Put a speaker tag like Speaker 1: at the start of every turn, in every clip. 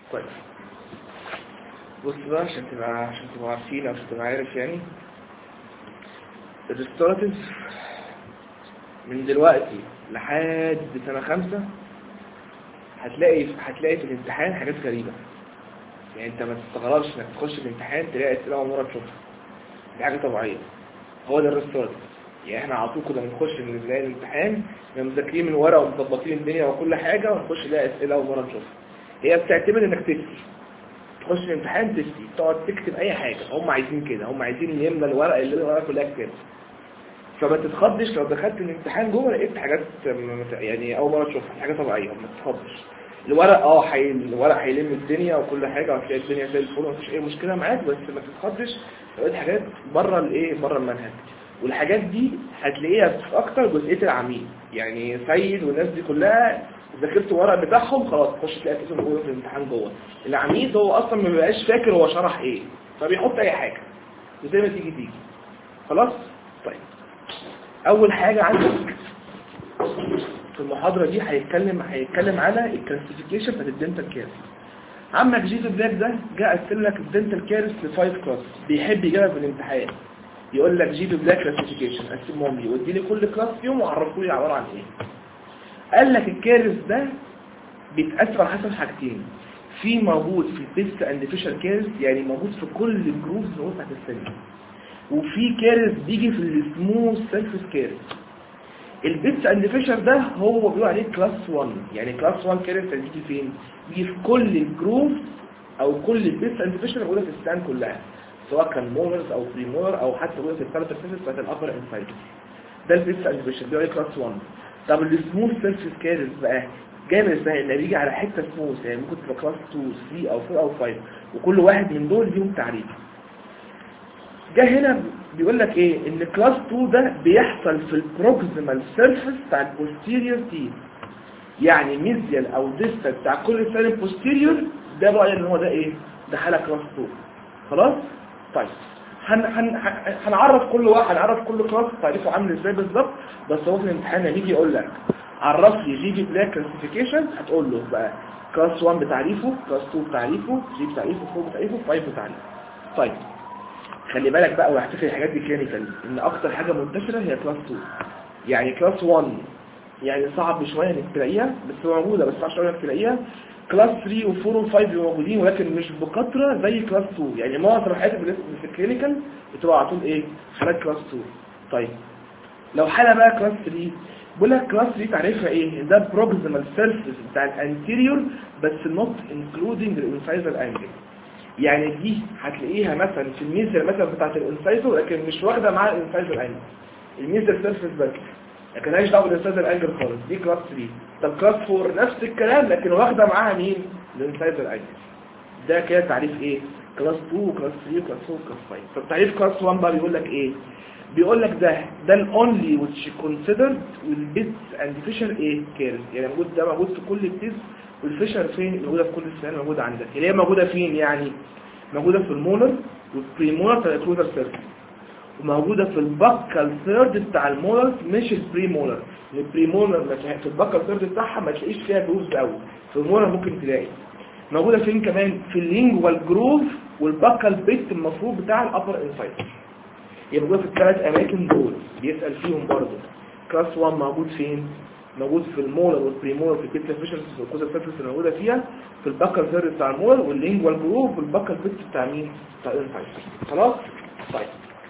Speaker 1: طيب بص بقى عشان تبقى عارفين او عشان تبقى عارف يعني الريستوراتيف من دلوقتي لحد سنة 5 هتلاقي في الامتحان حاجات غريبة. يعني انت ما تستغربش انك تخش الامتحان تلاقي اسئله اول مره تشوفها، دي حاجه طبيعيه. هو ده الريستوراتيف. يعني احنا على طول كنا بنخش نلاقي الامتحان مذاكرين من ورقه ومظبطين الدنيا وكل حاجه، ونخش نلاقي اسئله اول مره نشوفها. هي بتعتمد انك تفتي، تخش الامتحان تفتي، تقعد تكتب اي حاجه. هم عايزين كده، هم عايزين يملى الورقه اللي الورقه كلها كتاب. فما تتخضش لو دخلت الامتحان جوه لقيت حاجات يعني اول مره تشوفها، حاجه طبيعيه، ما تتخضش. الورق الورق هيلم الدنيا وكل حاجه، وهتلاقي الدنيا زي الفل ومفيش اي مشكله معاك، بس ما تتخضش لو لقيت حاجات بره بره المنهج. والحاجات دي هتلاقيها في اكتر جزئيه العميد. يعني سيد والناس دي كلها ذاكرت الورق بتاعهم خلاص، تخش تلاقي اسمهم موجود في الامتحان جوه. العميد هو اصلا ما بيبقاش فاكر هو شرح ايه، فبيحط اي حاجه وزي ما تيجي خلاص. طيب اول حاجه عندك في المحاضرة دي هيتكلم على الكلاسيفيكيشن بتاعت الدنتال كيرس. عمك جيزو بلاك ده جاء قسم لك الدنتال كيرس ل5 كلاس، بيحب يجيبها في الامتحان. يقول لك جيزو بلاك كلاسيفيكيشن، قسمهم لي وادي لي كل كلاس فيهم وعرفوا لي عباره عن ايه. قال لك الكيرس ده بيتقسم على حسب حاجتين، في موجود في البيست اند فيشر كيرس، يعني موجود في كل الجروبز اللي تحت السن، وفي كيرس بيجي في السموث سيرفيس كيرس. البيتس اند فيشر ده هو بيقول عليه كلاس 1. يعني كلاس 1 كيرس بيجي فين؟ بيجي في كل الجروف او كل البيتس اند فيشر موجوده في السان كلها، سواء كان مولرز او بريمولر او حتى موجوده في الثلاث سيرفيس بتاعت الابر انسايد. ده البيتس اند فيشر بيقول عليه كلاس 1. طب السموث سيرفيس كيرس بقى جامد ازاي؟ اللي بيجي على حته سموث، يعني ممكن تبقى كلاس 2 3 او 4 او 5، وكل واحد من دول ليهم تعريف. جه هنا بيقول لك ايه؟ ان كلاس 2 ده بيحصل في البروكسيمال سيرفيس بتاع البوستيريور تيث، يعني ميزيال او ديستال بتاع كل سالم بوستيريور. ده بقى ان هو ده ايه؟ ده حاله كلاس 2. خلاص. طيب هنعرف كل واحد، هنعرف كل كلاس تعريفه عامل ازاي بالظبط. بس هو في الامتحان لما يجي يقول لك عرف لي جي بلاك كلاسيفيكيشن، هتقول له بقى كلاس 1 بتعريفه، كلاس 2 بتعريفه، جي بتعريفه، 4 بتعريفه، 5 بتعريفه. طيب خلي بالك بقى واحتفل الحاجات دي كلينيكال، ان اكتر حاجه منتشره هي كلاس 2. يعني كلاس 1 يعني صعب شويه انك تلاقيها، بس موجوده، بس صعب شويه انك تلاقيها. كلاس 3 و4 و5 موجودين ولكن مش بكثره زي كلاس 2. يعني معظم الحالات اللي في الكلينيكال بتبقى على طول ايه؟ حالات كلاس 2. طيب لو حاله بقى كلاس 3، بقول لك كلاس 3 تعرفها ايه؟ ده بروكسيمال سيرفيس بتاع الانتيريور بس نوت انكلودنج الانسايزر انجل. يعني دي هتلاقيها مثلا في الميزر مثلا بتاعت الانسايزر، لكن مش واخده مع الانسايزر انجل، الميزر سيرفيس بس، لكن مالهاش دعوه بالانسايزر انجل خالص. دي كلاس 3. طب كلاس 4 نفس الكلام لكن واخده معاها مين؟ الانسايزر انجل. ده كده تعريف ايه؟ كلاس 2 وكلاس 3 وكلاس 4 وكلاس 5. طب تعريف كلاس 1 بقى بيقول لك ايه؟ بيقول لك ده الاونلي which considered with bits and fissure ايه كيرز. يعني موجود، ده موجود في كل التيز، والفيشر فين؟ موجوده في كل السنان، موجوده عندك. اللي هي موجوده فين يعني؟ موجوده في المولر والبريمولر بتاع الكلوزر سيرفيس، وموجوده في البكال ثيرد بتاع المولر مش البريمولر. البريمولر في البكال ثيرد بتاعها ما تلاقيش فيها جروز قوي، في المولر ممكن تلاقي. موجوده فين كمان؟ في اللينجوال جروف والبكال بيت المفروض بتاع الابر انسايد. يبقى موجوده في الثلاث اماكن دول بيسال فيهم برضه. كلاس 1 موجود فين؟ موجود في المولر والبريمولر في البيت فيشرز والكوزا سيرفيس اللي موجوده فيها، في البكال ثيرد بتاع المولر واللينجوال جروف والبكال بيت بتاع مين؟ بتاع الانسايد. خلاص. طيب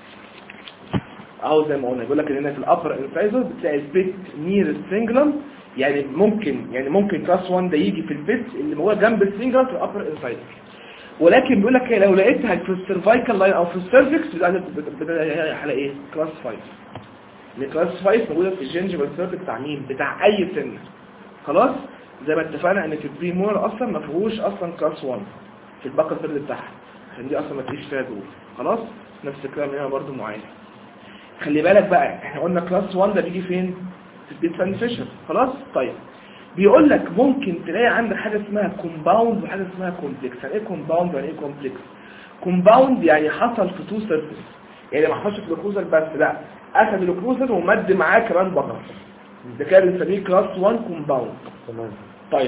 Speaker 1: اهو زي ما قلنا بيقول لك ان هنا في الابر انسايزر بتلاقي البيت نير السنجلم. يعني ممكن كلاس 1 ده يجي في البيت اللي هو جنب السنجلم في الابر انسايزر، ولكن بيقول لك لو لقيتها في السيرفايكال لاين او في السيرفكس يبقى على ايه؟ كلاس 5. ان كلاس 5 موجوده في الجنجبال سيرفكس بتاع مين؟ بتاع اي سن. خلاص. زي ما اتفقنا ان في البريمولر اصلا ما فيهوش اصلا كلاس 1 في الباكا سيرفكس بتاعها، عشان دي اصلا ما فيش فيها دول. خلاص. نفس الكلام هنا برده معانا. خلي بالك بقى احنا قلنا كلاس 1 ده بيجي فين؟ في البيت سان فيشر. خلاص. طيب بيقول لك ممكن تلاقي عندك حاجه اسمها كومباوند وحاجه اسمها كومبلكس. يعني ايه كومباوند ويعني ايه كومبلكس؟ كومباوند يعني حصل في تو سيرفيس، يعني ما حصلش في الكروزر بس، لا اخذ الكروزر ومد معاه كمان بطل، ده كده بنسميه كلاس 1 كومباوند.
Speaker 2: تمام.
Speaker 1: طيب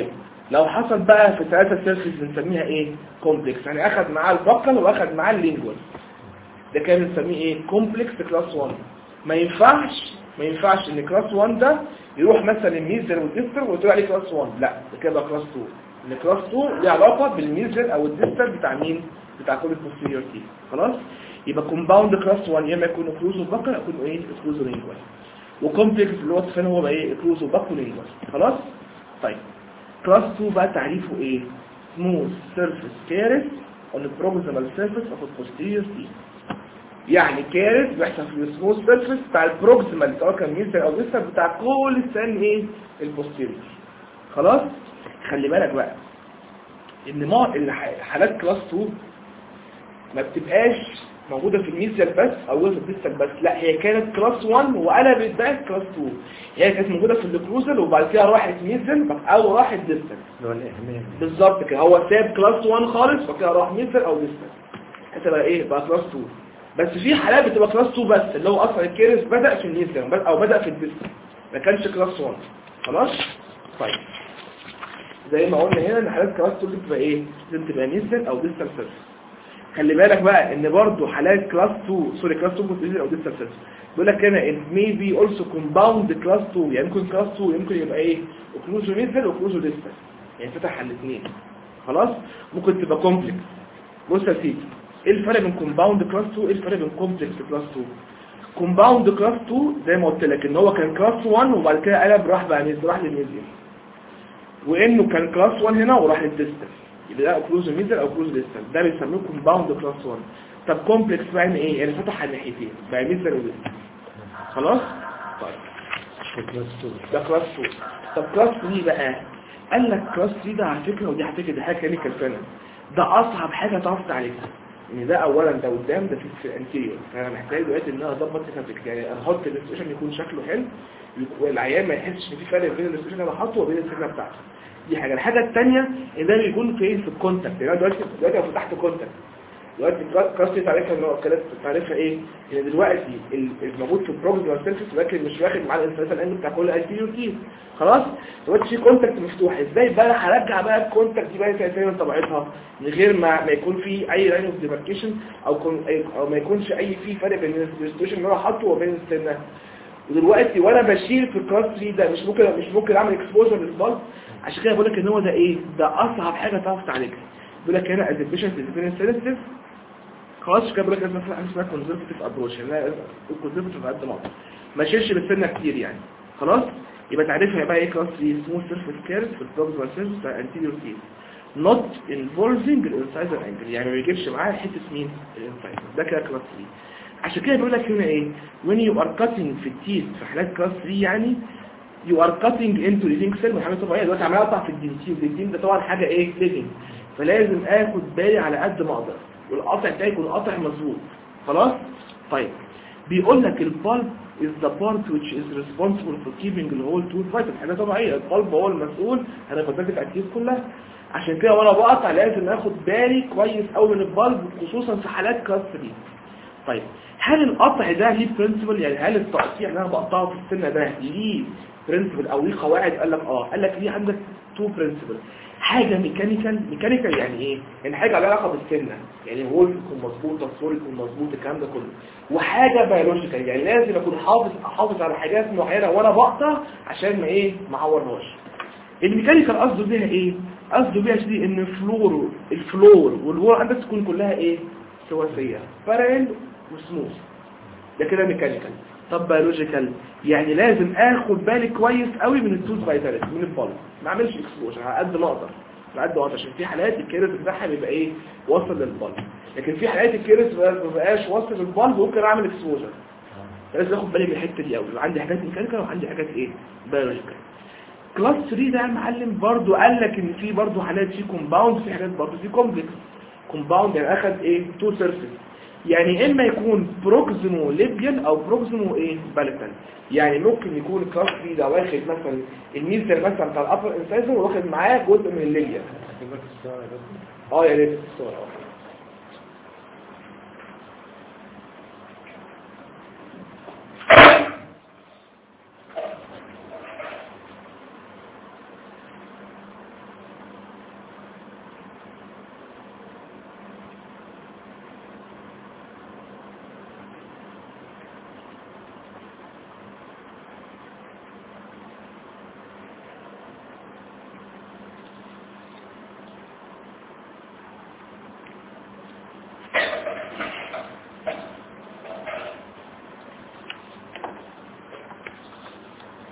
Speaker 1: لو حصل بقى في 3 سيرفيس بنسميها ايه؟ كومبلكس، يعني اخد معاه البكل واخد معاه اللينجوال، ده كان بنسميه ايه؟ كومبلكس كلاس 1. ما ينفعش ان كلاس 1 ده يروح مثلا الميزل والديستر وتقول عليه كلاس 1، لا ده كده كلاس 2. ان كلاس 2 ليه علاقه بالميزل او الديستر بتاع مين؟ بتاع كل البوستيريور تي. خلاص، يبقى كومباوند كلاس 1 يا اما يكون اوكلوزو بكل او يكون ايه؟ اوكلوزو لينجوال. وكومبلكس اللي هو فين هو بقى ايه؟ اوكلوزو بكل لينجوال. خلاص. طيب كلاس 2 بقى تعريفه ايه؟ سموث سيرفيس كيرس on the proximal surface of the posterior teeth. يعني كارث بيحصل في السموث سيرفيس بتاع البروكسيمال سواء كان ميزل او ديستال بتاع كل السن ايه؟ البوستيريور. خلاص. خلي بالك بقى ان حالات كلاس 2 ما بتبقاش موجوده في الميزل بس او في الديستال بس، لا هي كانت كلاس 1 وقلبت بقى كلاس 2. هي كانت موجوده في الكلوزال وبعد كده راحت ميزل او راحت ديستال.
Speaker 2: اللي هو الاهمال
Speaker 1: بالظبط كده، هو ساب كلاس 1 خالص وبعد كده راح ميزل او ديستال، هتبقى ايه؟ بقى كلاس 2. بس في حالات بتبقى كلاس 2 بس، اللي هو اصلا الكيرس بدأ في الميزل او بدأ في الديستال، ما كانش كلاس 1. خلاص. طيب زي ما قلنا هنا ان حالات كلاس 2 بتبقى ايه؟ لازم تبقى ميزل او ديستال سيرفيس. خلي بالك بقى ان برضو حالات كلاس 2 كلاس 2 ميزل او ديستال سيرفيس بيقول لك هنا it may be also compound class 2، يعني ممكن كلاس 2 يمكن يبقى ايه؟ اوكلوزو ميزل اوكلوزو ديستال، يعني فتح على الاثنين. خلاص. ممكن تبقى كومبلكس. بص يا سيدي، ايه الفرق بين كومباوند كلاس 2 ايه الفرق بين كومبلكس كلاس 2؟ كومباوند كلاس 2 زي ما قلت لك ان هو كان كلاس 1 وبعد كده قلب راح بقى ميزل، راح للميزل، وانه كان كلاس 1 هنا وراح للديستال، يبقى ده اوكلوزو ميزل او اوكلوزو ديستال، ده بيسموه كومباوند كلاس 1. طب كومبلكس بقى يعني ايه؟ يعني فتح على الناحيتين بقى ميزل وديستال. خلاص. طيب ده كلاس 2. طب كلاس 3 بقى، قال لك كلاس 3 ده على فكره، ودي على فكره دي حاجه كلينيكال فعلا، ده اصعب حاجه تعرف تعالجها. ان ده اولا ده قدام، ده في الانتيريور، فانا محتاج دلوقتي ان انا اظبط تكنيك، يعني انا احط الاستيشن يكون شكله حلو والعيان ما يحسش ان في فرق بين الاستيشن اللي انا حاطه وبين السنه بتاعته. دي حاجه. الحاجه الثانيه ان ده بيكون فين؟ في الكونتاكت. يعني دلوقتي لو فتحت كونتاكت دلوقتي كاستي تعرفها اللي هو تعرفها ايه؟ ان دلوقتي الموجود في البروكسيمال سيرفيس ولكن مش واخد معاه الانسيرشن اند بتاع كل اي سي يو تي. خلاص. دلوقتي في كونتاكت مفتوح، ازاي بقى هرجع بقى الكونتاكت دي بقى زي من طبيعتها من غير ما يكون في اي لاين اوف ديماركيشن او ما يكونش اي في فرق بين الانستيوشن اللي انا حاطه وبين السنه. ودلوقتي وانا بشيل في الكلاس 3 ده مش ممكن اعمل اكسبوجر للبلب. عشان كده بقول لك ان هو ده ايه؟ ده اصعب حاجه تعرف تعالجها. بيقول لك هنا ادبيشن في سينستيف. خلاص كده بقول لك لازم حاجه اسمها كونزرفتيف ابروش، يعني الكونزرفتيف على قد ما اقدر ما اشيلش بالسنه كتير يعني. خلاص. يبقى تعريفها يبقى ايه؟ كلاس 3 سموث سيرفيس كيرس في البروكسيمال سيرفيس بتاع انتيريور تيث نوت انفولفينج الانسايزر انجل، يعني ما بيجيبش معاه حته مين؟ الانسايزر. ده كده كلاس 3. عشان كده بيقول لك هنا ايه؟ when you are cutting في التيث في حالات كلاس 3 يعني you are cutting into living cell، حاجه طبيعيه. دلوقتي عمال اقطع في الدنتين، والدنتين ده طبعا حاجه ايه؟ living، فلازم اخد بالي على قد ما اقدر والقطع ده يكون قطع مظبوط. خلاص. طيب بيقول لك البالب is the part which is responsible for keeping the whole tooth vital، حاجه طبيعيه. البالب هو المسؤول عن الفتحات التيث كلها. عشان كده وانا بقطع لازم اخد بالي كويس قوي من البالب، خصوصا في حالات كلاس 3. طيب هل القطع ده ليه برنسبل؟ يعني هل التقطيع اللي انا بقطعه في السنه ده ليه برنسبل او ليه قواعد؟ قال لك قال لك ليه عندك تو برنسبل. حاجه ميكانيكال يعني ايه؟ يعني حاجه لها علاقه بالسنه، يعني الولف يكون مظبوط، الصور يكون مظبوط، الكلام ده كله. وحاجه بيولوجيكال، يعني لازم اكون حافظ على حاجات معينه وانا بقطع عشان ما اعورهاش. الميكانيكال قصده بيها ايه؟ قصده بيها دي ان الفلور والوول عندك تكون كلها ايه؟ سواسيه، بارل وسموث. ده كده ميكانيكال. طب بيولوجيكال يعني لازم اخد بالي كويس قوي من التوث فايتاليتي، من البلب، ما اعملش اكسبوجر على قد ما اقدر، عشان في حالات الكيرس بتاعها بيبقى ايه؟ واصل للبلب، لكن في حالات الكيرس ما بقاش واصل للبلب وممكن اعمل اكسبوجر. لازم اخد بالي من الحته دي قوي. عندي حاجات ميكانيكال وعندي حاجات ايه؟ بيولوجيكال. كلاس 3 ده يا معلم برضو قال لك ان في برضو حالات في كومباوند، في حالات برضو في كومبلكس. كومباوند يعني اخد ايه؟ تو سيرفيس، يعني اما يكون بروكسيمو ليبيال او بروكسيمو باليتال. يعني ممكن يكون كلاس 3 ده واخد مثلا الميزل مثلا بتاع الابر انسايزر واخد معاه جزء من الليبيال. يا ريت الصوره.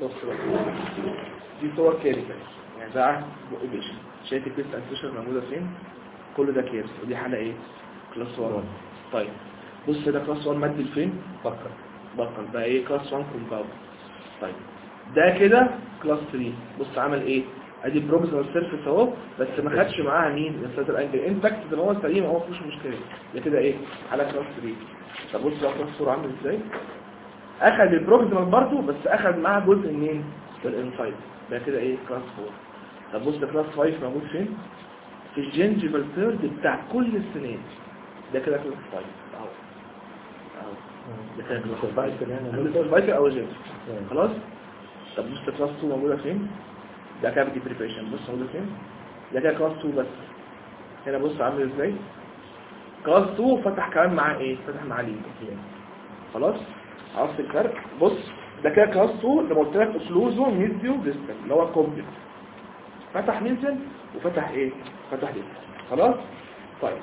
Speaker 1: الصورة دي صور كارثة يعني ده بق بيشن. شايف الكيس انتشر موجودة فين؟ كل ده كيرس ودي حالة ايه؟ كلاس 1. طيب بص ده كلاس 1 مد فين؟ بطل بقى ايه؟ كلاس 1 كومباوند. طيب ده كده كلاس 3. بص عمل ايه؟ ادي بروكسيمال سيرفيس اهو بس ما خدش معاها مين؟ السيتر انجل انتاكت زي ما هو سليم اهو مفيش مشكله. ده كده ايه؟ على كلاس 3. طب بص بقى كلاس 4 عامل ازاي؟ اخد البروكسيمال برضه بس اخد معاه جزء منين؟ الانسايد. ده كده ايه؟ كلاس 4. طب بص كلاس 5 موجود فين؟ في الجنجيفال ثيرد بتاع كل السنين. ده كده كلاس 5 اهو اهو. ده كده كلاس 5 او جنجيفال. خلاص. طب بص كلاس 2 موجوده فين؟ ده كافيتي بريبريشن. بص موجوده فين؟ ده كده كلاس 2 بس. هنا بص عامل ازاي؟ كلاس 2 فتح كمان معاه ايه؟ فتح معاه ليه. خلاص عرفت الفرق. بص ده كده كلاس 2 اللي قلت لك اوكلوزو ميديو ديستال اللي هو كومبلكس. فتح ميزن وفتح ايه؟ فتح ليه. خلاص. طيب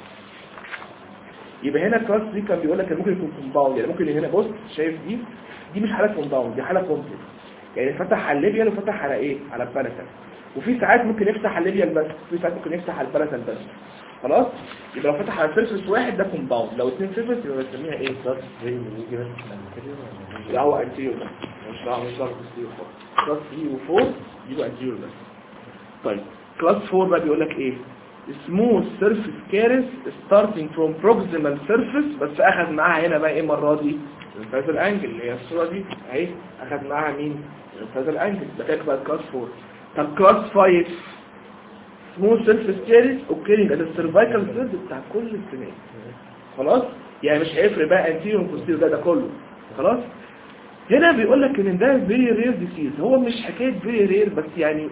Speaker 1: يبقى هنا كلاس 3 كان بيقول لك ممكن يكون كومباوند. يعني ممكن هنا بص شايف دي مش حاله كومباوند، دي حاله كومبلكس. يعني فتح على الليبيال وفتح على ايه؟ على البلاتال. وفي ساعات ممكن يفتح على الليبيال بس، في ساعات ممكن يفتح على البلاتال بس. خلاص. يبقى لو فتح على سيرفيس واحد ده كومباوند، لو اثنين سيرفيس يبقى بنسميها ايه؟ كلاس 3 يجي بس لا هو انتيريور بس مش ضرب انتيريور خالص. كلاس 3 و4 يبقى انتيريور بس. طيب كلاس 4 بقى بيقول لك ايه؟ smooth surface caries starting from proximal surface بس اخذ معاها هنا بقى ايه المره دي؟ الفازل انجل اللي هي الصوره دي اهي اخذ معاها مين؟ الفازل انجل. ده كده بقى كلاس 4. طب كلاس 5 smooth surface caries occurring at the cervical third بتاع كل السنين. خلاص. يعني مش هيفرق بقى anterior وposterior ده كله. خلاص. هنا بيقول لك ان ده very rare disease. هو مش حكايه very rare بس يعني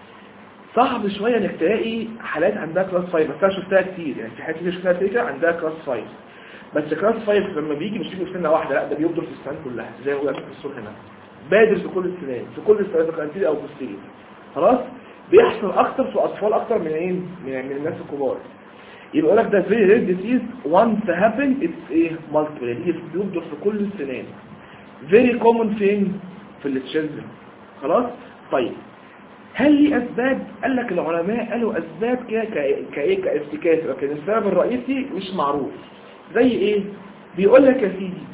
Speaker 1: صعب شويه انك تلاقي حالات عندها كلاس 5 بس انا شفتها كتير. يعني في حالات كتير شفتها كتير عندها كلاس 5 بس كلاس 5 لما بيجي مش بيجي في سنه واحده، لا ده بيبدر في السنين كلها زي ما قلت في الصوره هنا. بادر في كل السنين في كل السنين او بوستيريور. خلاص. بيحصل اكتر في اطفال اكتر من ايه؟ من الناس الكبار. يبقى لك ده very rare disease once happen it's ايه multiple يعني بيبدر في كل السنين. very common فين؟ في التشيلدرن. خلاص. طيب هل لي أسباب؟ قال لك العلماء قالوا أسباب كإيه كافتكاس لكن السبب الرئيسي مش معروف. زي إيه؟ بيقول لك يا سيدي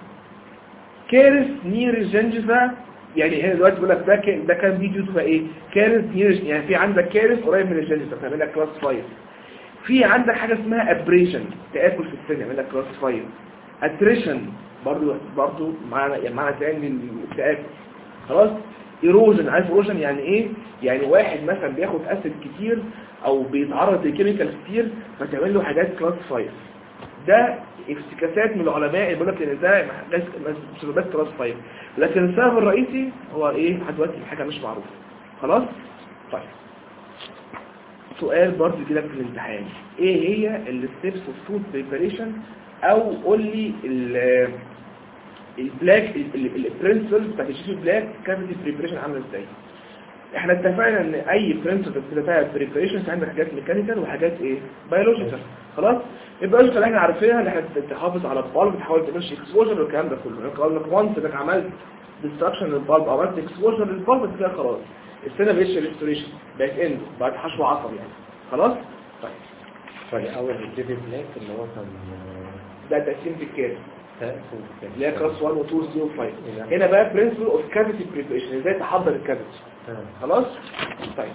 Speaker 1: كارث نير الجنجفة. يعني هنا دلوقتي بيقول لك ده كان فيديو تبقى إيه؟ كارث نير يعني في عندك كارث قريب من الجنجفة فعمل لك كلاس 5. في عندك حاجة اسمها أبريشن تآكل في السن يعمل لك كلاس 5. أتريشن برضو معنى تاني التآكل. خلاص. ايروجن. عارف ايروجن يعني ايه؟ يعني واحد مثلا بياخد اسيد كتير او بيتعرض لكيميكال كتير فتعمل له حاجات كلاس 5. ده افتكاسات من العلماء اللي بيقول لك ان ده مسببات كلاس 5 لكن السبب الرئيسي هو ايه؟ لحد دلوقتي حاجه مش معروفه. خلاص. طيب سؤال برضه يجي لك في الامتحان ايه هي الستبس اوف فود بريباريشن او قول لي البلاك البرنسبل بتاعت الشيء بلاك كافيتي بريبريشن عامله ازاي. احنا اتفقنا ان اي برنسبل بتاع بريبريشن عندك حاجات ميكانيكال وحاجات ايه بيولوجيكال. خلاص. البيولوجيكال احنا عارفينها اللي هتحافظ على البالب تحاول تمشي اكسبوجر والكلام ده كله. قال لك وانس انك عملت ديستراكشن للبالب او عملت اكسبوجر للبالب كده خلاص السنه بقتش ريستوريشن بقت اند بعد حشو عصب يعني. خلاص. طيب
Speaker 2: فالاول الكيفي بلاك اللي هو كان
Speaker 1: ده تقسيم الكيس اللي هي كلاس 1 و 2 0 5. هنا بقى برنسبل اوف كافيتي بريبريشن ازاي تحضر الكافيتي. خلاص. طيب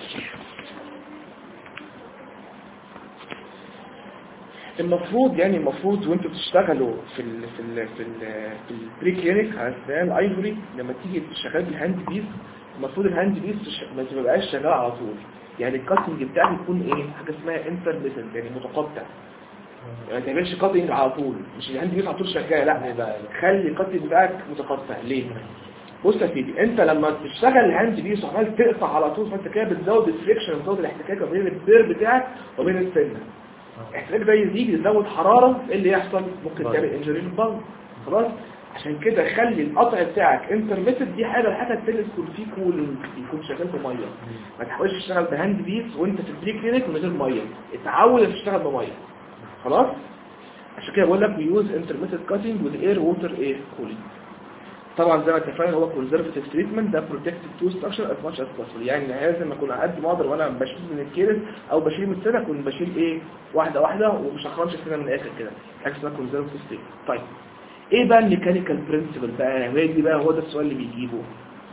Speaker 1: المفروض وانتوا بتشتغلوا في البري كلينيك على سبيل الايفوري لما تيجي تشتغل بالهاند بيس المفروض الهاند بيس ما تبقاش شغال على طول. يعني الكاتنج بتاعك يكون ايه؟ حاجه اسمها انترميتنت يعني متقطع. ما تعملش كاتنج على طول مش الهاند بيس على طول شغال لا خلي الكاتنج بتاعك متقطع. ليه؟ بص يا سيدي انت لما تشتغل الهاند بيس وعمال تقطع على طول فانت كده بتزود الفريكشن وتزود الاحتكاك بين البير بتاعك وبين السنه. الاحتكاك ده يزود حراره ايه اللي يحصل؟ ممكن تعمل انجري للبلب. خلاص. عشان كده خلي القطع بتاعك انترميتد. دي حاجه التنس يكون فيه كولينج يكون شغال في ميه. ما تحاولش تشتغل بهاند بيس وانت في البري كلينيك من غير ميه. اتعود تشتغل بميه. خلاص. عشان كده بقول لك بيوز انترميتد كاتنج وذ اير ووتر ايه كولينج. طبعا زي ما اتفقنا هو كونزرفتيف تريتمنت، ده بروتكتيف تو ستراكشر از ماتش از بوسيبل، يعني لازم اكون على قد ما اقدر وانا بشيل من الكيرس او بشيل من السنه اكون بشيل ايه واحده واحده ومش هخرجش السنه من الاخر كده، حاجه اسمها كونزرفتيف تريتمنت. طيب ايه بقى الميكانيكال برنسبل بقى، هي دي بقى هو ده السؤال اللي بيجيبه.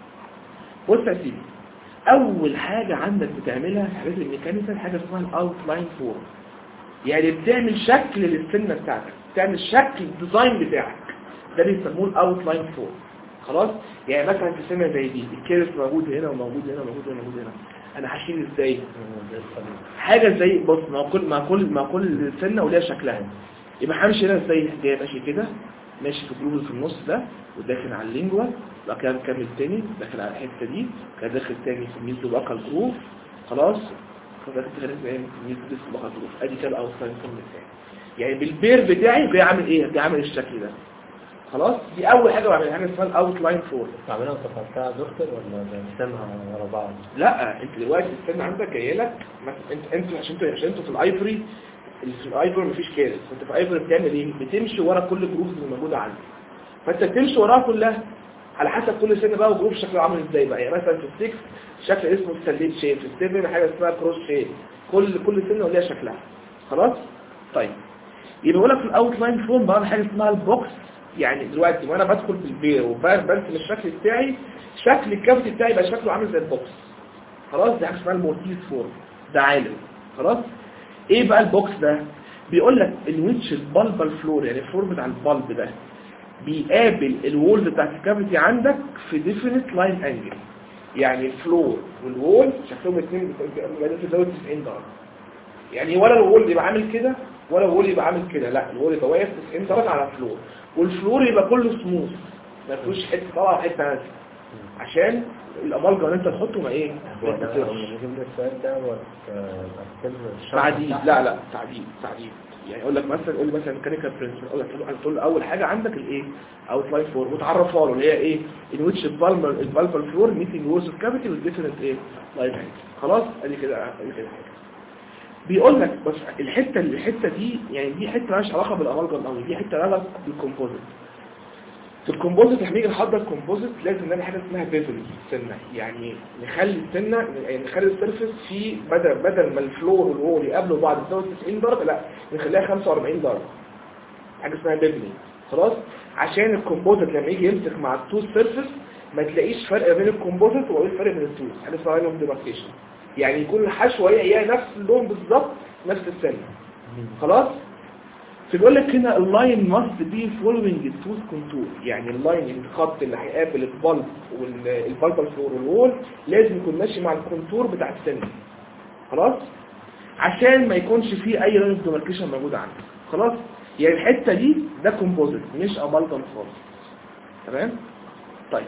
Speaker 1: بص يا سيدي، اول حاجه عندك بتعملها في حاجات الميكانيكال حاجه اسمها الاوتلاين فورم، يعني بتعمل شكل للسنه بتاعتك، بتعمل شكل الديزاين بتاعك، ده بيسموه الاوتلاين فورم. خلاص، يعني مثلا في سنه زي دي الكيرس موجود هنا وموجود هنا وموجود هنا وموجود هنا، انا هشيل ازاي حاجه زي بص ما كل سنه وليها شكلها، يبقى همشي هنا ازاي، جاي ماشي كده، ماشي في الجروب في النص ده وداخل على اللينجوا، بعد كده مكمل تاني داخل على الحته دي، كده داخل تاني في الميزو بقى الجروب، خلاص كده داخل في الميزو بقى الجروب، ادي كده اوصل فورم تاني، يعني بالبير بتاعي بيعمل ايه، بيعمل الشكل ده. خلاص، دي اول حاجه بعملها، حاجه اسمها الاوتلاين فورم.
Speaker 2: تعملها وتفرتها دكتور ولا بنسمها ورا بعض؟
Speaker 1: لا، انت دلوقتي السن عندك جاي لك انت عشان انتوا في الايفري، في الايفري مفيش كارث، انت في الايفري بتعمل ايه، بتمشي ورا كل جروب اللي موجوده عندك، فانت بتمشي وراها كلها على حسب كل سن بقى وجروب شكله عامل ازاي بقى، يعني مثلا في ال6 شكل اسمه ستاليت شيب، في ال7 حاجه اسمها كروس شيب، كل سنه وليها شكلها. خلاص. طيب يبقى بقول لك في الاوتلاين فورم بعمل حاجه اسمها البوكس، يعني دلوقتي وانا بدخل بالبير وبرسم الشكل بتاعي، شكل الكافيتي بتاعي يبقى شكله عامل زي البوكس. خلاص، دي حاجه اسمها المورتيز فورم، ده عالم. خلاص. ايه بقى البوكس ده، بيقول لك الويتش البالبال فلور، يعني الفلور بتاع البالب ده بيقابل الوول بتاعت الكافيتي عندك في ديفينيت لاين انجل، يعني الفلور والوول شكلهم الاثنين في زاويه 90 درجه، يعني ولا الوول يبقى عامل كده ولا الوول يبقى عامل كده، لا الوول يبقى واقف 90 درجه على الفلور، والفلور يبقى كله سموث ما فيهوش حته طالعه وحته نازله، عشان الامالجا اللي انت تحطه ما ايه
Speaker 2: هو ده نجيب السؤال ده
Speaker 1: تعديل. لا تعديل، يعني اقول لك مثلا، قول لي مثلا ميكانيكال برنسبل، اقول لك تقول له اول حاجه عندك الايه اوتلاين فورم، وتعرفها له اللي هي ايه ان ويتش البالبال فلور ميتنج وورز اوف كافيتي والديفرنت ايه لاين انجل. خلاص، ادي كده حاجه. بيقول لك بس الحته دي، يعني دي حته مالهاش علاقه بالامالجم قوي، دي حته علاقه بالكومبوزيت. في الكومبوزيت لما نيجي نحضر كومبوزيت لازم نعمل حاجه اسمها بيفل سنه، يعني نخلي السنه، يعني نخلي السيرفيس في بدل ما الفلور والوول يقابلوا بعض بزاويه 90 درجه، لا نخليها 45 درجه، حاجه اسمها بيفلي. خلاص، عشان الكومبوزيت لما يجي يمسك مع التو سيرفيس ما تلاقيش فرق بين الكومبوزيت وفرق بين التو، حاجه اسمها لون ديماركيشن، يعني يكون الحشوه هي نفس اللون بالظبط، نفس السنه. خلاص. فبيقول لك هنا اللاين must be following the tooth contour، يعني اللاين الخط اللي هيقابل البلب والبلبال فلور والوول لازم يكون ماشي مع الكونتور بتاع السن. خلاص، عشان ما يكونش فيه اي لاين ديماركيشن موجود عندك. خلاص، يعني الحته دي ده كومبوزيت مش امالجم خالص. تمام. طيب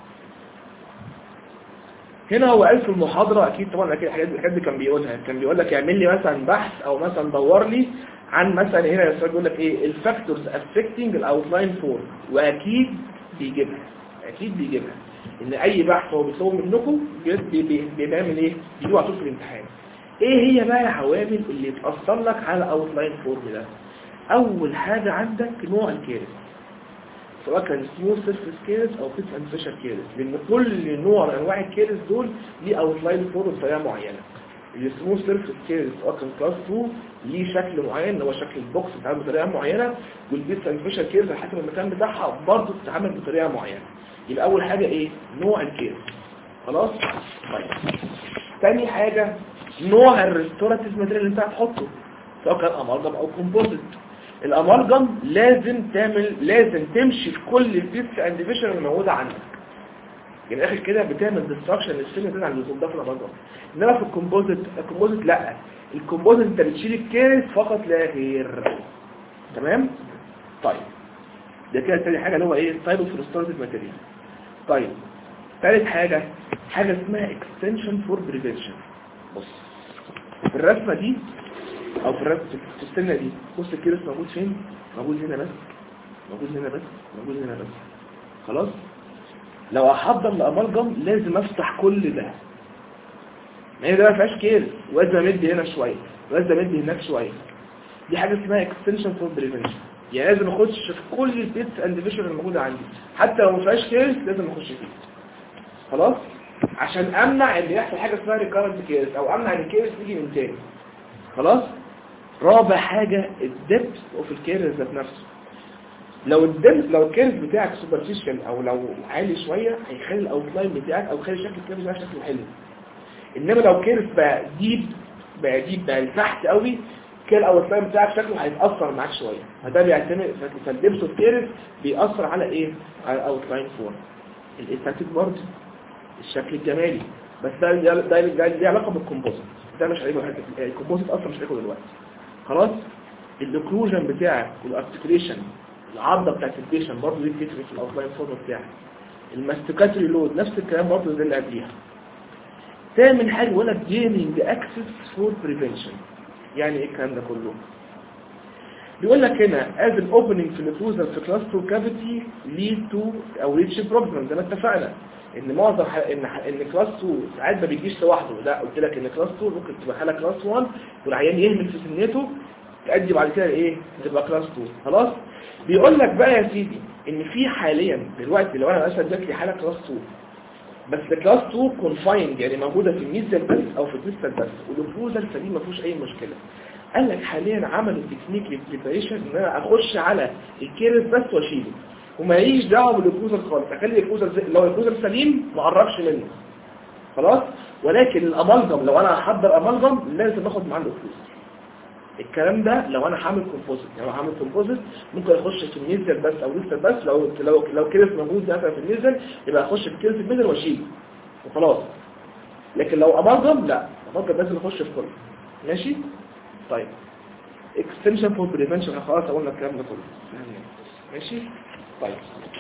Speaker 1: هنا هو قال في المحاضره، اكيد طبعا اكيد الحاجات دي كان بيقول لك اعمل لي مثلا بحث او مثلا دور لي عن مثلا، هنا السؤال بيقول لك ايه الفاكتورز افكتنج الاوتلاين فورم، واكيد بيجيبها ان اي بحث هو بيطلبه منكم بيعمل ايه، بيجيبوا على طول في الامتحان. ايه هي بقى العوامل اللي تاثر لك على الاوتلاين فورم ده؟ اول حاجه عندك نوع الكيرس، سواء كان سموث سيرفيس كيرس او فيت اند فيشر كيرس، لان كل نوع من انواع الكيرس دول ليه اوتلاين فورم بطريقه معينه. السموث سيرفيس كيرس سواء كان كلاس 2 ليه شكل معين اللي هو شكل البوكس بتتعامل بطريقه معينه، والفيت اند فيشر كيرس على حسب المكان بتاعها برضه بتتعامل بطريقه معينه. يبقى اول حاجه ايه نوع الكيرس. خلاص. طيب ثاني حاجه نوع الريستوراتيف ماتيريال اللي انت هتحطه، سواء كان امالجم او كومبوزيت. الامالجم لازم تمشي في كل الفيتس اند فيشر اللي موجوده عندك، يعني اخر كده بتعمل ديستراكشن للسن ده عن اللزوم ده في الامالجم. انما في الكومبوزيت لا، الكومبوزيت انت بتشيل الكيرس فقط لا غير. تمام. طيب ده كده تاني حاجه اللي هو ايه تايب اوف ريستوراتيف ماتيريال. طيب ثالث حاجه اسمها اكستنشن فور بريفنشن. بص في الرسمه دي او في السنه دي، بص الكيرس موجود فين، موجود هنا بس، موجود هنا بس. خلاص. لو احضر لامالجم لازم افتح كل ده، ما هي ده ما فيهاش كيرس، ولازم امد هنا شويه ولازم امد هناك شويه. دي حاجه اسمها اكستنشن فور بريفنشن. يعني لازم اخش في كل البيتس اند فيشن الموجوده عندي، حتى لو ما فيهاش كيرس لازم اخش فيه. خلاص، عشان امنع ان يحصل حاجه اسمها ريكارنت كيرس، او امنع ان الكيرس يجي من تاني. خلاص. رابع حاجه الدبث اوف الكيرس ذات نفسه. لو الكيرس بتاعك سوبرفيشال او لو عالي شويه هيخلي الاوتلاين بتاعك او يخلي شكل الكيرس بتاعك شكله حلو. انما لو كيرس بقى ديب بقى لتحت قوي، كده الاوتلاين بتاعك شكله هيتاثر معاك شويه. فده بيعتمد، فالدبث اوف كيرس بيأثر على ايه؟ على الاوتلاين فورم. الاستاتيك برضه الشكل الجمالي، بس ده ليه علاقه بالكومبوزيت، ده مش هيبقى الكومبوزيت اصلا مش هياخد دلوقتي. خلاص. الاوكلوجن بتاعك والارتكوليشن، العضه بتاعت البيشن برضه دي بتفرق في الاوتلاين فورم بتاعك. الماستيكاتوري لود نفس الكلام برضه زي اللي قبليها. تامن حاجه ولا جيننج اكسس فور بريفنشن. يعني ايه الكلام ده كله؟ بيقول لك هنا as an opening في الفلوزر في كلاس 2 كافيتي lead to او ريتش بروبلم، زي ما اتفقنا ان معظم ان كلاس 2 ساعات ما بيجيش لوحده. ده قلت لك ان كلاس 2 ممكن تبقى حاله كلاس 1 والعيان يهمل في سنته تؤدي بعد كده ايه؟ تبقى كلاس 2. خلاص. بيقول لك بقى يا سيدي ان في حاليا دلوقتي لو انا مثلا جات لي حاله كلاس 2 بس كلاس 2 كونفايند، يعني موجوده في الميزل بس او في الديستال بس، والفلوزر سليم ما فيهوش اي مشكله. قال لك حاليا عملوا تكنيك للبريباريشن ان انا اخش على الكيرس بس واشيله وما يجيش دعوه بالفلوزر خالص، اخلي الفلوزر لو الفلوزر سليم ما اقربش منه. خلاص. ولكن الامالجم لو انا هحضر امالجم لازم اخد معاه الفلوزر. الكلام ده لو انا هعمل كومبوزيت، يعني لو هعمل كومبوزيت ممكن اخش في النيزل بس او لسه بس، لو كيرس موجود مثلا في النيزل يبقى اخش في كيرس الميدل واشيله وخلاص. لكن لو امالجم لا، امالجم لازم اخش في كله. ماشي. طيب extension for prevention خلاص قلنا الكلام ده كله. ماشي. طيب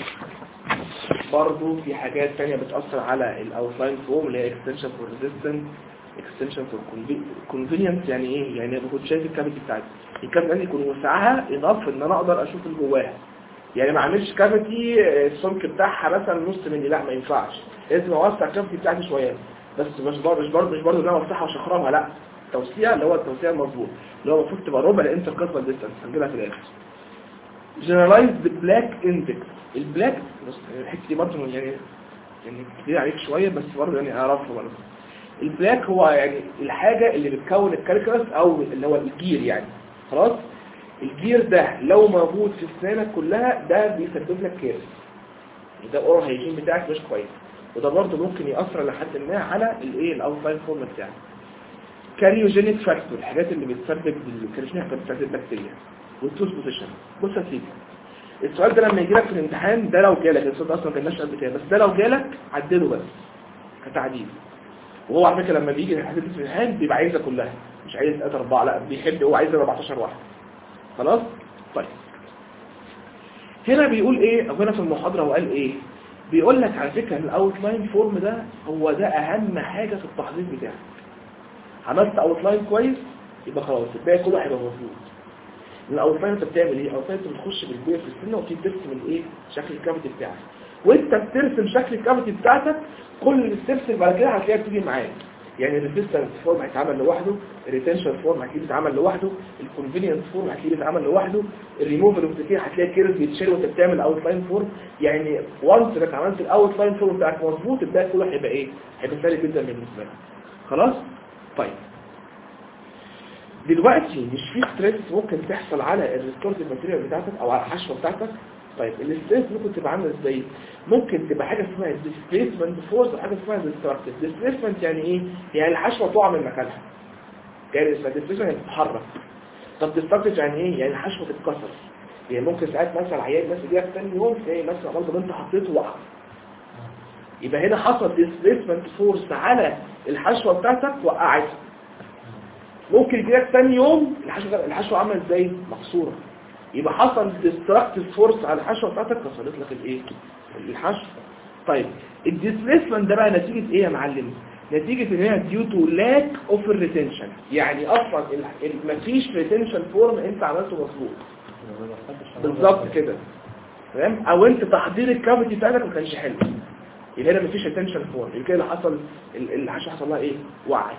Speaker 1: برضو في حاجات تانية بتأثر على الاوتلاين فورم اللي هي extension for resistance، extension for convenience. يعني ايه؟ يعني بكون شايف الكافيتي بتاعتي، الكافيتي عندي يكون وسعها enough ان انا اقدر اشوف اللي جواها. يعني ما اعملش كافيتي السمك بتاعها مثلا نص مني، لا ما ينفعش، لازم اوسع الكافيتي بتاعتي شويه بس مش برضه ان انا اوسعها واشخرمها، لا، توسيع اللي هو التوسيع المظبوط اللي هو المفروض تبقى ربع الانتركاسبال ديستانس هنجيبها في الاخر. generalized black index. البلاك الحته دي برضه يعني كتير عليك شويه بس برضه يعني اعرفها برضه. البلاك هو يعني الحاجه اللي بتكون الكالكولس او اللي هو الجير يعني. خلاص. الجير ده لو موجود في اسنانك كلها ده بيسبب لك كيرس، ده اورال هيجين بتاعك مش كويس، وده برضه ممكن ياثر لحد ما على الايه الاوتلاين فورم بتاعك. كاريوجينيك فاكتور، الحاجات اللي بتسبب الكاريوجينيك بتاعت البكتيريا. والتوز بوزيشن. بص يا سيدي، السؤال ده لما يجي لك في الامتحان ده لو جالك، السؤال ده اصلا ما كناش قبل كده، بس ده لو جالك عدله بس كتعديل. وهو على فكره لما بيجي الحاجات في الامتحان بيبقى عايزها كلها، مش عايز 3-4، لا بيحب هو عايز 14 واحد. خلاص. طيب هنا بيقول ايه، او هنا في المحاضره هو قال ايه؟ بيقول لك على فكره الاوتلاين فورم ده هو ده اهم حاجه في التحضير بتاعك. عملت اوتلاين كويس يبقى خلاص الباقي كله هيبقى مظبوط. الاوتلاين انت بتعمل ايه؟ اوتلاين انت بتخش بالبير في السنه وتبتدي ترسم الايه؟ شكل الكافيتي بتاعك. وانت بترسم شكل الكافيتي بتاعتك كل الستبس اللي بعد كده هتلاقيها بتيجي معاك. يعني الريزيستنس فورم هيتعمل لوحده، الريتنشن فورم هتلاقيه بيتعمل لوحده، الكونفينينس فورم هتلاقيه بيتعمل لوحده، الريموفال اوف كتير هتلاقي كيرز بيتشال وانت بتعمل اوتلاين فورم. يعني وانس انك عملت الاوتلاين فورم بتاعك مظبوط الباقي كله هيبقى ايه؟ هيبقى سهل جدا بالنسبه لك. خلاص. طيب دلوقتي مش في ستريس ممكن تحصل على الريستورتيف ماتيريال بتاعتك او على الحشوه بتاعتك؟ طيب الستريس ممكن تبقى عامله ازاي؟ ممكن تبقى حاجه اسمها ديسبيسمنت فورس وحاجه اسمها ديستراكتيف. ديسبيسمنت يعني ايه؟ يعني الحشوه تقع من مكانها، يعني اسمها ديسبيسمنت يعني تتحرك. طب ديستراكتيف يعني ايه؟ يعني الحشوه تتكسر. يعني ممكن ساعات مثلا عيان مثلا يجي ثاني يوم تلاقي مثلا برضه انت حطيته وقع، يبقى هنا حصل ديسبيسمنت فورس على الحشوه بتاعتك وقعتها. ممكن يجيلك ثاني يوم الحشوه عامله ازاي؟ مكسوره، يبقى حصل ديستراكتيف فورس على الحشوه بتاعتك كسرت لك الايه؟ الحشوه. طيب الديسبيسمنت ده بقى نتيجه ايه يا معلم؟ نتيجه ان هي ديو تو لاك اوف الريتنشن، يعني اصلا مفيش ريتنشن فورم انت عملته مظبوط بالظبط كده، تمام؟ او انت تحضير الكافيتي بتاعتك ما كانش حلو، يبقى هنا مفيش ريتنشن فورم، يبقى كده اللي حصل الحشوه حصل لها ايه؟ وقعت.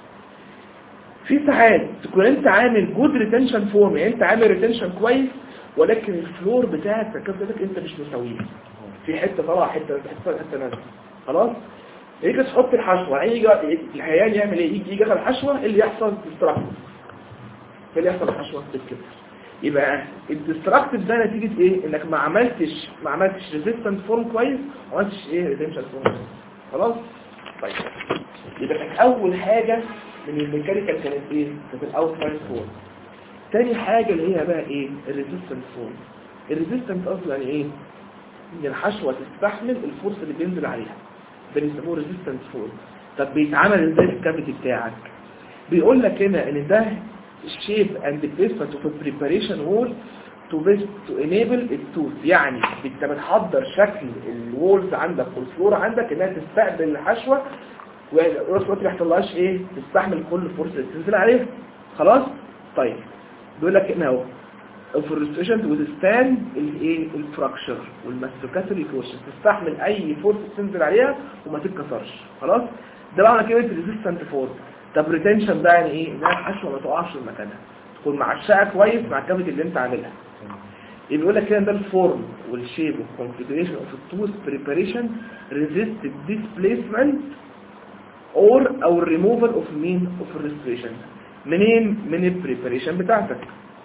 Speaker 1: في ساعات تكون انت عامل جود ريتنشن فورم، يعني انت عامل ريتنشن كويس ولكن الفلور بتاعك تكتبك انت مش مسويه، في حته طالعه حته نازله. خلاص يجي تحط الحشوه، يجي العيان يعمل ايه؟ يجي ياخد الحشوه، اللي يحصل ديستراكتيف. ايه اللي يحصل الحشوه تتكسر. يبقى الديستراكتيف ده نتيجه ايه؟ انك ما عملتش ريزيستنت فورم كويس، ما عملتش ايه ريتنشن فورم. خلاص طيب يبقى كانت اول حاجه من الميكانيكال كانت ايه؟ كانت الاوتلاين فورم. تاني حاجه اللي هي بقى ايه؟ الريزيستنت فورم. الريزيستنت اصلا يعني ايه؟ ان الحشوه تستحمل الفورس اللي بينزل عليها، ده بيسموه ريزيستنت فورم. طب بيتعمل ازاي في الكافيتي بتاعك؟ بيقول لك هنا ان ده shape and placement of a preparation wall to enable التوث. يعني انت بتحضر شكل الوولز عندك والفلور عندك انها تستقبل الحشوه ورأس الوقت ما يحصلهاش ايه؟ تستحمل كل الفورس اللي تنزل عليها. خلاص طيب بيقول لك هنا اهو الفورستيشن وتستاند الايه؟ الفراكشر والماستوكاتوري كوشن، تستحمل اي فورس تنزل عليها وما تتكسرش. خلاص ده معنى كلمه ريزيستنت فورس. طب ريتنشن ده يعني ايه؟ انها الحشوه ما تقعش في مكانها، تكون معشقه كويس مع الكافيتي اللي انت عاملها. يقول لك كده ده الفورم والشيب والكونفيجريشن اوف التوث بريباريشن ريزيست ديسبيسمنت او الريموفال اوف مين اوف الريستريشن. منين؟ من البريباريشن بتاعتك.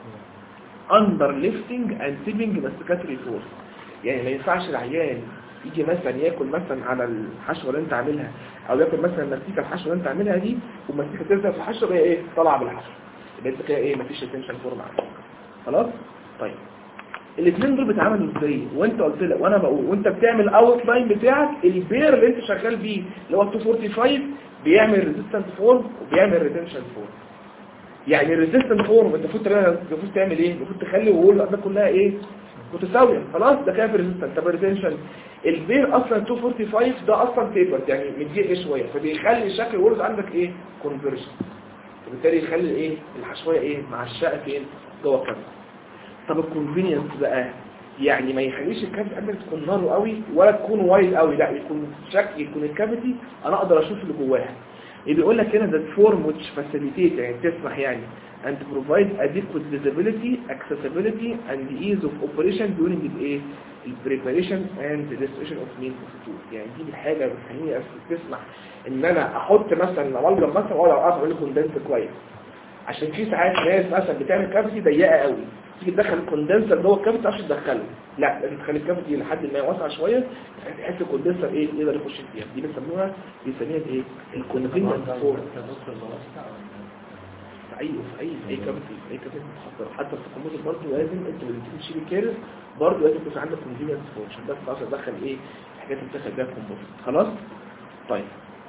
Speaker 1: اندر ليفتنج اند تيبنج ماستيكاتوري فورس. يعني ما ينفعش العيان يجي مثلا ياكل مثلا على الحشوه اللي انت عاملها، او ياكل مثلا مستيكه الحشوه اللي انت عاملها دي والمستيكه تنزل في الحشوه هي ايه؟ طالعه بالحشوه، يبقى انت كده ايه؟ مفيش تنشن فورم عندك. خلاص طيب الاثنين دول بيتعاملوا ازاي؟ وانت قلت لك وانا بقول وانت بتعمل اوت لاين بتاعك البير اللي انت شغال بيه اللي هو 245 بيعمل ريزيستنت فورم وبيعمل ريتنشن فورم. يعني الريزيستنت فورم انت المفروض تعمل ايه؟ المفروض تخلي الوول ده كلها ايه؟ متساويه. خلاص ده كده في الريزيستنت. طب الريتنشن البير اصلا 245 ده اصلا تيبر يعني مضيق شويه، فبيخلي شكل الوولز عندك ايه؟ كونفرجن، وبالتالي يخلي ايه؟ الحشويه ايه؟ معشقه فين؟ جوه الكاميرا. طب الكونفينينس بقى يعني ما يخليش الكافيتي عندك تكون نارو قوي ولا تكون وايد قوي، لا يكون شكل يكون الكافيتي انا اقدر اشوف اللي جواها. بيقول لك هنا ده فورم which facilitate يعني تسمح يعني and provide adequate visibility, accessibility and ease of operation during the preparation and the restoration of meat of food. يعني دي الحاجه اللي بتخليني تسمح ان انا احط مثلا امالجم مثلا ولا اعمل كوندنس كويس. عشان في ساعات ناس مثلا بتعمل كافيتي ضيقه قوي، تيجي تدخل الكوندنسر جوه الكافيتي عشان تدخله، لا لازم تخلي الكافيتي لحد ما واسع شويه تحس الكوندنسر ايه يقدر يخش فيها. دي بنسميها ايه؟ الكونفينينس فورم. في اي كافيتي حتى في الكمبيوتر برضه لازم انت لما تيجي تشيل الكيرف برضه لازم يكون عندك كونفينينس فورم عشان بس تعرف تدخل ايه الحاجات اللي بتدخل بيها الكمبيوتر. خلاص طيب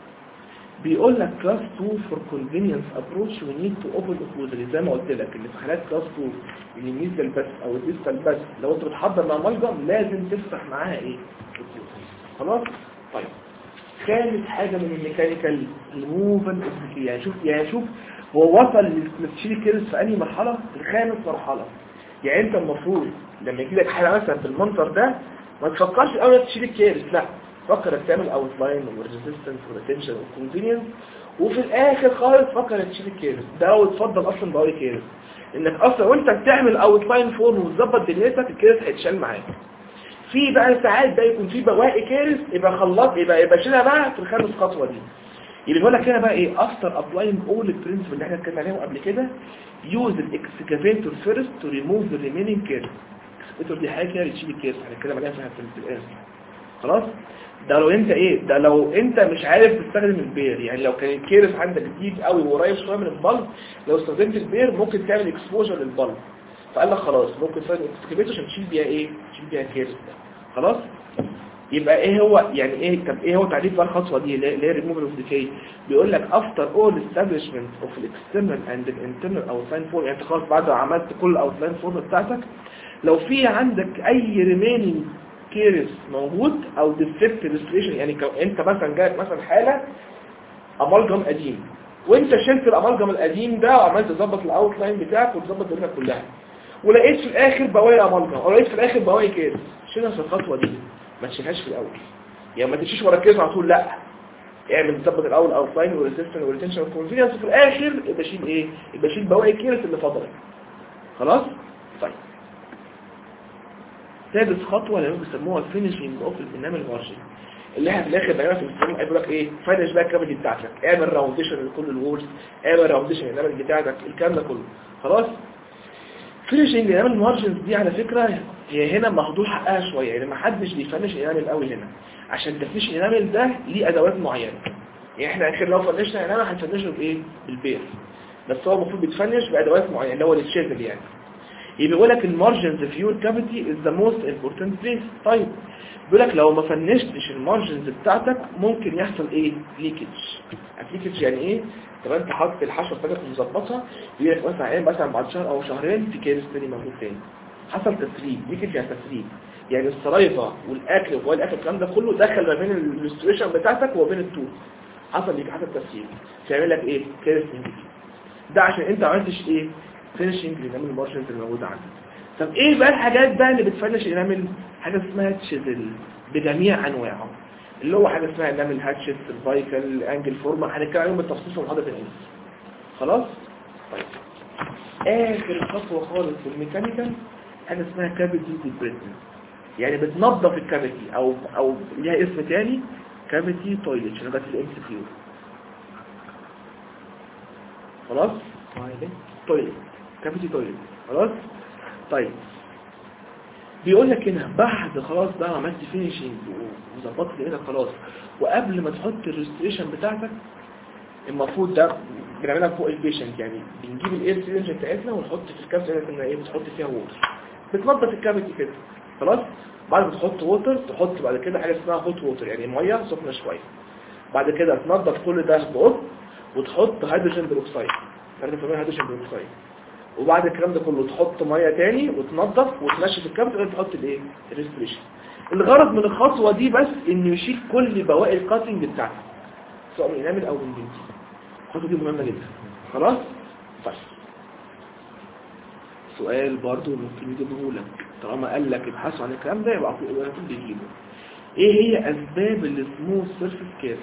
Speaker 1: بيقول لك كلاس 2 فور كونفينينس ابروتش وي نيد تو اوبن اوكلوزري. زي ما قلت لك اللي في حالات كلاس 2 الميزل بس او الديستال بس لو انت بتحضر مع مالجم لازم تفتح معاها ايه؟ خلاص طيب ثالث حاجه من الميكانيكال الموفمنت يعني شوف هو وصل لتشيل الكيرس في انهي مرحله؟ في الخامس مرحله. يعني انت المفروض لما يجي لك حاله مثلا بالمنظر ده ما تفكرش الاول تشيل الكيرس، لا فكر انك تعمل اوت لاين وريزيستنس وريتنشن وكونفينينس وفي الاخر خالص فكر تشيل الكيرس. ده لو تفضل اصلا بقى كيرس انك اصلا وانت بتعمل اوت لاين فورم وتظبط دنيتك الكيرس هيتشال معاك. في بقى ساعات ده يكون في بواقي كيرس يبقى خلص يبقى شيلها بقى في الخامس خطوه دي. اللي بيقول لك هنا بقى ايه؟ افتر ابلاينج اول البرنسبل اللي احنا اتكلمنا عليهم قبل كده يوز الاكسكافيتور فيرست تو ريموف ذا ريمينينج كيرس. الاكسكافيتور دي حاجه كده تشيل الكيرس هنتكلم عليها في الآن. خلاص ده لو انت ايه؟ ده لو انت مش عارف تستخدم البير، يعني لو كان الكيرس عندك جديد قوي وقريب شويه من البلب لو استخدمت البير ممكن تعمل اكسبوجر للبلب، فقال لك خلاص ممكن تستخدم الاكسكافيتور عشان تشيل بيها ايه؟ تشيل بيها الكيرس ده. خلاص يبقى ايه هو يعني ايه؟ طب ايه هو تعريف بقى الخطوه دي اللي هي ريموفال اوف ديكي؟ بيقول لك افتر اول استابليشمنت اوف الاكسترنال اند الانترنال اوتلاين فورم. يعني خلاص بعد ما عملت كل الاوتلاين فورم بتاعتك لو في عندك اي ريمينينج كيرس موجود او ديفكت ريستريشن، يعني انت مثلا جايب مثلا حاله امالجم قديم وانت شلت الامالجم القديم ده وعملت تظبط الاوتلاين بتاعك وتظبط الدنيا كلها ولقيت في الاخر بواقي امالجم او لقيت في الاخر بواقي كيرس، شيلها في الخطوه دي ما تشيلهاش في الاول. يعني ما تمشيش ورا الكيرس على طول، لا اعمل تظبط الاول اوتلاين والريزيستنس والريتنشن والكونفيدنس وفي الاخر يبقى شيل ايه؟ يبقى شيل بواقي الكيرس اللي فضلت. خلاص طيب سادس خطوه اللي بيسموها فينيشنج اوف الانامل مارجن، اللي احنا في الاخر بنعملها في الفيلم هيقول لك ايه، فينش بقى الكافيتي بتاعتك، اعمل راونديشن لكل الوولز، اعمل راونديشن الانامل بتاعتك، الكلام ده كله خلاص. فينيشنج الانامل مارجنز دي على فكره هي هنا مهدور حقها شويه، يعني ما حدش بيفنش الانامل قوي هنا، عشان تفنيش الانامل ده ليه ادوات معينه. يعني احنا اخر لو فنشنا الانامل هنفنشه بايه؟ بالبير، بس هو المفروض بيتفنش بادوات معينه اللي هو التشيزل يعني. يبقى بيقول لك المارجنز في يور كافيتي از ذا موست امبورتنت بليس. طيب بيقول لك لو ما فنشتش المارجنز بتاعتك ممكن يحصل ايه؟ ليكج. ليكج يعني ايه؟ طب انت حاطط الحشوه بتاعتك ومظبطها، بيقول لك مثلا ايه، مثلا بعد شهر او شهرين في كيس تاني موجود تاني، حصل تسريب. ليكج يعني تسريب، يعني السلايفا والاكل وهو الاكل الكلام ده كله دخل ما بين الريستوريشن بتاعتك وما بين التوث، حصل ليك حصل تسريب، فيعمل لك ايه؟ كيس ده عشان انت ما عملتش ايه؟ فينشنج للانامل مارجنز اللي موجوده عندك. طب ايه بقى الحاجات بقى اللي بتفنش الانامل؟ حاجه اسمها تشيزل بجميع انواعه، اللي هو حاجه اسمها انامل هاتشت، الفايكل، انجل فورما، هنتكلم عليهم بالتفصيل في محاضره الانس. خلاص؟ طيب اخر خطوه خالص في الميكانيكال حاجه اسمها كافيتي ديبريسمنت، يعني بتنظف الكافيتي او ليها اسم تاني كافيتي تويلت، عشان بس الام سي كيو. خلاص؟ تويلت، كافيتي تويلت. خلاص؟ طيب بيقول لك هنا بعد خلاص بقى عملت فينيشنج وظبطت هنا خلاص، وقبل ما تحط الريستريشن بتاعتك المفروض ده بنعملها فوق البيشنت، يعني بنجيب الاير سيلنجر بتاعتنا ونحط في الكبسه اللي كنا ايه بتحط فيها ووتر، بتنظف الكافيتي كده. خلاص؟ بعد ما تحط ووتر تحط بعد كده حاجه اسمها هوت ووتر، يعني ميه سخنه شويه. بعد كده تنظف كل ده بقط وتحط هيدروجين بيروكسيد، بنسميها هيدروجين بيروكسيد. وبعد الكلام ده كله تحط ميه تاني وتنظف وتنشف الكبسه وبعدين تحط الايه؟ الريستريشن. الغرض من الخطوه دي بس انه يشيل كل بواقي الكاتنج بتاعتك سواء من انامل او من بنتي. الخطوه دي مهمه جدا. خلاص؟ طيب سؤال برضو ممكن يجيبه لك، طالما قال لك ابحثوا عن الكلام ده يبقى طول بيجيبه. ايه هي اسباب السموث سيرفيس كيرس؟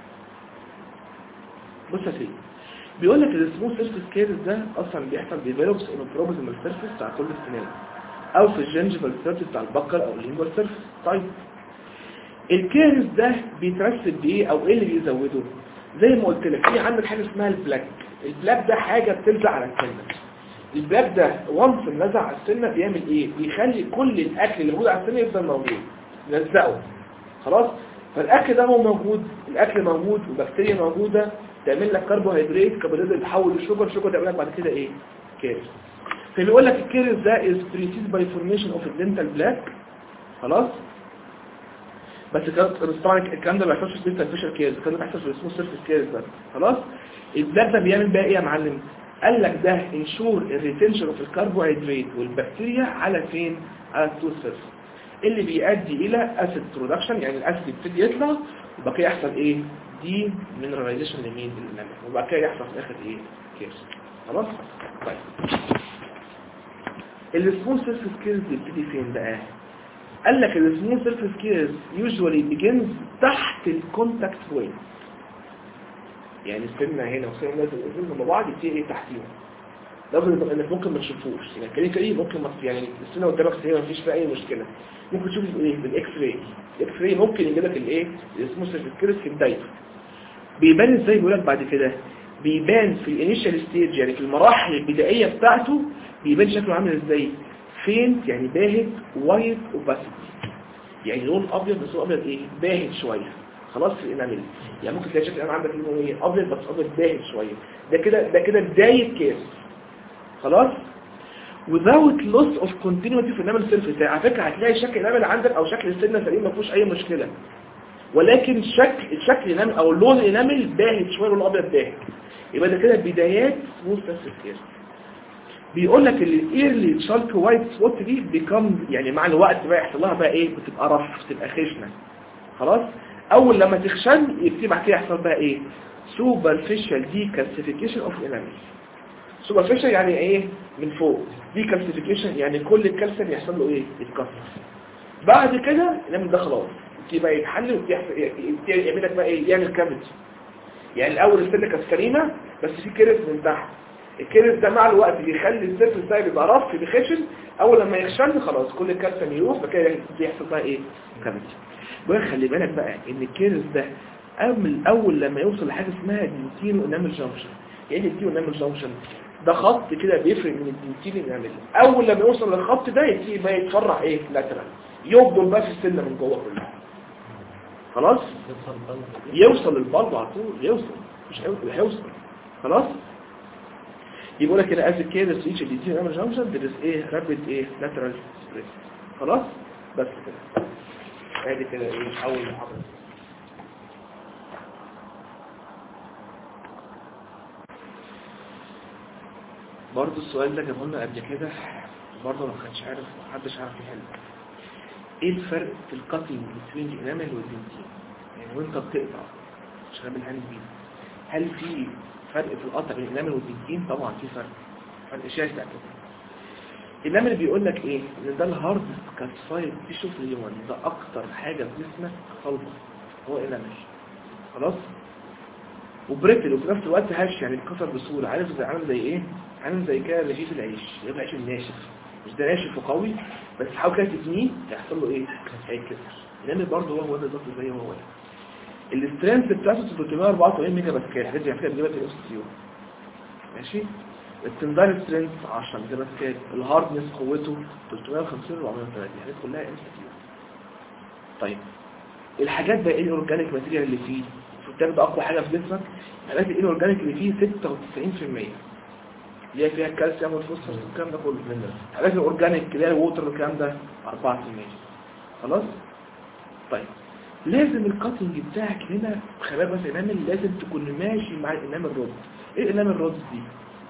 Speaker 1: بص يا سيدي، بيقول لك السموث سيرفيس كيرس ده اصلا بيحصل ديفلوبس ان بروبوزيمال سيرفيس بتاع كل السنان، او في الجنجفال سيرفيس بتاع البكر او اللينجوال سيرفيس. طيب الكيرس ده بيترسب بايه او ايه اللي بيزوده؟ زي ما قلت لك في عندك حاجه اسمها البلاك. البلاك ده حاجه بتلزق على السنه. البلاك ده وانس نزع على السنه بيعمل ايه؟ بيخلي كل الاكل اللي موجود على السنه يفضل موجود، يلزقه. خلاص؟ فالاكل ده هو موجود، الاكل موجود والبكتيريا موجوده، تعمل لك كربوهيدرات، كربوهيدرات تتحول لشوجر، شوجر تعمل لك بعد كده ايه؟ كيرس. فبيقول لك الكيرس ده is preceded by formation of a dental plaque. خلاص؟ بس طبعا الكلام ده ما بيحصلش في الدنتال فيشر كيرس، الكلام ده بيحصل في السموث سيرفيس كيرس بس. خلاص؟ البلاك ده بيعمل بقى ايه يا معلم؟ قال لك ده انشور الريتنشن اوف الكربوهيدرات والبكتيريا على فين؟ على التوث سيرفيس، اللي بيؤدي الى اسيد برودكشن، يعني الاسيد يبتدي يطلع وبعد كده يحصل ايه؟ دي مينراليزيشن لمين؟ للانامل، وبعد كده يحصل في الاخر ايه؟ كيرس. خلاص؟ طيب السموث سيرفيس كيرس بيبتدي فين بقى؟ قال لك السموث سيرفيس كيرس يوجوالي بيجنز تحت الكونتاكت بوينت، يعني السنه هنا والسنه نازل الاثنين مع بعض يبتدي ايه تحتيهم، لازم انك ممكن ما تشوفوش، يعني كده ممكن ما يعني السنه قدامك سنه ما فيش فيها اي مشكله، ممكن تشوف ايه بالاكس راي. الاكس راي ممكن يجي لك الايه السموث سيرفيس كيرس في بدايته. بيبان ازاي؟ بيقول لك بعد كده بيبان في الانيشال ستيج، يعني في المراحل البدائيه بتاعته بيبان شكله عامل ازاي؟ فينت يعني باهت، وايت اوباسيتي، يعني لون ابيض بس هو ابيض ايه؟ باهت شويه. خلاص في الانامل يعني ممكن تلاقي شكل الانامل عندك لونه ايه؟ ابيض بس ابيض باهت شويه. ده كده بدايه كيرس. خلاص؟ without loss of continuity في الانامل سيرفيس. على فكره هتلاقي شكل الانامل عندك او شكل السنه سليم ما فيهوش اي مشكله، ولكن شكل الانامل او لون الانامل باهت شويه، لون ابيض باهت، يبقى ده كده بدايات سموث سيرفيس كيرس. بيقول لك الايرلي شالك وايت سبوت دي بيكم، يعني مع الوقت بقى يحصل لها بقى ايه؟ بتبقى رف، بتبقى خشنه. خلاص؟ اول لما تخشن يبتدي بعد كده يحصل بقى ايه؟ سوبرفيشال دي كالسيفيكيشن اوف الانامل. سوبرفيشال يعني ايه؟ من فوق. دي كالسيفيكيشن يعني كل الكالسيوم يحصل له ايه؟ يتكسر. بعد كده الانامل ده خلاص يبتدي بقى يتحلل ويبتدي يعمل لك بقى ايه؟ يعمل كافيتي. يعني الاول السنه كانت سليمه بس في كيرس من تحت، الكيرس ده مع الوقت بيخلي السيرفس ده يبقى رف بخشن، اول لما يخشن خلاص كل الكالسيوم يروح، بكده بيحصل بقى ايه كافيتي. بقى خلي بالك بقى ان الكيرس ده اول لما يوصل لحاجه اسمها دنتينو انامل جانكشن. يعني الدنتينو انامل جانكشن ده خط كده بيفرق من الدنتينو انامل، اول لما يوصل للخط ده يبتدي بقى يتفرع ايه لاترال، يفضل بقى في السنه من جوه كلها خلاص، يوصل للبلب على طول، يوصل مش هيوصل خلاص. يقول لك هنا از كيرس ريتش الدنتينو انامل جانكشن درس ايه رابيد ايه لاترال سبريس خلاص. بس كده ادي كده ايه اول محاضره. برضه السؤال ده جابه لنا قبل كده برضه ما كانش عارف، محدش عارف يحل. ايه الفرق في الكاتنج بين الانامل والدنتين؟ يعني وانت بتقطع شغال بالهاند بيد، هل في فرق في القطع بين الانامل والدنتين؟ طبعا في فرق شاسع كده. الانامل بيقول لك ايه؟ ان ده الهارد كالسايد تيشو في اليوم، ده اكتر حاجه في جسمك صلبه هو الانامل خلاص، وبريتل وفي نفس الوقت هش يعني بيتكسر بسهوله. عامل زي ايه؟ عامل زي كده رغيف العيش، يبقى العيش الناشف، مش ده ناشف وقوي بس تحاول كده تتنيه يحصل له ايه؟ هيتكسر. الانامل برضه هو ده بالظبط زي هو. السترينث بتاعته 384 ميجا باسكال، حاجات زي كده بتجيبها في الاوستيو ماشي. التندايل سترينث 10 ميجا باسكال، الهاردنس قوته 350 430، حاجات كلها ام سي كيو. طيب الحاجات بقى ايه الاورجانيك ماتيريال اللي فيه؟ الكتاب ده اقوى حاجه في جسمك. الحاجات ايه الاورجانيك اللي فيه 96%، اللي هي فيها الكالسيوم والفوسفور والكلام ده كله. الحاجات الاورجانيك اللي هي الووتر والكلام ده 4%. خلاص. طيب لازم الكاتنج بتاعك هنا خلي بالك، بس الانامل لازم تكون ماشي مع الانامل رود. ايه الانامل رود دي؟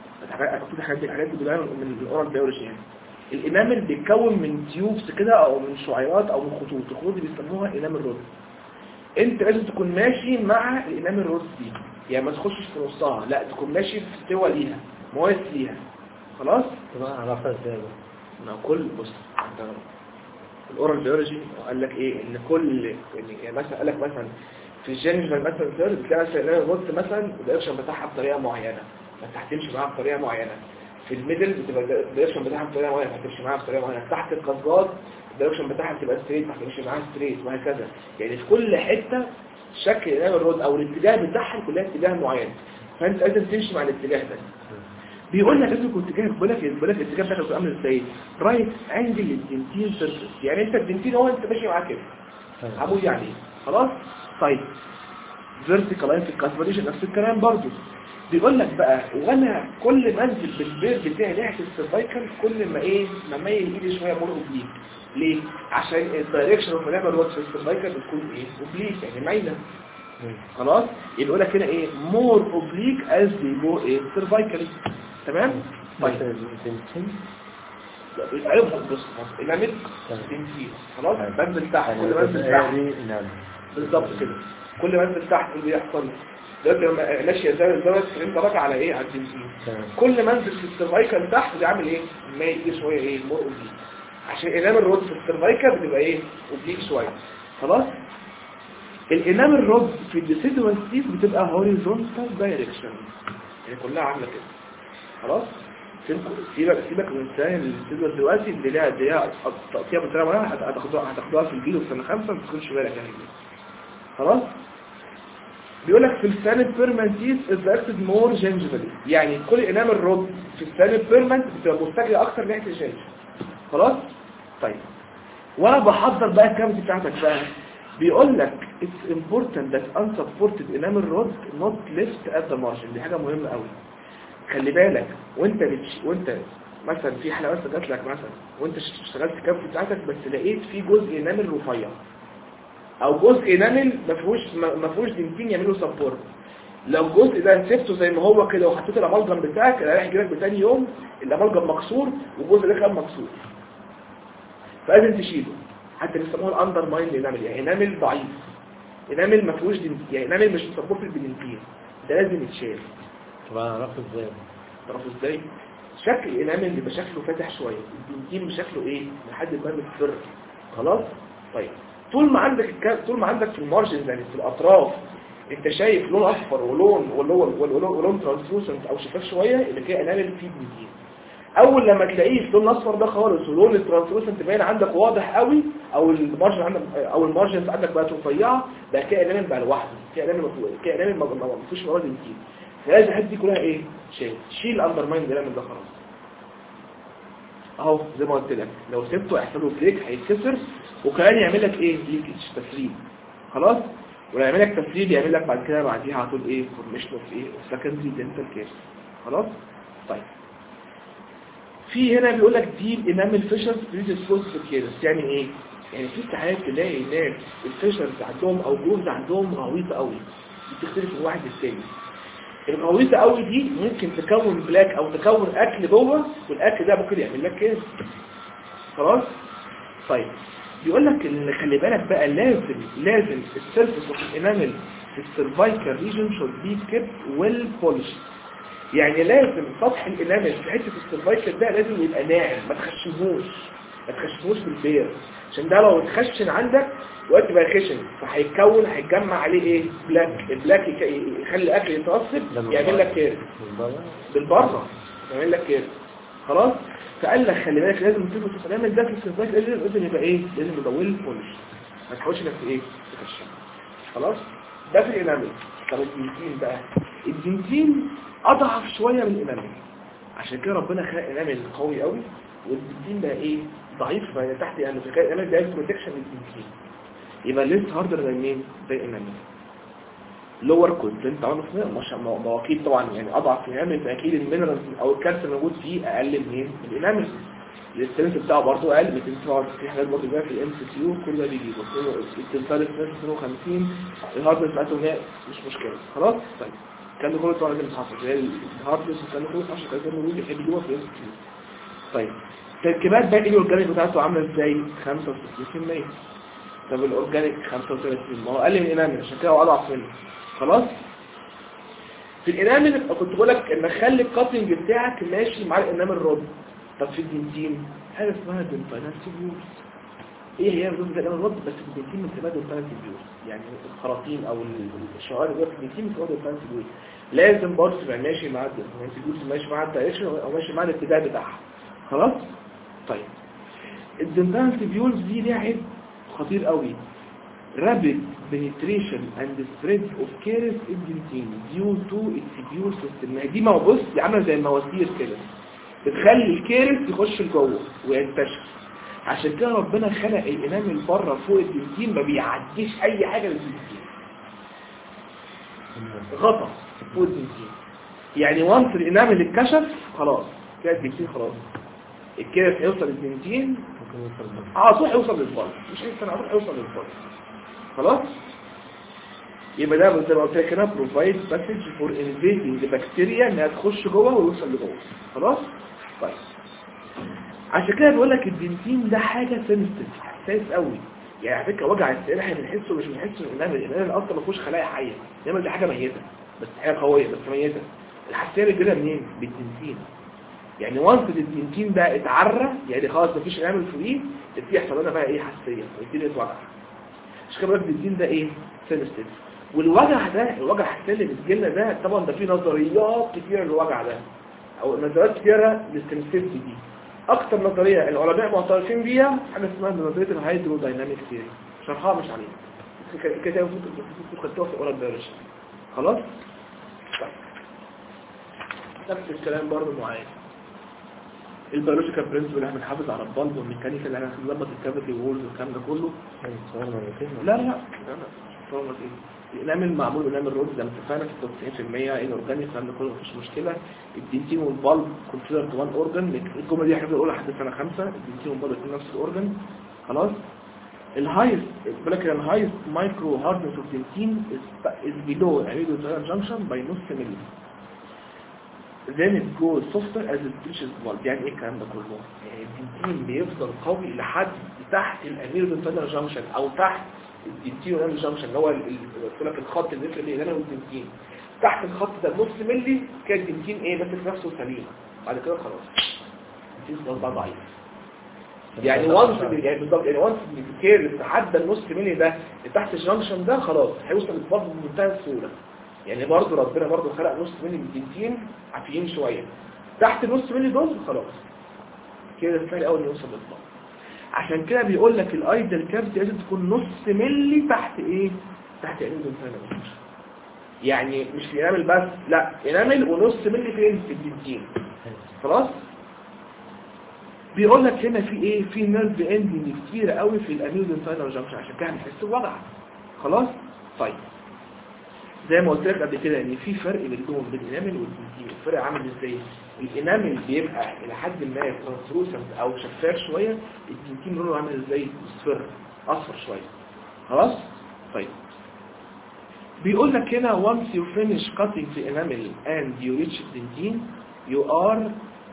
Speaker 1: الحاجات دي بتبقى من الاورال بيولوجي. يعني الانامل بيتكون من تيوبس كده او من شعيرات او من خطوط، الخطوط دي بيسموها انامل رود. انت لازم تكون ماشي مع الانامل رود دي، يعني ما تخشش في نصها، لا تكون ماشي في استوى ليها، مواسي ليها. خلاص.
Speaker 2: طب اعرفها ازاي بقى؟
Speaker 1: ما كل بص انت الاورال بيولوجي قال لك ايه؟ ان كل يعني مثلا قال لك مثلا في الجينيفال مثلا سير بتلاقي الانامل رود مثلا الدايركشن بتاعها بطريقه معينه، ما تحتمش معاها بطريقه معينه. في الميدل بتبقى الدايركشن بتاعها بطريقه معينه، ما تمشي معاها بطريقه معينه. تحت القصبات الدايركشن بتاعها بتبقى ستريت، ما تمشي معاها ستريت، وهكذا. يعني في كل حته شكل الانامل رود او الاتجاه بتاعها كلها اتجاه معين، فانت لازم تمشي مع الاتجاه ده. بيقول لك لازم يكون اتجاه، بيقول لك الاتجاه بتاعك يكون عامل ازاي؟ رايت انجل للدنتين سيرفيس، يعني انت الدنتين هو انت ماشي معاه كده عمود يعني خلاص. طيب فيرتيكال لاين في الكاسبريشن نفس الكلام برضو. بيقول لك بقى وانا كل ما انزل بالبير بتاعي ناحيه السيرفايكال كل ما ايه ما ميل ايدي شويه مور اوبليك. ليه؟ عشان الدايركشن اوف الانامل رود في السيرفايكال بتكون ايه؟ اوبليك يعني مايله. خلاص. يقول لك هنا ايه؟ مور اوبليك از بيجو ايه؟ سيرفايكال. تمام. طيب ايوه بص الانامل بنزين خلاص بنزل تحت، كل ما انزل تحت بالظبط كده، كل ما انزل تحت اللي بيحصل دلوقتي لما ماشيه زي الزمن انت راجع على ايه؟ على البنزين. كل ما انزل في السيرفايكال تحت بيعمل ايه؟ ما يجي شويه ايه؟ مور اوبليك، عشان الانامل الرود في السيرفايكال بتبقى ايه؟ اوبليك شويه. خلاص. الانامل الرود في الديسيدوال ستيت بتبقى هوريزونتال دايركشن، يعني كلها عامله كده. خلاص. سيبك من الثاني الديسيدوال دلوقتي اللي ليها تقطيع بطريقه معينه هتاخدوها في الجيل في سنه 5 ما تكونش بالك يعني. خلاص. بيقول لك في السانب بيرمنتيس ازاكتد مور جنجفالي، يعني كل انامل رود في السانب بيرمنت بتبقى متجهه اكتر ناحيه الجنج. خلاص. طيب وانا بحضر بقى الكاميرا بتاعتك بقى بيقول لك it's important that unsupported enamel rod not left at the margin. دي حاجه مهمه قوي، خلي بالك وانت مثلا في حاله مثلا جات لك مثلا وانت اشتغلت الكاميرا بتاعتك بس لقيت في جزء انامل رفيع او جزء انامل ما فيهوش دنتين يعملوا سبورت. لو الجزء ده سبته زي ما هو كده وحطيت الامالجم بتاعك رايح يجيلك بتاني يوم الامالجم مكسور والجزء ده كان مكسور، فلازم تشيله. حتى بيسموه الاندر ماين انامل، يعني انامل ضعيف، انامل ما فيهوش دنتين، يعني انامل مش سبورت بالدنتين، ده لازم يتشال.
Speaker 2: طب انا اعرفه ازاي؟
Speaker 1: تعرفوا ازاي؟ شكل الانامل بيبقى شكله فاتح شويه، الدنتين بشكله ايه؟ لحد ما بيصفر. خلاص. طيب طول ما عندك في المارجنز يعني في الاطراف انت شايف لون اصفر ولون ترانسلوسنت او شفاف شويه اللي كده انامل فيه دنتين. اول لما تلاقيه اللون الاصفر ده خالص ولون الترانسلوسنت باين عندك واضح قوي، او المارجن عندك او المارجنز عندك بقت رفيعه، ده كده انامل بقى لوحده، كده انامل ما فيش مرض دنتين. فلازم الحته دي كلها ايه؟ شيل الاندرماين الانامل ده خلاص. اهو زي ما قلت لك لو سبته هيحصل له بريك هيتكسر، وكمان يعمل لك ايه؟ ليكج تسريب. خلاص؟ ولما يعمل لك تسريب يعمل لك بعد كده بعديها على طول ايه؟ فورميشن اوف ايه؟ سكندري دنتال كيس. خلاص؟ طيب في هنا بيقول لك دي انامل فيشرز بريديسبوزد كيس. يعني ايه؟ يعني في ساعات تلاقي ناس الفيشرز عندهم او جروز عندهم غويطه قوي، بتختلف من واحد للتاني. الغويطه قوي دي ممكن تكون بلاك او تكون اكل جوه، والاكل ده ممكن يعمل لك كيس. خلاص؟ طيب بيقول لك ان خلي بالك بقى لازم السيرفيس اوف الانامل في السيرفايكال ريجن شود بي كيبت ويل بولش. يعني لازم سطح الانامل في حته السيرفايكال ده لازم يبقى ناعم، ما تخشنوش بالبير، عشان ده لو اتخشن عندك وقت بقى خشن هيتجمع عليه ايه؟ البلاك يخلي الاكل يترسب يعمل لك كده بالبره يعمل لك كده. خلاص؟ فقال لك خلي بالك لازم تلبس الانامل ده في السيرفايكال لازم يبقى ايه؟ لازم يبقى ويل بولش، ما تحاولش انك ايه؟ تخشن. خلاص؟ ده في الانامل. طب الدنتين بقى، الدنتين اضعف شويه من الانامل، عشان كده ربنا خلق انامل قوي قوي والدنتين بقى ايه؟ ضعيف بقى تحت. يعني في الانامل ده بروتكشن للدنتين، يبقى ليس هاردر زي مين؟ زي الانامل. لور كونتنت طبعا مش مواكيد طبعا، يعني اضعف في الانامل فاكيد المينرالز او الكالسيوم موجود فيه اقل من الانامل. الاسترنس بتاعه برضه اقل، 297 في حاجات برضه بقى في الام سي كيو كل ده بيجي التنسال 52 الهاردنس بتاعته مش مشكله. خلاص؟ طيب كان كله طبعا لازم يتحفظ زي الهاردنس كان كله 10 كذا موجود بيحب يجيبه في الام سي كيو. طيب تركيبات بقى الاورجانيك بتاعته عامله ازاي؟ 65%. طب الاورجانيك 35، ما هو اقل من الانامل عشان كده هو اضعف منه. خلاص؟ في الانامل كنت بقول لك ان خلي الكاتنج بتاعك ماشي مع الانامل رود. طب في الدنتين حاجه اسمها دنتينال تيبيولز. ايه هي بدون الانامل رود؟ بس في الدنتين من سماد دنتينال تيبيولز، يعني الخراطيم او الشوارع اللي في الدنتين من سماد دنتينال تيبيولز. لازم برضه تبقى ماشي مع الدنتينال تيبيولز، ماشي مع الدايركشن او ماشي مع الاتجاه بتاعها. خلاص؟ طيب الدنتينال تيبيولز دي ليها عيب خطير قوي. rapid penetration and spread of caries in dentin due to its tubule system. دي ما بص دي عامله زي المواسير كده، بتخلي الكيرس يخش لجوه وينتشر. عشان كده ربنا خلق الانامل بره فوق الدنتين ما بيعديش اي حاجه للدنتين، غطا فوق الدنتين. يعني وانس الانامل اتكشف خلاص كده الدنتين خلاص، الكيرس هيوصل للدنتين على طول هيوصل للبلد، مش هيستنى على طول هيوصل للبلد. خلاص؟ يبقى ده زي ما قلت لك هنا بروفايد باسج فور انفيدنج بكتيريا انها تخش جوه ويوصل لجوه. خلاص؟ طيب عشان كده بقول لك الدنتين ده حاجه سنسيتيف حساس قوي. يعني على فكره وجع السرير احنا بنحسه مش بنحسه الانامل اصلا ما فيهوش خلايا حيه، الانامل دي حاجه ميته بس حاجه قويه بس ميته. الحساسيه اللي جايه منين؟ بالدنتين. يعني وانس الدنتين ده اتعرى يعني خلاص مفيش انامل فوقيه، يحصل لنا بقى ايه؟ حساسيه ويبتدي يتوجع. مش كده بقى الدنتين ده ايه؟ سينستيف. والوجع ده الوجع الحساسي اللي بتجيلنا ده طبعا ده فيه نظريات كتيره للوجع ده او نظريات كتيره للسينستيف دي. اكتر نظريه العلماء معترفين بيها حاجه اسمها نظريه الهيدرودايناميك ثيوري، شرحها مش عليه كده المفروض خدتوها في اورال بيولوجي. خلاص؟ نفس الكلام برضه معايا البيولوجيكال برنسبل اللي احنا بنحافظ على البلب والميكانيكا اللي احنا بنظبط الكافيتي وولز والكلام ده كله. لا صورنا ايه؟ الانامل معمول بانامل رود زي ما اتفقنا في 90% الاورجانيك الكلام ده كله مفيش مشكله. الدنتين والبلب كونسيدرد وان اورجان، الجمله دي احنا بنقولها لحد سنه 5. الدنتين والبلب الاثنين نفس الاورجان. خلاص؟ الهايست بالك الهايست مايكرو هاردنس اوف دنتين از بيلو اميدو جانكشن باي نص مللي. then it goes softer as it reaches bulb. يعني ايه الكلام ده كله؟ يعني الدنتين بيفضل قوي لحد تحت الاميرودنتال جانكشن او تحت الدنتين والاميرودنتال جانكشن اللي هو قلت لك الخط اللي بيفرق بين الدنتين. تحت الخط ده نص مللي كان الدنتين ايه؟ ماسك نفسه سليم. بعد كده خلاص الدنتين خلاص بقى ضعيف. يعني وانس يعني بالظبط يعني وانس الكير تعدى النص ملي ده تحت الجنكشن ده خلاص هيوصل للبلب بمنتهى السهوله. يعني برضه ربنا برضه خلق نص ملي من الدنتين عافيين شويه، تحت النص ملي دول خلاص كده سهل قوي يوصل للبلب. عشان كده بيقول لك الايدل كافيتي لازم تكون نص ملي تحت ايه؟ تحت الاندوثيلم. يعني مش الانامل بس، لا انامل ونص ملي فين؟ في الدنتين. خلاص. بيقول لك هنا في ايه؟ في نيرف اندنج كتير قوي في الاميوزنتاينال جانكشن، عشان كده هنحس بوجع. خلاص. طيب زي ما قلت لك قبل كده ان في فرق بينهم بين الانامل والدنتين. الفرق عامل ازاي؟ الانامل بيبقى الى حد ما ترانسلوسنت او شفاف شويه، الدنتين لونه عامل ازاي؟ مصفر اصفر شويه. خلاص. طيب بيقول لك هنا once you finish cutting the enamel and you reach dentine you are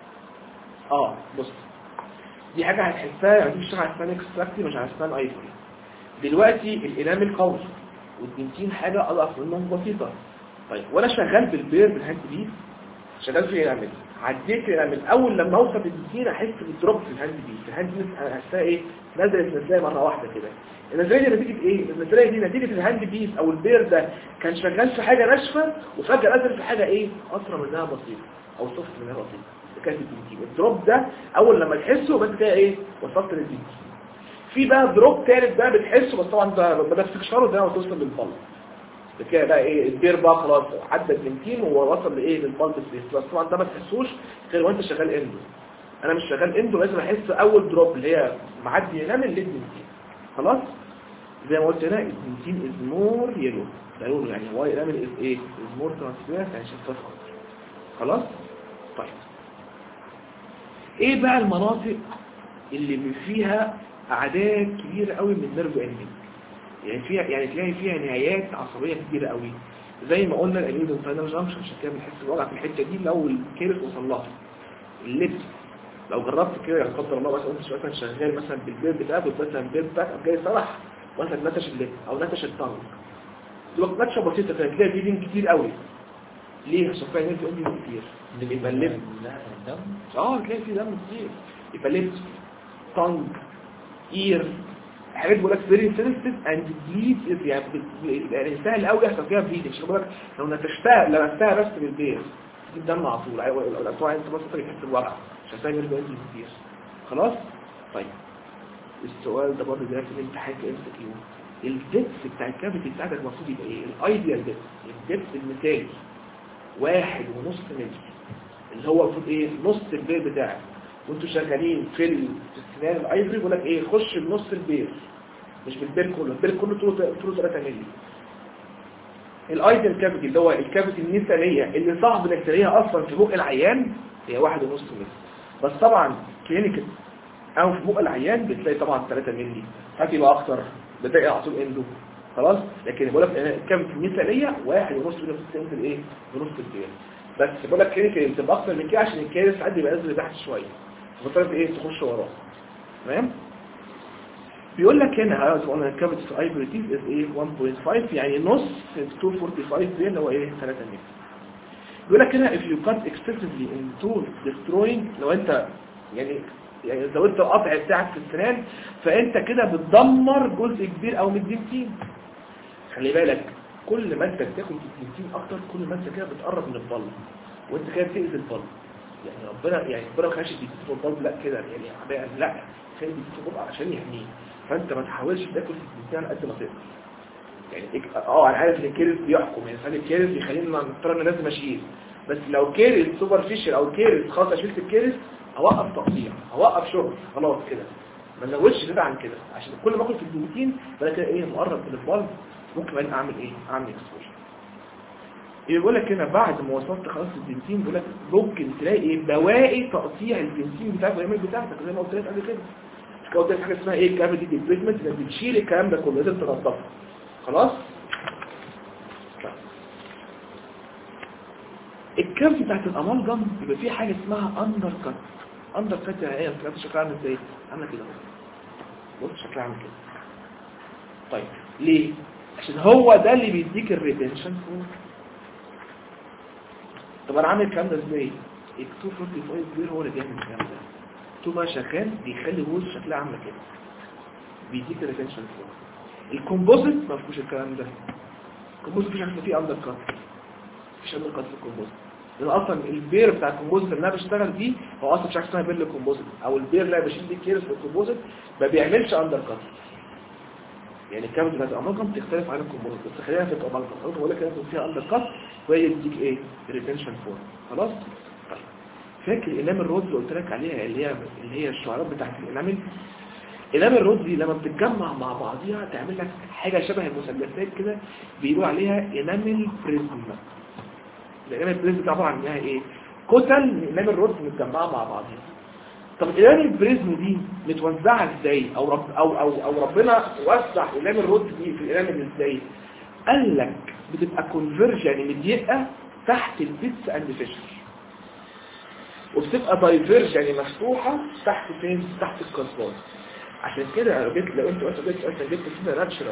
Speaker 1: بص دي حاجه هتحسها يعني مش على اسنان اكستراكتي مش على اسنان ايفوري. دلوقتي الانامل قوي والدنتين حاجه اضعف منهم بسيطه. طيب وانا شغال بالبير بالهاند بيس شغال في الانامل، عديت الانامل اول لما اوصل للدنتين احس بالدروب في الهاند بيس. الهاند بيس احسها ايه؟ نزلت مره واحده كده. النزلة دي نتيجة ايه؟ النزلة دي نتيجة الهاند بيس او البير ده كان شغال في حاجة ناشفة وفجأة نزل في حاجة ايه؟ أسرى منها بسيطة او سفت منها بسيطة. ده كانت الدنتين. الدروب ده اول لما تحسه بس كده ايه؟ وصلت للدنتين. في بقى دروب ثالث بقى بتحسه بس طبعا ده بدأت تكشره ده وتوصل للبلد. ده كده بقى ايه؟ البير بقى خلاص عدى الدنتين ووصل لايه؟ للبلد سبيس. بس طبعا ده ما تحسوش غير وانت شغال اندو. انا مش شغال اندو لازم احس اول دروب اللي هي معدي ينامل للدنتين. خلاص؟ زي ما قلت هنا الدنتين از مور يلو، ده لونه يعني واي رامل از ايه؟ از مور ترانسبيرنت يعني شفاف اكتر. خلاص. طيب ايه بقى المناطق اللي فيها اعداد كبيره قوي من النيرف اندنج؟ يعني فيها يعني تلاقي فيها نهايات عصبيه كبيره قوي زي ما قلنا الاميوزنتاينال جانكشن، عشان كده بنحس بالوجع في الحته دي لو الكيرس وصل لها. اللبس لو جربت كده لا قدر الله مثلا انت مثلا شغال مثلا بالبير بتاعك مثلا البير بتاعك جاي صرح مثلا نتش اللب او نتش الطنج دول نتشه بسيطه كده تلاقي فيدين كتير قوي. ليه؟ عشان فيها نيرف اندنج كتير. يبقى اللب تلاقي فيه دم كتير. يبقى لب طنج اير حاجات بقول لك فيري سنسيتيف اند بليد يعني سهل قوي يحصل فيها بليد. مش بقول لك لو لمستها بس بالبير تجيب دم على طول. لو طبعا انت بس تحس بالوجع عشان فيها نيرف اندنج كتير. خلاص. طيب السؤال ده برضه دلوقتي في الامتحان في MCQ الدبس بتاع الكافيتي بتاعتك المفروض يبقى ايه؟ الايديال دبس. الدبس المثالي 1.5 مللي اللي هو المفروض ايه؟ نص البير بتاعك. وانتوا شغالين في السنان الايفري بيقول لك ايه؟ خش بنص البير مش بالبير كله. البير كله طوله 3 مللي. الايديال كافيتي اللي هو الكافيتي المثاليه اللي صعب انك تلاقيها اصلا في بق العيان هي 1.5 مللي. بس طبعا كلينيكال او في بق العيان بتلاقي طبعا 3 مللي. هتبقى اكتر بتلاقي على طول اندو. خلاص. لكن بقول لك الكافيتي المثاليه 1.5 مللي في الايه؟ بنص البير. بس بقول لك كلينيكال بتبقى اكتر من كده عشان الكيرس عادي بيبقى نازل لتحت شويه فبتعرف ايه؟ تخش وراه. تمام. بيقول لك هنا زي ما قلنا الكافيتي في ايبريتيز از ايه؟ 1.5 يعني نص 245 دي اللي هو ايه؟ 3 مللي. بيقول لك هنا if you cut excessively into destroying لو انت يعني لو انت القطع بتاعك في السنان فانت كده بتدمر جزء كبير او من الدنتين. خلي بالك كل ما انت بتاخد الدنتين اكتر كل ما انت كده بتقرب من البلد وانت كده بتأذي البلد. يعني ربنا ما خلقش الدنتين في البلد لا كده يعني لا خلي الدنتين في البلد عشان يحميه. فانت ما تحاولش تاكل الدنتين على قد ما تقدر. يعني انا عارف ان الكيرس بيحكم يعني الكيرس بيخلينا نضطر ان لازم اشيل. بس لو كيرس سوبرفيشال او كيرس خلاص اشيلت الكيرس اوقف تقطيع اوقف شغل خلاص كده ما نزودش زياده عن كده عشان كل ما اكل في الدنتين بقى كده ايه مقرب من البلد ممكن بقى اعمل ايه؟ اعمل اكسبوجر. يقول لك هنا بعد ما وصلت خلاص الدنتين بيقول لك ممكن تلاقي ايه؟ بواقي تقطيع الدنتين بتاعك والايميل بتاعتك زي ما قلت لك قبل كده. مش قلت لك حاجه اسمها ايه؟ كافيتي ديبريسمنت انك بتشيل الكلام ده كله لازم تنضفه. خلاص. الكيرف بتاعت الامالجم يبقى فيه حاجه اسمها اندر كات يعني ايه؟ الكات شكلها عامل ازاي؟ عامله كده بص شكلها عامل كده. طيب ليه؟ عشان هو ده اللي بيديك الريتنشن. طب انا عامل الكلام ده ازاي؟ ال 245 بير هو اللي بيعمل الكلام ده. طول ما شغال بيخلي الوز شكلها عامله كده، بيديك الريتنشن فور. الكومبوزيت ما فيهوش الكلام ده. الكومبوزيت مفيش حاجه فيه اندر كات، مفيش اندر كات في الكومبوزيت، لان اصلا البير بتاع الكومبوزيت اللي انا بشتغل بيه هو اصلا مش حاجه اسمها بير للكومبوزيت، او البير اللي انا بشيل بيه كيرس في الكومبوزيت ما بيعملش اندر كات. يعني الكامل بتاعت الامالجم تختلف عن الكومبوزيت، بس خلينا في الامالجم. انا بقول لك لازم فيها اندر كات وهي تديك ايه؟ ريتنشن فور. خلاص. طيب فاكر الانام الرود اللي قلت لك عليها اللي هي الشعارات بتاعت الانامل؟ الانامل الرود دي لما بتتجمع مع بعضيها تعمل لك حاجه شبه المثلثات كده، بيقولوا عليها انامل بريزم. الانامل بريزم دي عباره عن انها ايه؟ كتل من انامل الرود متجمعه مع بعضيها. طب الانامل بريزم دي متوزعه ازاي؟ او ربنا وزع الانامل الرود دي في الانامل ازاي؟ قال لك بتبقى كونفرج يعني مضيقه تحت البيتس اند فيشر، وبتبقى دايفيرج يعني مفتوحه تحت فين؟ تحت الكربون. عشان كده لو انت مثلا جبت فيها ناتشرال،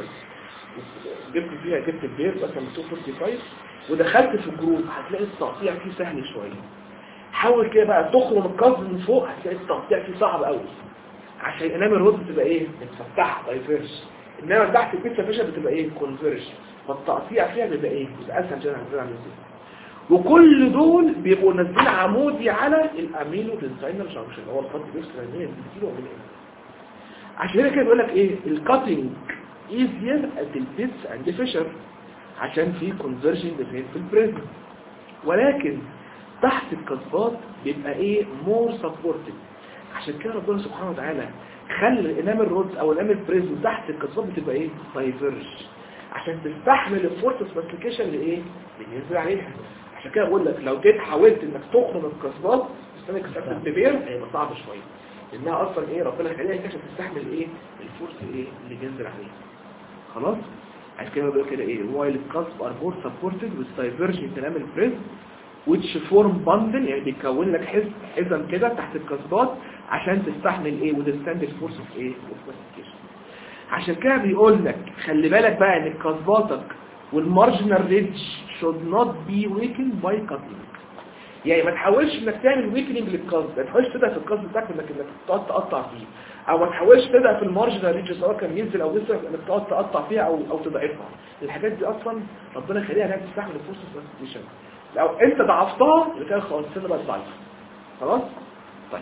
Speaker 1: جبت البير مثلا 245 ودخلت في الجروب، هتلاقي التقطيع فيه سهل شويه. حاول كده بقى تخرم القصد من فوق، هتلاقي التقطيع فيه صعب قوي، عشان انما الرود بتبقى ايه؟ متفتحه دايفيرج، انما تحت البيتزا فيشر بتبقى ايه؟ كونفيرج، فالتقطيع فيها بيبقى ايه؟ بيبقى اسهل جدا عن ازاي. وكل دول بيبقوا نازلين عمودي على الامينو بنزينال جانكشن اللي هو الخط الاسرائيلي اللي بيجيله من هنا. عشان كده بيقول لك ايه؟ الكاتنج ايزير ات البيتس اند فيشر، عشان في كونفرجن بين في البريزم. ولكن تحت القصبات بيبقى ايه؟ مور سبورتد. عشان كده ربنا سبحانه وتعالى خلى الانامل رودز او الانامل بريزم تحت القصبات بتبقى ايه؟ دايفيرج، عشان تستحمل الفورس سبيسيفيكيشن لايه؟ اللي ينزل عليها. عشان كده بقول لك لو جيت حاولت انك تخرم القصبات تستنى كسبت البيبير هيبقى صعب شويه، لانها اصلا ايه؟ ربنا خليها عشان تستحمل ايه؟ الفورس ايه اللي ينزل عليها. خلاص. عشان كده بقول كده ايه؟ while القصب are more supported with divergent enamel prism which form bundle، يعني بيكون لك حزم كده تحت القصبات عشان تستحمل ايه؟ withstand the force of ايه؟ of mastication. عشان كده بيقول لك خلي بالك بقى ان قصباتك والمارجنال ريدج should not be weakened by cutting. يعني ما تحاولش انك تعمل ويكنينج للقصب، ما تحاولش تبدا في القصب بتاعك انك تقعد تقطع فيه، او ما تحاولش تبدا في المارجنال ريدج سواء كان ينزل او يسرق انك تقعد تقطع فيها او تضعفها. الحاجات دي اصلا ربنا خليها انها تستحمل الفورس سبيسيفيكيشن. لو انت ضعفتها يبقى كده خلاص السنه بقت ضعيفه. خلاص. طيب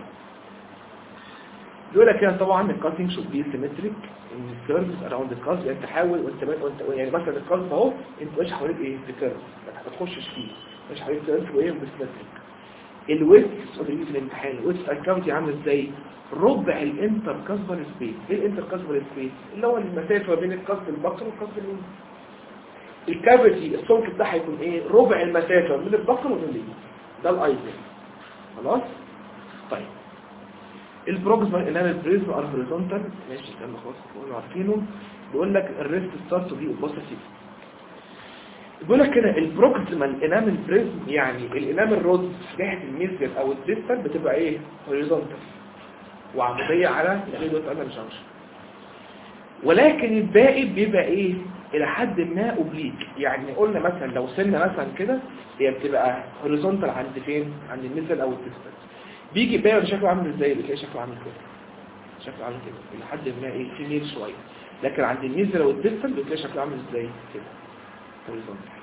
Speaker 1: يقول لك كده طبعا الكاتنج شود بي سيمتريك ان الكيرفز اراوند القصب، يعني تحاول وانت يعني مثلا القصب اهو انت ماشي حواليك ايه؟ الكيرف ما تخشش فيه، مش حواليك كيرف وايه؟ بسيمتريك. الويت في الامتحان الويت اكاونتي عامل ازاي؟ ربع الانتر كاسبال سبيس. ايه الانتر كاسبال سبيس؟ اللي هو المسافه بين القصب البكر والقصب اليمين. الكافيتي السمك بتاعها يكون ايه؟ ربع المسافه من البكر واليمين. ده الايديال. خلاص. طيب البروكسيمال انامل بريزم ار هوريزونتال، ماشي كلام خلاص كلنا عارفينه. بيقول لك الريست ستارت دي اوبوزيت. بيقول لك كده البروكسيمال انامل بريزم يعني الانامل رود جهه الميزيال او الديستال بتبقى ايه؟ هوريزونتال وعموديه على الريدوت انامل جانكشن، ولكن الباقي بيبقى ايه؟ الى حد ما اوبليك. يعني قلنا مثلا لو سنه مثلا كده هي بتبقى هوريزونتال عند فين؟ عند الميزيال او الديستال. بيجي باقي شكله عامل ازاي؟ بتلاقي شكله عامل كده، شكله عامل كده الى حد ما ايه؟ في ميل شويه. لكن عند الميزيال او الديستال بتلاقي شكله عامل ازاي؟ كده هوريزونتال.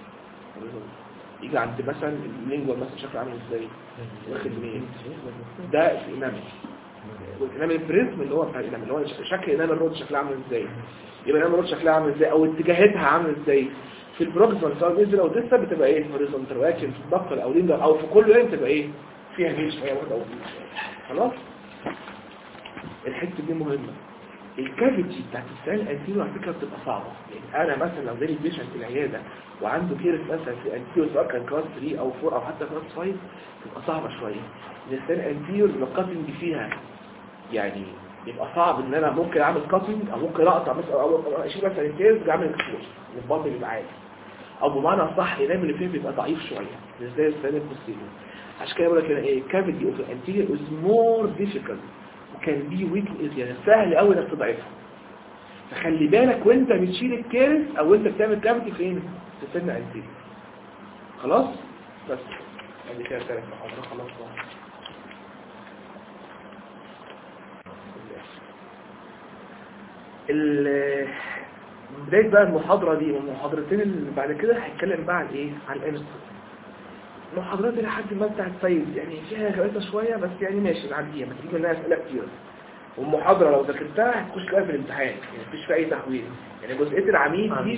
Speaker 1: يجي عند مثلا اللينجوال مثلا شكله عامل ازاي؟ واخد مين؟ ده الانامل. والانامل بريزم اللي هو بتاع الانامل اللي هو شكل الانامل الرود شكلها عامل ازاي؟ يبقى الانامل الرود شكلها عامل ازاي او اتجاهاتها عامل ازاي؟ في البروكسيمال سواء ميزل او ديستال بتبقى ايه؟ هوريزونتال. ولكن في البكر او لينجر او في كل لين تبقى ايه؟ فيها ميل شويه واحده او خلاص. الحته دي مهمه. الكافيتي بتاعت السائل الانتيريور على فكره بتبقى صعبه. يعني انا مثلا لو جالي بيشنت في العياده وعنده كيرس مثلا في انتيريور سواء كان كلاس 3 او 4 او حتى كلاس 5 بتبقى صعبه شويه. السائل الانتيريور لو كاتنج فيها يعني يبقى صعب ان انا ممكن اعمل كاتنج او ممكن اقطع مثلا او اشيل مثلا الكيرس واعمل اكسبوجر من البطن بيبقى عالي، او بمعنى صح الانام اللي فيه بيبقى ضعيف شويه مش زي السائل البوستيريور. عشان كده بقول لك ايه؟ كافيتي اوف الانتيريور از مور ديفيكلت وكان بي ويك يعني سهل قوي انك تضعفها. فخلي بالك وانت بتشيل الكيرس او انت بتعمل كافيتي فين؟ في السن انتيريور. خلاص. بس ادي كده ثلاث محاضرات خلاص. بداية بقى المحاضرة دي والمحاضرتين اللي بعد كده هتكلم بقى عن ايه؟ عن الانسترومنت. المحاضرات اللي لحد ما بتاعت سيد يعني فيها غلطة شوية بس يعني ماشي نعديها، ما تجيب منها اسئلة كتير. والمحاضرة لو ذاكرتها هتخش بقى في الامتحان، يعني مفيش فيها اي تحويل. يعني جزئية العميد دي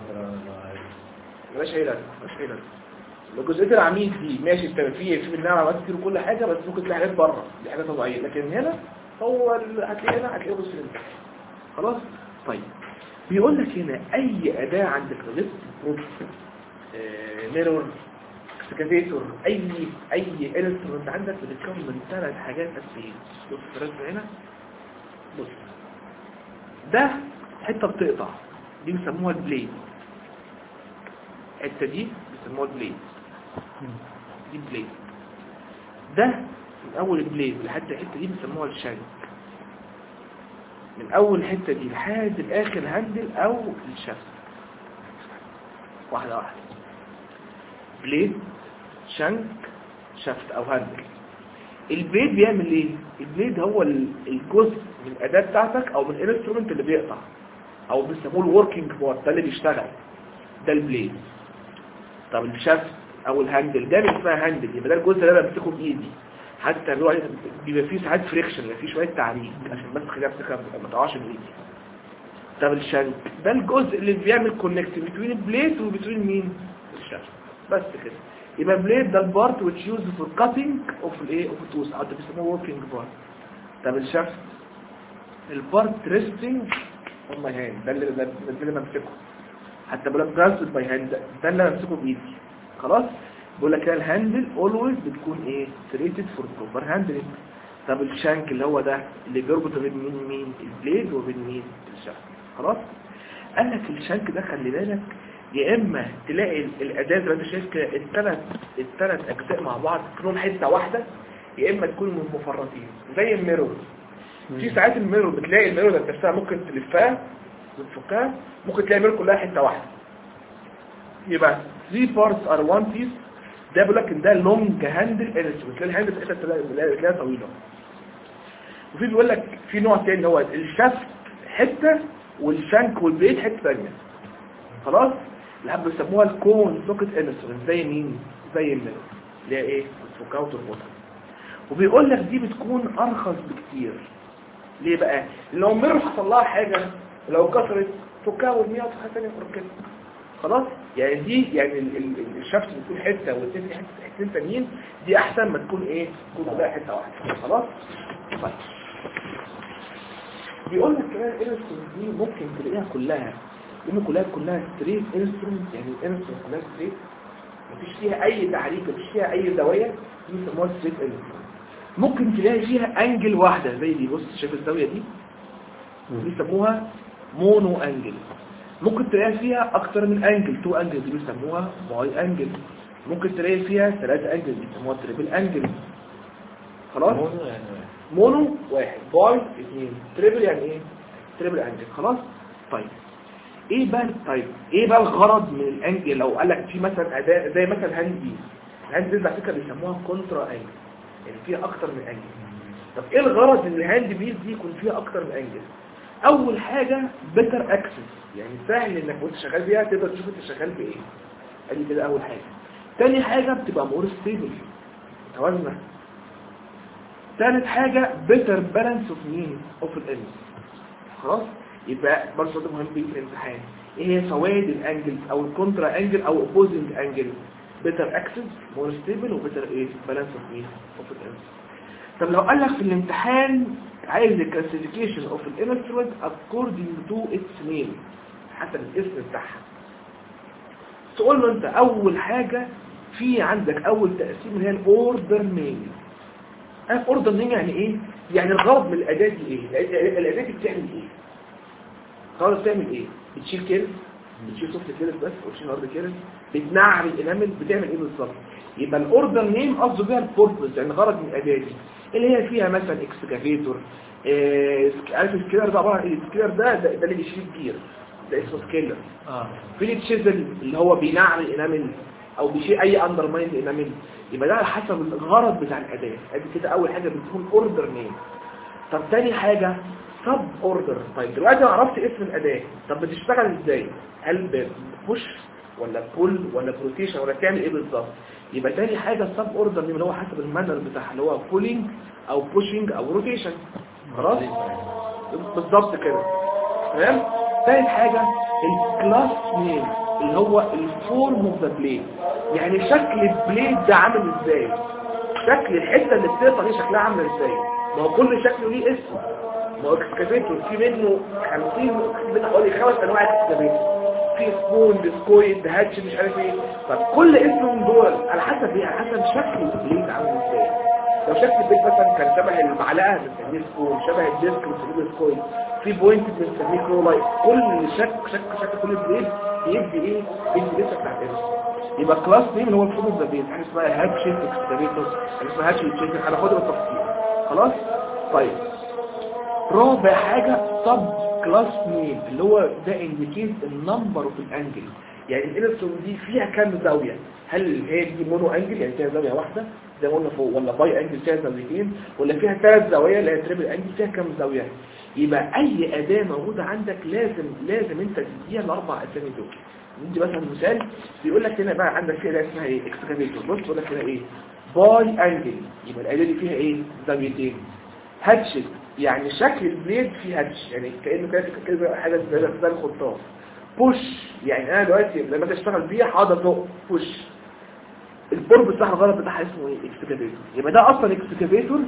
Speaker 1: ملاش اي لازمة، ملاش اي لازمة. جزئية العميد دي ماشي في منها معلومات كتير وكل حاجة، بس ممكن تلاقي حاجات بره، دي حاجة طبيعية. لكن هنا هو هتلاقي هنا هتلاقيه بص في الامتحان. خلاص؟ طيب بيقول لك هنا اي اداة عندك غلط بروف ميرور اكسكافيتور اي انسترومنت عندك بتتكون من 3 حاجات اساسيين. بص في الرسم هنا، بص ده حته بتقطع دي بيسموها البليد، الحته دي بيسموها البليد، دي بليد. ده من اول البليد لحد الحته دي بيسموها الشانك، من اول الحته دي لحد الاخر هاندل او الشافت، واحده واحده. بليد، شانك، شافت او هاندل. البليد بيعمل ايه؟ البليد هو الجزء من الاداه بتاعتك او من الانسترومنت اللي بيقطع، او بيسموه الوركينج بارت، ده اللي بيشتغل، ده البليد. طب الشافت او الهاندل ده اللي اسمها هاندل، يبقى ده الجزء اللي انا بمسكه بايدي، حتى بيبقى فيه ساعات فريكشن، بيبقى فيه شويه تعريج عشان بس خليها امسكها ما تقعش من ايدي. طب الشانك ده الجزء اللي بيعمل كونكت بين البليد وبين مين؟ الشافت. بس كده. يبقى بليد ده البارت which used for cutting of الايه of tools، او ده بيسموه working part. طب الشافت البارت resting on my hand، ده اللي بمسكه، حتى بقول لك grasped by hand، ده اللي بمسكه بايدي. خلاص؟ بقول لك الهاندل always بتكون ايه؟ treated for proper handling. طب الشانك اللي هو ده اللي بيربط بين مين؟ البليد وبين مين؟ الشافت. خلاص؟ قال لك الشانك ده خلي بالك، يا اما تلاقي الاداه زي ما انت شايف كده الثلاث اجزاء مع بعض كلهم حته واحده، يا اما تكون مفرطين زي الميرور. في ساعات الميرور بتلاقي الميرور ده نفسها ممكن تلفها وتفكها، ممكن تلاقي الميرور كلها حته واحده. يبقى 3 parts are one piece. ده بيقول لك ان ده لونج هاندل انسترومنت، تلاقي الهاندل في حته تلاقيها طويله. وفي بيقول لك في نوع تاني هو الشافت حته والشانك والبليد حته ثانيه. خلاص؟ اللي بيسموها الكون سوكت انسترومنت، زي مين؟ زي الميرور اللي هي ايه؟ الفكاهه وتربطها. وبيقول لك دي بتكون ارخص بكتير. ليه بقى؟ لو الميرور حصل لها حاجه، لو كسرت فكاهه والمية وحاجه ثانيه كده. خلاص؟ يعني دي يعني الشافت بتكون حته والتاني حتتين ثانيين، دي احسن ما تكون ايه؟ تكون كلها حته واحده. خلاص؟ طيب بيقول لك كمان الانسترومنت دي ممكن تلاقيها كلها كلها ستريت انسترومنت، يعني الانسترومنت كلها ستريت مفيش فيها اي تعريف، مفيش فيها اي زوايا، دي بيسموها ستريت انسترومنت. ممكن تلاقي فيها انجل واحده زي دي، بص شايف الزاويه دي بيسموها مونو انجل. ممكن تلاقي فيها اكتر من انجل، 2 انجل دي بيسموها باي انجل. ممكن تلاقي فيها 3 انجل بيسموها تريبل انجل. خلاص؟ مونو واحد، باي 2، تريبل يعني ايه؟ تريبل انجل. خلاص؟ طيب ايه بقى الغرض من الانجل؟ لو قال لك في مثلا اداة زي مثلا هاند دي، الهاند دي على فكره بيسموها كونترا انجل، يعني فيها اكتر من انجل. طب ايه الغرض ان الهاند بيز دي يكون فيها اكتر من انجل؟ اول حاجه بيتر اكسس، يعني سهل انك وانت شغال بيها تقدر تشوف انت شغال بايه، ادي كده اول حاجه. تاني حاجه بتبقى مور ستيبل، متوازنه. ثالث حاجه بيتر بالانس اوف مين؟ اوف الانجل. خلاص؟ يبقى برضه ده مهم في الامتحان. ايه هي فوائد الانجلز او الكونترا انجل او اوبوزنج انجل؟ بيتر اكسس، مور ستيبل، وبيتر ايه؟ بالانس اوف مين؟ اوف الانجل. طب لو قال لك في الامتحان عايز الكلاسيفيكيشن اوف الانسترومنت according to its name، حسب الاسم بتاعها، تقول له انت اول حاجه في عندك اول تقسيم اللي هي الاوردر نيم. الاوردر نيم يعني ايه؟ يعني الغرض من الاداه دي ايه؟ الاداه دي بتعمل ايه؟ الغرض بتعمل ايه؟ بتشيل كيرف، بتشيل سوفت كيرف بس، وتشيل هارد كيرف، بتنعم الانامل، بتعمل ايه بالظبط؟ يبقى الاوردر نيم قصده بيها البوربوز، يعني الغرض من الاداه دي اللي هي فيها مثلا اكسكافيتور، عارف السكيلر ده عباره عن ايه؟ السكيلر ده اللي بيشيل الجير، ده اسمه سكيلر. في التشيزل اللي هو بينعم الانامل او بيشيل اي اندرماين الانامل. يبقى ده على حسب الغرض بتاع الاداه. ادي كده اول حاجه بتكون اوردر نيم. طب تاني حاجة سب اوردر. طيب دلوقتي انا عرفت اسم الاداة، طب بتشتغل ازاي؟ هل بوش ولا بول ولا بروتيشن ولا تعمل ايه بالظبط؟ يبقى تاني حاجة السب اوردر اللي هو حسب المانر بتاعها اللي هو بولينج او بوشنج او روتيشن. خلاص بالظبط كده تمام. تاني حاجة الكلاس نيم اللي هو الفورم اوف ذا بليد، يعني شكل البليد ده عامل ازاي، شكل الحته اللي بتقطع دي شكلها عامل ازاي. ما هو كل شكل ليه اسم، ما هو اكسكافيتور في منه 50 من حوالي 5 انواع اكسكافيتور، في سبون سكويد هاتش مش عارف ايه. طب كل اسم من دول على حسب ايه؟ على حسب شكل البليد عامل ازاي. لو شكل البليد مثلا كان شبه المعلقه بنسميه سبون، شبه الديسك بنسميه سكويد، في بوينت بنسميه كرولايت. كل شكل كل بليد بيدي ايه؟ بيدي لسه بتاع الاسم. يبقى كلاس نيم اللي هو الفورم اوف ذا بليد، حاجه اسمها هاتش اكسكافيتور، حاجه اسمها هاتش تشيكن. هناخدها بالتفصيل خلاص. طيب رابع حاجه سب كلاس نيم اللي هو ده انديكيت النمبر اوف الانجل، يعني الانستروم دي فيها كام زاويه، هل هي دي مونو انجل يعني فيها زاويه واحده زي ما قلنا فوق، ولا باي انجل فيها زاويتين، ولا فيها 3 زوايا اللي هي تريبل انجل فيها كام زاويه. يبقى اي اداه موجوده عندك لازم انت تديها الاربع اسامي دول. ندي مثلا مثال بيقول لك هنا بقى عندك فيها اسمها ايه اكسكافيتور، بص بيقول لك هنا ايه باي انجل، يبقى الاداه دي فيها ايه زاويتين. هاتشد يعني شكل البليد فيه هاتش، يعني كانه كده حاجه زي الخطاف. بوش يعني انا دلوقتي لما اجي اشتغل بيها حاضر فوق بوش. البورب بتاعها الغلط بتاعها اسمه ايه اكسكافيتور، يبقى ده اصلا اكسكافيتور.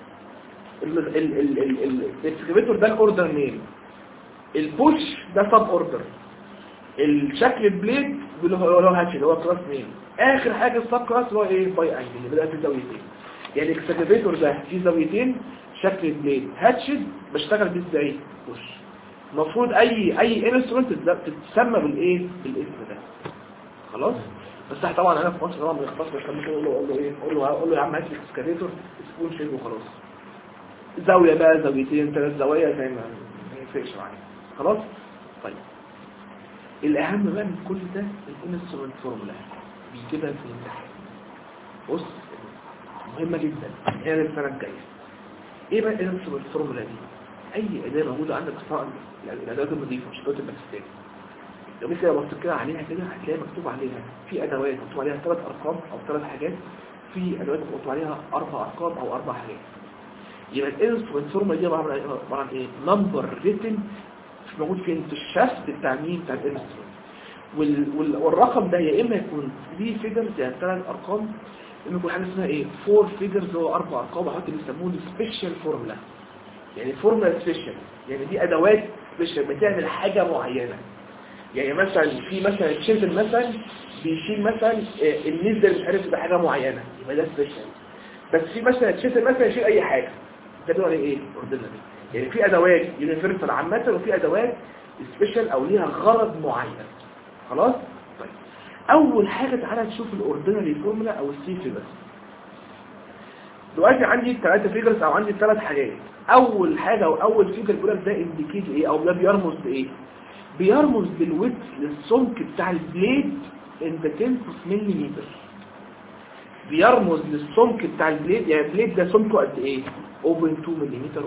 Speaker 1: الاكسكافيتور ده الاوردر نيم، البوش ده سب اوردر، الشكل البليد اللي هو هاتش اللي هو كلاس نيم، اخر حاجه السب كلاس اللي هو ايه باي انجل اللي بدأ في زاويتين. يعني الاكسكافيتور ده فيه زاويتين، شكل البليد هاتشد بشتغل بيه ازاي بوش. المفروض اي انسترومنت تتسمى بالايه بالاسم ده خلاص. بس احنا طبعا هنا في مصر طبعا بنختصر، مش ممكن اقول له يا عم هات لي اكسكافيتور سبون شيل وخلاص، زاويه بقى زاويتين 3 زوايا زي ما يفرقش معايا خلاص. طيب الاهم بقى من كل ده الانسترومنت فورمولا بيجيبها في الامتحان. بص مهمه جدا هي السنه الجايه. ايه بقى الانسترومنت فورمولا دي؟ اي اداه موجوده عندك سواء يعني الادوات النظيفه مش الادوات الباكستانيه، لو مثل لو بصيت كده عليها كده هتلاقي مكتوب عليها في ادوات مكتوب عليها 3 ارقام او 3 حاجات، في ادوات مكتوب عليها 4 ارقام او 4 حاجات. يبقى الانسترومنت فورمولا دي عباره عن ايه؟ نمبر ريتن موجود فين في الشافت بتاع مين بتاع الانسترومنت، والرقم ده يا اما يكون 3 فيجرز يعني 3 ارقام، اما يكون حاجه اسمها ايه 4 فيجرز هو 4 ارقام، وحط بيسموه سبيشال فورمولا. يعني فورمولا سبيشال يعني دي ادوات سبيشال بتعمل حاجه معينه. يعني مثلا في مثلا تشيزل مثلا بيشيل مثلا النسبه اللي مش عارف تبقى حاجه معينه يبقى ده سبيشال. بس في مثلا تشيزل مثلا يشيل اي حاجه ده بيقول ايه اوردينري. يعني في ادوات يونيفرسال عامه وفي ادوات سبيشال او ليها غرض معين خلاص. طيب اول حاجه تعالى نشوف الاوردينري فورمولا او السي فيجرز. دلوقتي عندي 3 فيجرز او عندي 3 حاجات. اول حاجه او اول فيجر بيقول لك ده انديكيت ايه او ده بيرمز لايه؟ بيرمز بالويدث للسمك بتاع البليد ان ذا 10 ملم. بيرمز للسمك بتاع البليد، يعني البليد ده سمكه قد ايه؟ 0.2 ملم 0.3 0.4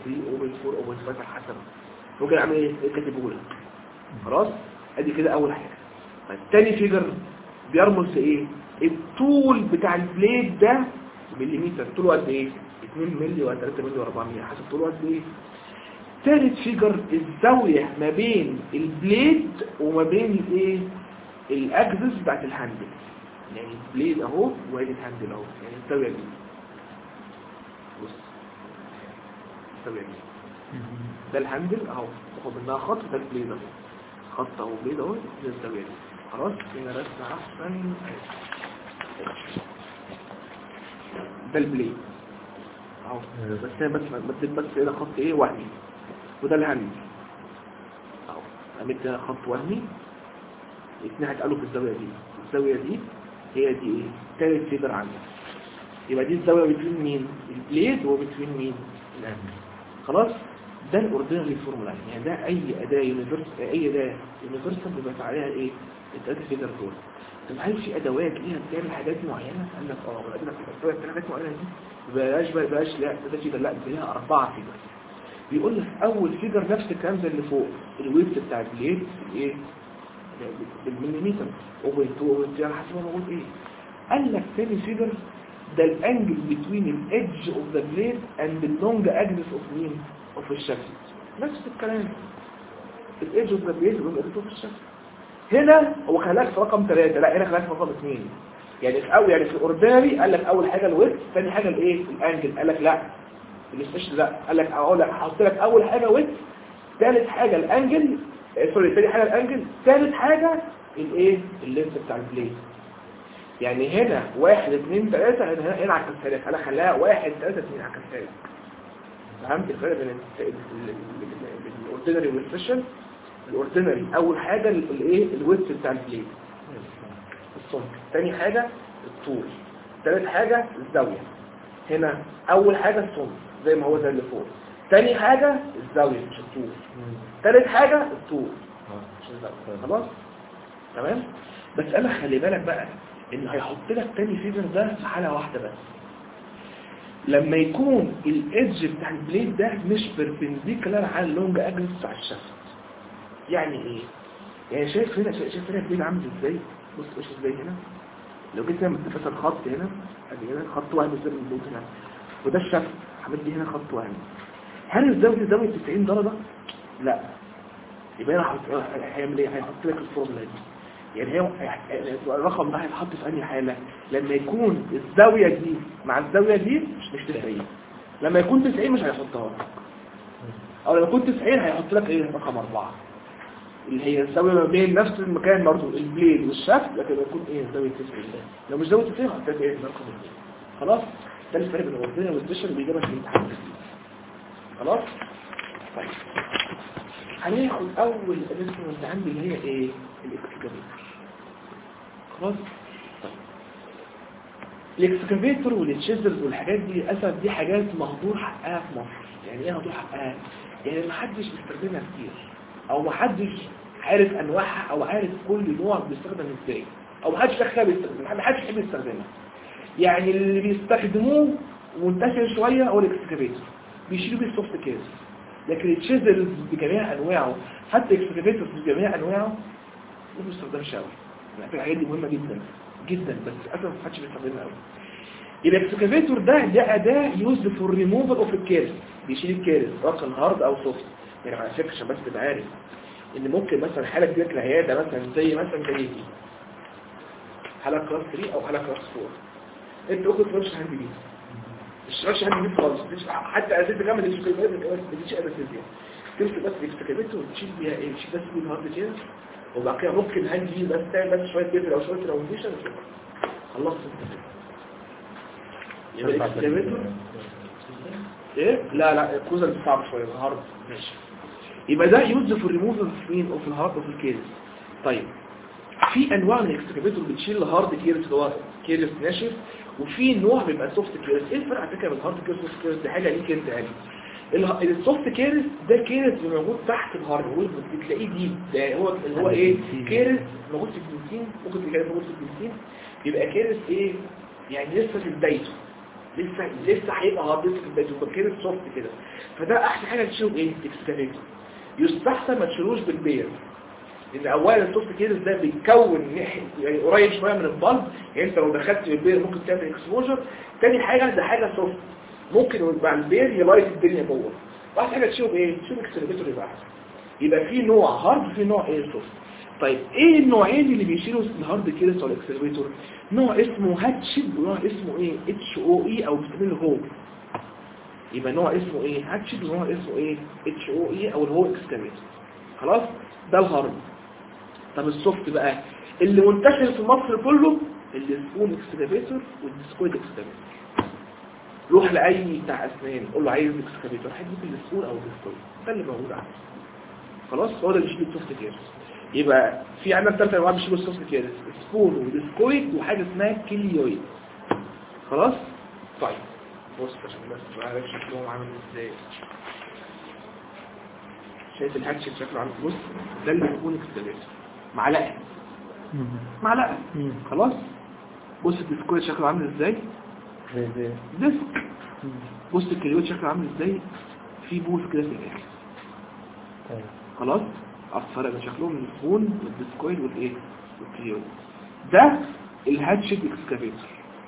Speaker 1: 0.5 حسب ممكن اعمل ايه كاتبه لك خلاص. ادي كده اول حاجه. طيب تاني فيجر بيرمز لايه؟ الطول بتاع البليد ده مليمتر، طوله قد ايه؟ 2 مللي ولا 3 مللي ولا 4 مللي حسب طوله قد ايه. ثالث فيجر الزاويه ما بين البليد وما بين الايه الاكسس بتاعت الهاندل، يعني البليد اهو وادي الهاندل اهو، يعني الزاويه دي بص الزاويه دي ده الهاندل اهو باخد منها خط، ده البليد اهو خط اهو بليد اهو، ده الزاويه دي خلاص. هنا رسم احسن ده البليد اهو، بس انا بس هنا خط ايه وهمي، وده الهاندل اهو عملت هنا خط وهمي الاثنين هيتقالوا في الزاويه دي. الزاويه دي هي دي ايه ثالث فيجر عندك. يبقى دي الزاويه بين مين البليد وبين مين الهاندل خلاص. ده الاوردينري فورمولا، يعني ده اي اداه يونيفرسال بيبقى عليها ايه الثلاثه فيجر دول. طب هل في ادوات ليها بتعمل حاجات معينه؟ قال لك ولا كده في حاجات معينه دي بلاش لا ده كده لا دي ليها 4 فيجر. بيقول لك اول فيجر نفس الكلام زي اللي فوق، الويت بتاع البليد ايه بالمليمتر وبالتو على حسب ما بقول ايه. قال لك ثاني فيجر ده الانجل بين الايدج اوف ذا بليد اند اللونج اكسس اوف مين اوف الشافت. نفس الكلام الايدج اوف ذا بليد والاكسس اوف الشافت. هنا هو خلاك في رقم 3، لا هنا خلاك في رقم 2. يعني في اول يعني في الاوردينري قال لك اول حاجه الويت، ثاني حاجه الايه الانجل. قال لك لا السبيشال لا، قال لك اقول لك هحط لك اول حاجه ويت، ثالث حاجه الانجل سوري ثاني حاجه الانجل، ثالث حاجه الايه اللينس بتاع البليد. يعني هنا 1 2 3 هنا عكسها لك، انا خلاها 1 3 2 عكسها لك. فهمت الفرق بين الاوردينري والسبيشال؟ الاوردينري اول حاجه الايه الويت بتاع البليد السمك، ثاني حاجه الطول، ثالث حاجه الزاويه. هنا اول حاجه السمك زي ما هو زي اللي فوق، ثاني حاجه الزاويه مش الطول، ثالث حاجه الطول مش الزاويه. خلاص تمام. بس انا خلي بالك بقى ان هيحط لك تاني فيجر ده في حاله واحده بس، لما يكون الايدج بتاع البليد ده مش بيربنديكولار على اللونج اكسس بتاع الشافت. يعني ايه؟ يعني شايف هنا البليد عامل ازاي؟ بص مش ازاي هنا لو جيت هنا مثلا خط هنا ادي هنا خط واحد زي البليد هنا وده الشافت همدي هنا خط واحد. هل الزاويه دي زاويه 90 درجه؟ لا. يبقى انا هيعمل ايه؟ هيحط لك الفورمولا دي. يعني هي الرقم ده هيتحط في اي حاله لما يكون الزاويه دي مع الزاويه دي مش 90. لما يكون 90 مش هيحطها لك، او لما يكون 90 هيحط لك ايه رقم 4 اللي هي الزاويه ما بين نفس المكان برضه البليد والشافت، لكن يكون ايه زاويه 90. لو مش زاويه 90 هحط لك ايه رقم 2. خلاص ده الفرق بين الاوردينال والسبيشال اللي بيجيبها في الامتحان. خلاص طيب هناخد اول اسم عندي اللي هي ايه الاكسكافيتور. خلاص طيب الاكسكافيتور والتشيزلز والحاجات دي للاسف دي حاجات مهدور حقها في مصر. يعني ايه مهدور حقها؟ يعني ما حدش بيستخدمها كتير، او ما حدش عارف انواعها، او عارف كل نوع بيستخدم ازاي، او ما حدش بيستخدمها، ما حدش يحب يستخدمها. يعني اللي بيستخدموه منتشر شويه هو الاكسكافيتور، بيشيلوا بيه السوفت كيس. لكن التشيزلز بجميع انواعه حتى الاكسكافيتور بجميع انواعه ما بيستخدمش قوي. يعني الحاجات دي مهمه جدا جدا بس للاسف ما حدش بيستخدمها قوي. الاكسكافيتور ده اداه يوزد فور ريموفال اوف الكيرز، بيشيل الكيرز سواء هارد او سوفت. يعني على فكره عشان بس تبقى عارف ان ممكن مثلا حاله تجيلك العياده مثلا زي دي حاله كلاس 3 او حاله كلاس 4، انت ممكن تمشي هاند بيه مش هاند بيه خالص، حتى اساس كمان الاكسكافيتور ما بتديش اساسيه، تمسك بس الاكسكافيتور وتشيل بيها ايه، تشيل بس بيه الهارد كده، وبعد كده ممكن هاند بيه بس تعمل بس شويه كده او شويه راونديشن وشكرا خلصت انت كده. يبقى الاكسكافيتور ايه لا الكوزر صعب شويه الهارد ماشي. يبقى ده يوز في الريموفال اوف الهارد اوف الكيرز. طيب في انواع من الاكسكافيتور بتشيل الهارد كيرز اللي هو كيرز ناشف، وفي نوع بيبقى سوفت كيرز. ايه الفرق على فكره بين الهارد كيرز والسوفت كيرز؟ دي حاجه ليك انت يعني. السوفت كيرز ده كيرز موجود تحت الهارد، بتلاقيه دي ده هو اللي هو ايه كيرز موجود في البنزين، ممكن تلاقيه موجود في البنزين، يبقى كيرز ايه يعني لسه في بدايته، لسه هيبقى هارد في بدايته، يبقى كيرز سوفت كده. فده احسن حاجه تشيله ايه اكسكافيتور. يستحسن ما تشيلوش بالبير، لان اولا السوفت كيرز ده بيتكون يعني قريب شويه من البلب، يعني انت لو دخلت بالبير ممكن تعمل اكسبوجر. تاني حاجه ده حاجه سوفت ممكن مع البير يلايت الدنيا جوه. واحد حاجه تشيله بايه؟ تشيله اكسكافيتور يبقى احسن. يبقى في نوع هارد وفي نوع ايه سوفت. طيب ايه النوعين اللي بيشيلوا الهارد كيرز ولا الاكسكافيتور؟ نوع اسمه هاتشد ونوع اسمه ايه اتش او اي او بنسميه الهو. يبقى نوع اسمه ايه هاتشد ونوع اسمه ايه اتش او اي او الهو اكسكافيتور. خلاص ده الهارد. طب السوفت بقى اللي منتشر في مصر كله السبون اكسكافيتور والديسكويد اكسكافيتور. روح لاي بتاع اسنان قول له عايز اكسكافيتور هيديك السبون او الديسكويد، ده اللي موجود عندك. خلاص هو ده اللي بيشيل السوفت كيرز. يبقى في عندنا 3 انواع بيشيلوا السوفت كيرز، سبون وديسكويد وحاجه اسمها كيليويد. خلاص طيب بص عشان بس ما اعرفش شكلهم عامل ازاي. شايف الهاتش شكله عامل؟ بص ده اللي بيكون اكسكافيتور معلقه معلقه. خلاص بص الديسكويد شكله عامل ازاي، ديسك. بص الكليوت شكله عامل ازاي، في بوز كده في الاخر. خلاص الفرق بين شكلهم من السبون والديسكويد والايه والكليوت. ده الهاتشت اكسكافيتور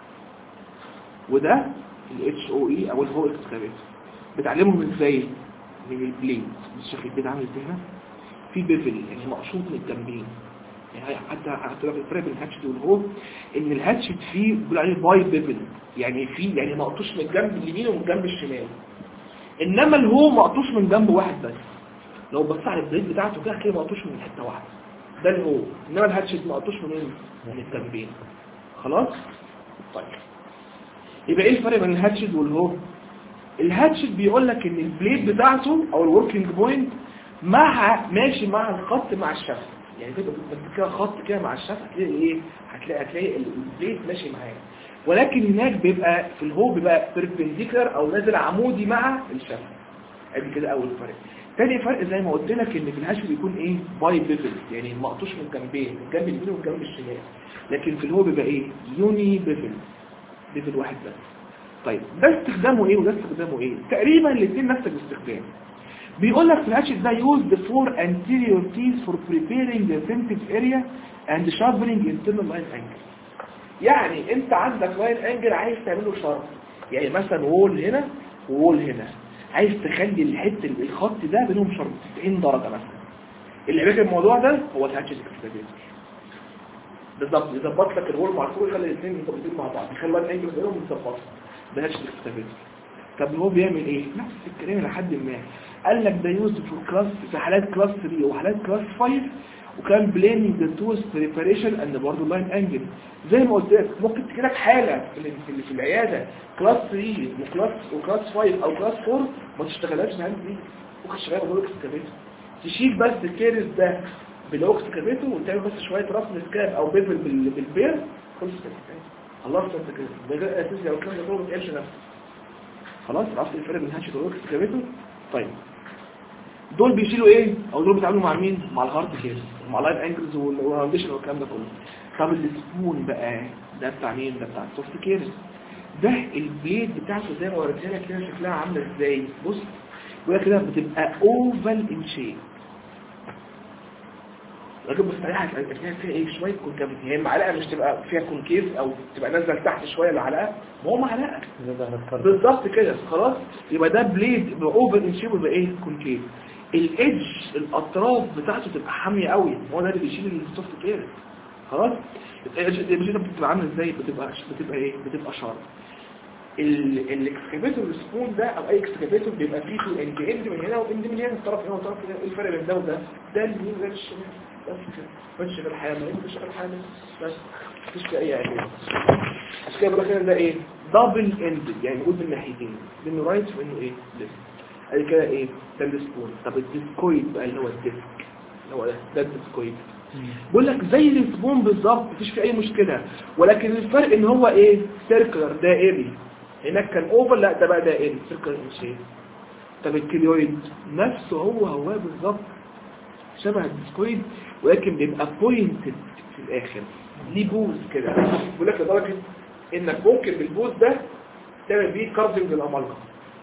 Speaker 1: وده الاتش او اي او الهو اكسكافيتور. بتعلمهم ازاي؟ من البليد. بص شكل البليد عامل ازاي هنا، في بيفل يعني مقشوط من الجنبين. يعني حتى لو الفرق بين الهاتشت والهو ان الهاتشت فيه بيقول عليه باي بيفل، يعني مقطوش من الجنب اليمين ومن الجنب الشمال، انما الهو مقطوش من جنب واحد بس. لو بص على البليد بتاعته كده هتلاقيه مقطوش من حته واحده، ده الهو. انما الهاتشت مقطوش من الجنبين. خلاص طيب يبقى ايه الفرق بين الهاتشت والهو؟ الهاتشت بيقول لك ان البليد بتاعته او الوركينج بوينت ماشي مع الخط مع الشفه. يعني كده كده خط كده مع الشفه هتلاقي ايه، هتلاقي البليد ماشي معاه. ولكن هناك بيبقى في الهو بيبقى بيربنديكولار او نازل عمودي مع الشفه. ادي كده اول فرق. تاني فرق زي ما قلت لك ان في الهاتشت بيكون ايه، باي بيفل، يعني مقطوش من جنبين، الجنب اليمين والجنب الشمال. لكن في الهو بيبقى ايه، يوني بيفل، بيفل واحد بس. طيب ده استخدامه ايه وده استخدامه ايه؟ تقريبا الاثنين نفس الاستخدام. بيقول لك في الهاتشت ده used for anterior teeth for preparing the dentive area and sharpening internal line angle. يعني انت عندك لاين انجل عايز تعمله شارب، يعني مثلا وول هنا وول هنا، عايز تخلي الحته الخط ده بينهم شارب 90 درجه مثلا. اللي بيعمل الموضوع ده هو الهاتشت اكسكافيتور. بالظبط يظبط لك الوول مع الفور، يخلي الاثنين مرتبطين مع بعض، يخلي اللاين انجل بينهم متظبطه. ده هاتشت اكسكافيتور. طب هو بيعمل ايه؟ نفس الكلام لحد ما قال لك ده يوز في كلاس، في حالات كلاس 3 وحالات كلاس 5، وكان بليننج ذا توز بريباريشن اند برضه لاين انجل. زي ما قلت لك ممكن تجي لك حاله في العياده كلاس 3 وكلاس 5 او كلاس 4 ما تشتغلهاش بالهاند دي، ممكن تشتغلها بالاوكس كابيتو، تشيل بس الكيرز ده بالاوكس كابيتو وتعمل بس شويه رسم سكاب او بيفل بالبير. خلصت خلصت انت كده، ده غير اساسي. لو الكلام ده كله ما تقلش نفسك خلاص. عرفت الفرق بين هاتشت والاوكس كابيتو. طيب دول بيشيلوا ايه او دول بيتعاملوا مع مين؟ مع الهارد كيس ومع اللاين انجلز والراونديشن والكلام ده كله. طب السبون بقى ده بتاع مين؟ ده بتاع السوفت كيرز. ده البليد بتاعته زي ما وريتها لك كده شكلها عامله ازاي. بص وهي كده بتبقى اوفال ان شيب، لكن مستريحه هتلاقي فيها ايه شويه كونكافيتي. هي المعلقه مش تبقى فيها كونكيف او تبقى نازله لتحت شويه العلقه، ما هو معلقه بالظبط كده. خلاص يبقى ده بليد اوفال ان شيب ويبقى ايه كونكيف. الايدج الاطراف بتاعته تبقى حاميه قوي، هو ده اللي بيشيل السوفت كير. خلاص الايدج بتبقى عامله ازاي؟ بتبقى ايه؟ بتبقى شارب. الاكسكافيتور سبون ده او اي اكسكافيتور بيبقى فيه تو اند من هنا واند من هنا، الطرف هنا والطرف هنا. ايه الفرق بين ده وده؟ ده اليمين غير الشمال بس كده. ماشي في الحياه ما يمكنش في الحياه بس مفيش في اي علاج. عشان كده بقول لك ده ايه؟ دبل اند، يعني نقول من ناحيتين، منه رايت ومنه ايه ليفت. ادي كده ايه؟ ده السبون. طب الديسكويد بقى اللي هو الديسك اللي هو ده الديسكويد. بقول لك زي السبون بالظبط مفيش في اي مشكله، ولكن الفرق ان هو ايه؟ سيركلر دائري. هناك كان اوفر، لا ده بقى دائري سيركلر شيب. طب الكليويد نفسه هو بالظبط شبه الديسكويد، ولكن بيبقى بوينتد في الاخر، ليه بوز كده. بقول لك لدرجه انك ممكن بالبوز ده تعمل بيه كاردنج للامالجم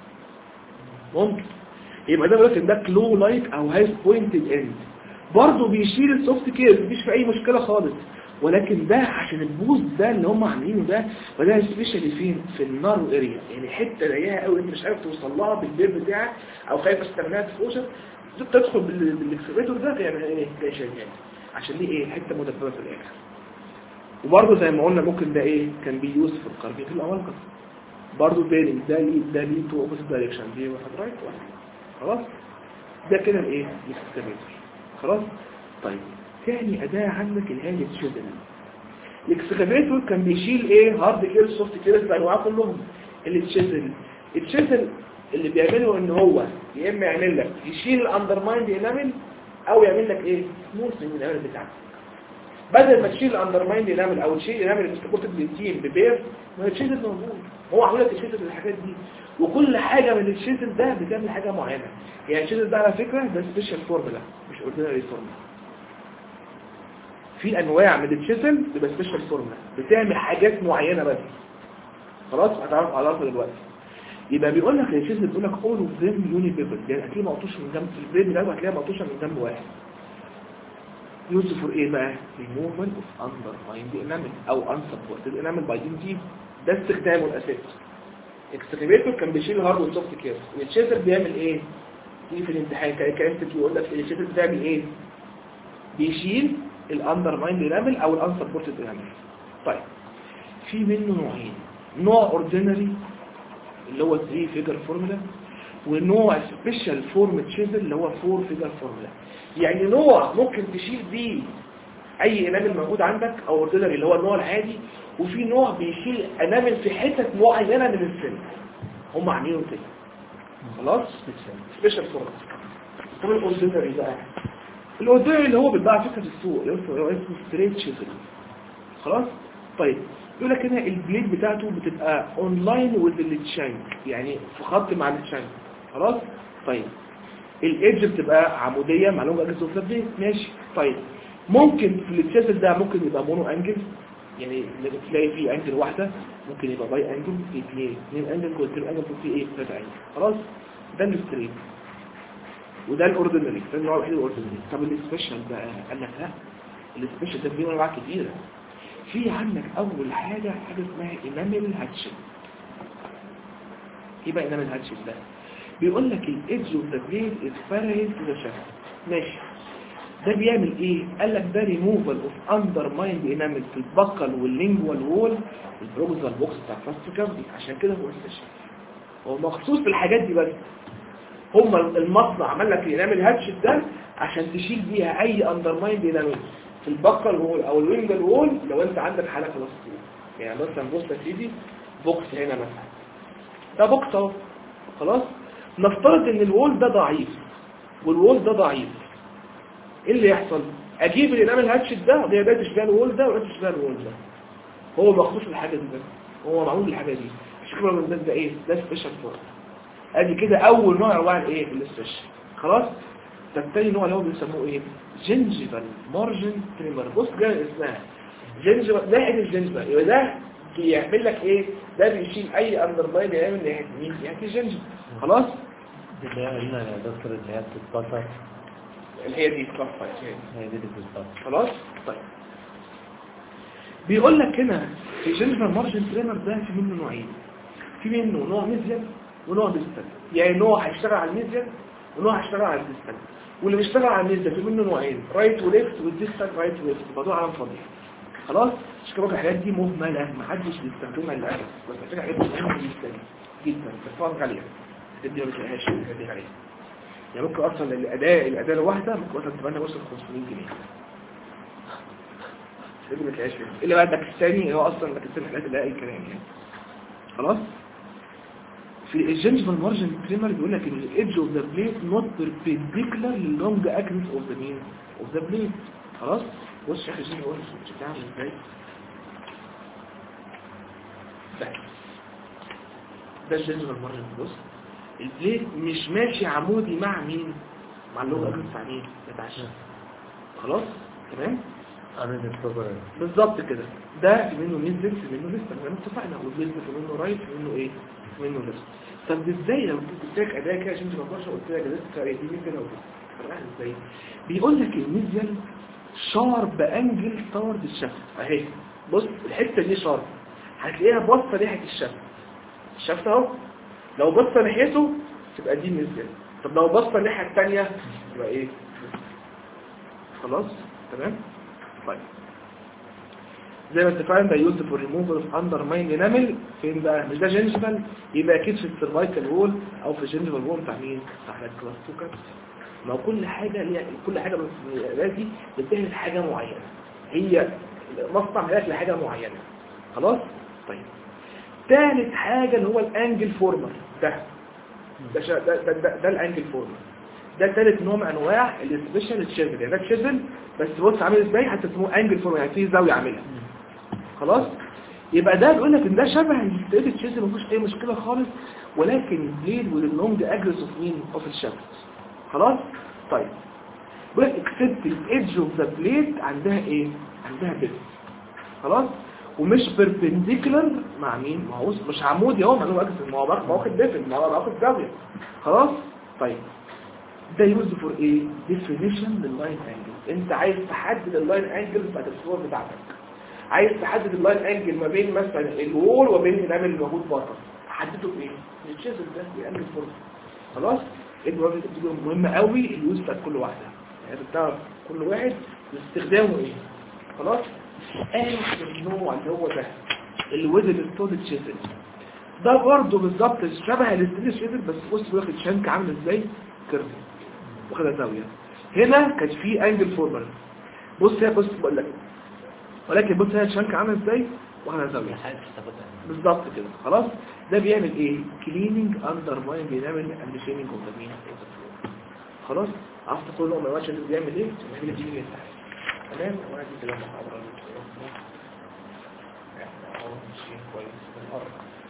Speaker 1: ممكن. يبقى ده بقول لك ده كلو لايك او هايز بوينتد اند. برضه بيشيل السوفت كير مفيش في اي مشكله خالص، ولكن ده عشان البوز ده اللي هم عاملينه ده، وده سبيشالي فين؟ في النارو اريا، يعني حته ضيقه قوي انت مش عارف توصل لها بالبير بتاعك او خايف استناها تفوشك، تدخل بالاكسبريتور ده يعني ايه؟ ده شغال عشان ليه ايه؟ حته مدببه في الاخر. وبرضه زي ما قلنا ممكن ده ايه؟ كان بيوز في القربيه الامالجم برضه بيرنج، ده ليه تو اوبوزيت دايركشن، دي واحد رايت واحد. خلاص ده كده الايه؟ الاكسبريتور. خلاص. طيب ثاني اداه عندك الهاند تشيزل. الاكسكافيتور كان بيشيل ايه؟ هارد كير سوفت كير بانواعها كلهم. التشيزل اللي بيعمله ان هو يا اما يعمل لك يشيل الاندرمايند انامل او يعمل لك ايه؟ سموث من الانامل بتاعك. بدل ما تشيل الاندرمايند انامل او تشيل انامل السبورتد للتيم ببير، ما التشيزل موجود، هو عامل لك التشيزل للحاجات دي. وكل حاجه من التشيزل ده بتعمل حاجه معينه. يعني التشيزل ده على فكره ده سبيشال فورمولا مش اوردينري فورمولا. في انواع من التشيزل بتبقى سبيشال فورمولا بتعمل حاجات معينه بس. خلاص هتعرف على الارض دلوقتي. يبقى بيقول لك التشيزل بيقول لك اول اوف ذيم يوني بيبل، يعني هتلاقيه مقطوش من جنب في البريد ده، وهتلاقيها مقطوشه من جنب واحد. يوز فور ايه بقى؟ ريموفال اوف اندر مايند انامل او انسبورتد انامل باي دي. ده استخدامه الاساسي. اكستريبيتور كان بيشيل هارد والسوفت كير. التشيزل بيعمل ايه؟ تيجي في الامتحان كانت يقول لك التشيزل بتعمل ايه؟ بيشيل الاندر مايند انامل او الانسبورتد انامل. طيب في منه نوعين، نوع اوردينري اللي هو 3 فيجر فورمولا، ونوع سبيشال فورم تشيزل اللي هو 4 فيجر فورمولا. يعني نوع ممكن تشيل بيه اي انامل موجود عندك او اوردينري اللي هو النوع العادي، وفي نوع بيشيل انامل في حتت معينه من السن هم عاملينه كده. خلاص سبيشال فورمولا. طب الاوردينري بقى، الاوردينري اللي هو بيتباع فكره في السوق اللي هو اسمه ستريت تشيزل. خلاص. طيب يقول لك هنا البليد بتاعته بتبقى اونلاين وذ التشانك، يعني في خط مع التشانك. خلاص. طيب الايدج بتبقى عموديه مع لونج اجز اوف بليد. ماشي. طيب ممكن في التشيزل ده ممكن يبقى مونو انجل، يعني تلاقي فيه انجل واحده، ممكن يبقى باي انجل، في اثنين انجل، كل انجل في ايه 3 انجل. خلاص. ده الستريت وده الاوردينري، ده النوع الوحيد الاوردينري. طب السبيشال بقى قال لك لا، السبيشال ده فيه انواع كتيره. في عندك اول حاجه اسمها انامل هاتشن. ايه بقى انامل هاتشن ده؟ بيقول لك الايدج اوف ذا بليد از باراليل تو ذا شافت. ماشي. ده بيعمل ايه؟ قال لك ده ريموفال اوف اندر مايند انامل في البكل واللينجوال وول البروكسال بوكس بتاع الفاستيكافي. عشان كده هو سبيشال، هو مخصوص في الحاجات دي بس. هم المصنع عمل لك الانامل هاتشن ده عشان تشيل بيها اي اندر مايند انامل في البكل وول او الوينجل وول لو انت عندك حاله فلسطين. يعني مثلا بص يا سيدي، بوكس هنا مثلا، ده بوكس اهو. خلاص. نفترض ان الوول ده ضعيف والوول ده ضعيف، ايه اللي يحصل؟ اجيب الانامل هاتش ده ده تشبه الوول ده وده تشبه الوول ده. هو مخصوص للحاجه دي بس، هو معمول للحاجه دي. مش كده من ده ايه؟ ده سبيشال فورم. ادي كده اول نوع انواع الايه؟ السبيشال. خلاص. ده الثاني نوع اللي هو بيسموه ايه؟ جنجيفال مارجن تريمر. بص جاي اسمها جنجيفال ناحيه الجنجيفال، يبقى ده بيعمل لك ايه؟ ده بيشيل اي اندرلاين يعمل ناحيه مين؟ ناحيه الجنجيفال. خلاص.
Speaker 2: اللي هي قلنا يا دكتور اللي هي بتتبطر،
Speaker 1: اللي هي دي صفحه
Speaker 2: هي دي اللي بتتبطر.
Speaker 1: خلاص. طيب بيقول لك هنا في جنجيفال مارجن تريمر ده في منه نوعين، في منه نوع ميزيان ونوع ديستال. يعني نوع هيشتغل على الميزيان ونوع هيشتغل على الديستال. واللي بيشتغل على الميزيان في منه نوعين، رايت وليفت، والديستال رايت وليفت. موضوع عالم فاضي. خلاص. مش كده الحاجات دي مهمله ما حدش بيستخدمها للاسف، بس الفكره حاجات مهمه جدا جدا بتفرج عليها. دي ما بتلاقيهاش دي عليها. يعني ممكن اصلا الاداه الواحده ممكن مثلا تبقى وصل 500 جنيه. دي ما بتلاقيهاش فيها. اللي بقى الباكستاني هو اصلا الباكستاني حاجات اللي اي كلام يعني. خلاص. في الجنجيفال مارجن تريمر بيقول لك ان الايدج اوف ذا بليد نوت بيربنديكولار للونج اكسس اوف ذا مين اوف ذا بليد. خلاص. بص يا اخي شوف هو بتعمل ازاي. ده الجنجيفال مارجن. بص البليد مش ماشي عمودي مع مين؟ مع اللونج اكسس بتاع مين؟ بتاع الشمس. خلاص. تمام.
Speaker 2: عامل الصبر
Speaker 1: بالظبط كده. ده في منه ميزل في منه لسه احنا اتفقنا، والميزل في منه رايت في منه ايه؟ في منه لسه. طب ازاي لو كنت قلت لك اداه كده عشان ما تبقاش قلت لك لسه دي ميزل او فرقها ازاي؟ بيقول لك الميزل شارب انجل تورد الشفت اهي. بص الحته دي شارب، هتلاقيها باصه ناحيه الشفت. الشفت اهو لو باصه ناحيته تبقى دي ميزل. طب لو باصه الناحيه الثانيه تبقى ايه؟ خلاص. تمام. طيب زي ما اتفقنا ده يوز فور ريموفال اوف اندر مايند انامل. فين بقى؟ مش ده جنجيفال، يبقى اكيد في السيرفايكال وول او في الجنجيفال وول بتاع مين؟ بتاع الكلاس 2 كات. ما كل حاجه ليها، كل حاجه من دي بتعمل حاجه معينه، هي مصنع ملاك لحاجه معينه. خلاص. طيب ثالث حاجه اللي هو الانجل فورمر. ده الانجل فورمر. ده ثالث نوع من انواع السبيشال تشيزل. يعني ده تشيزل بس بص عامل ازاي، حتى اسمه انجل فورمر، يعني في زاويه عاملها. خلاص. يبقى ده بيقول لك ان ده شبه الستريت تشيزل ما فيهوش اي مشكله خالص، ولكن البليد واللونج اجرس اوف مين؟ اوف الشافت. خلاص. طيب بيقول لك اكسبت الايدج اوف ذا بليد عندها ايه؟ عندها بيرز خلاص، ومش بيربنديكولار مع مين؟ ما هو مش عمودي اهو، ما هو واخد ديفن، ما هو واخد زاويه خلاص. طيب ده يوز فور ايه؟ ديفينيشن لللاين انجل. انت عايز تحدد اللاين انجل بتاعت الصور بتاعتك، عايز تحدد اللاين انجل ما بين مثلا الوول وبين العامل اللي موجود بره، حدده بايه؟ التشيزل ده بيعمل فرصه خلاص. الوظيفه دي مهمه قوي، اليوز بتاعت كل واحده، يعني بتعرف كل واحد استخدامه ايه خلاص. اخر النوع اللي هو ده الويدل ستون تشيزل، ده برضه بالظبط شبه الستيل تشيزل، بس بص واخد شنك عامل ازاي كيرف، واخدها زاويه. هنا كانت في انجل فورمال، بص بقول لك، ولكن بص هنا الشنك عامل ازاي واخدها زاويه بالظبط كده خلاص. ده بيعمل ايه؟ كليننج اندر ماين، بيعمل اند شيننج اوف ذا مين خلاص. عرفت كل نوع من الواتش اللي بيعمل ايه؟ بيعمل دي من تحت تمام. وانا دي كده محاضره يعني ماشي كويس بالمره.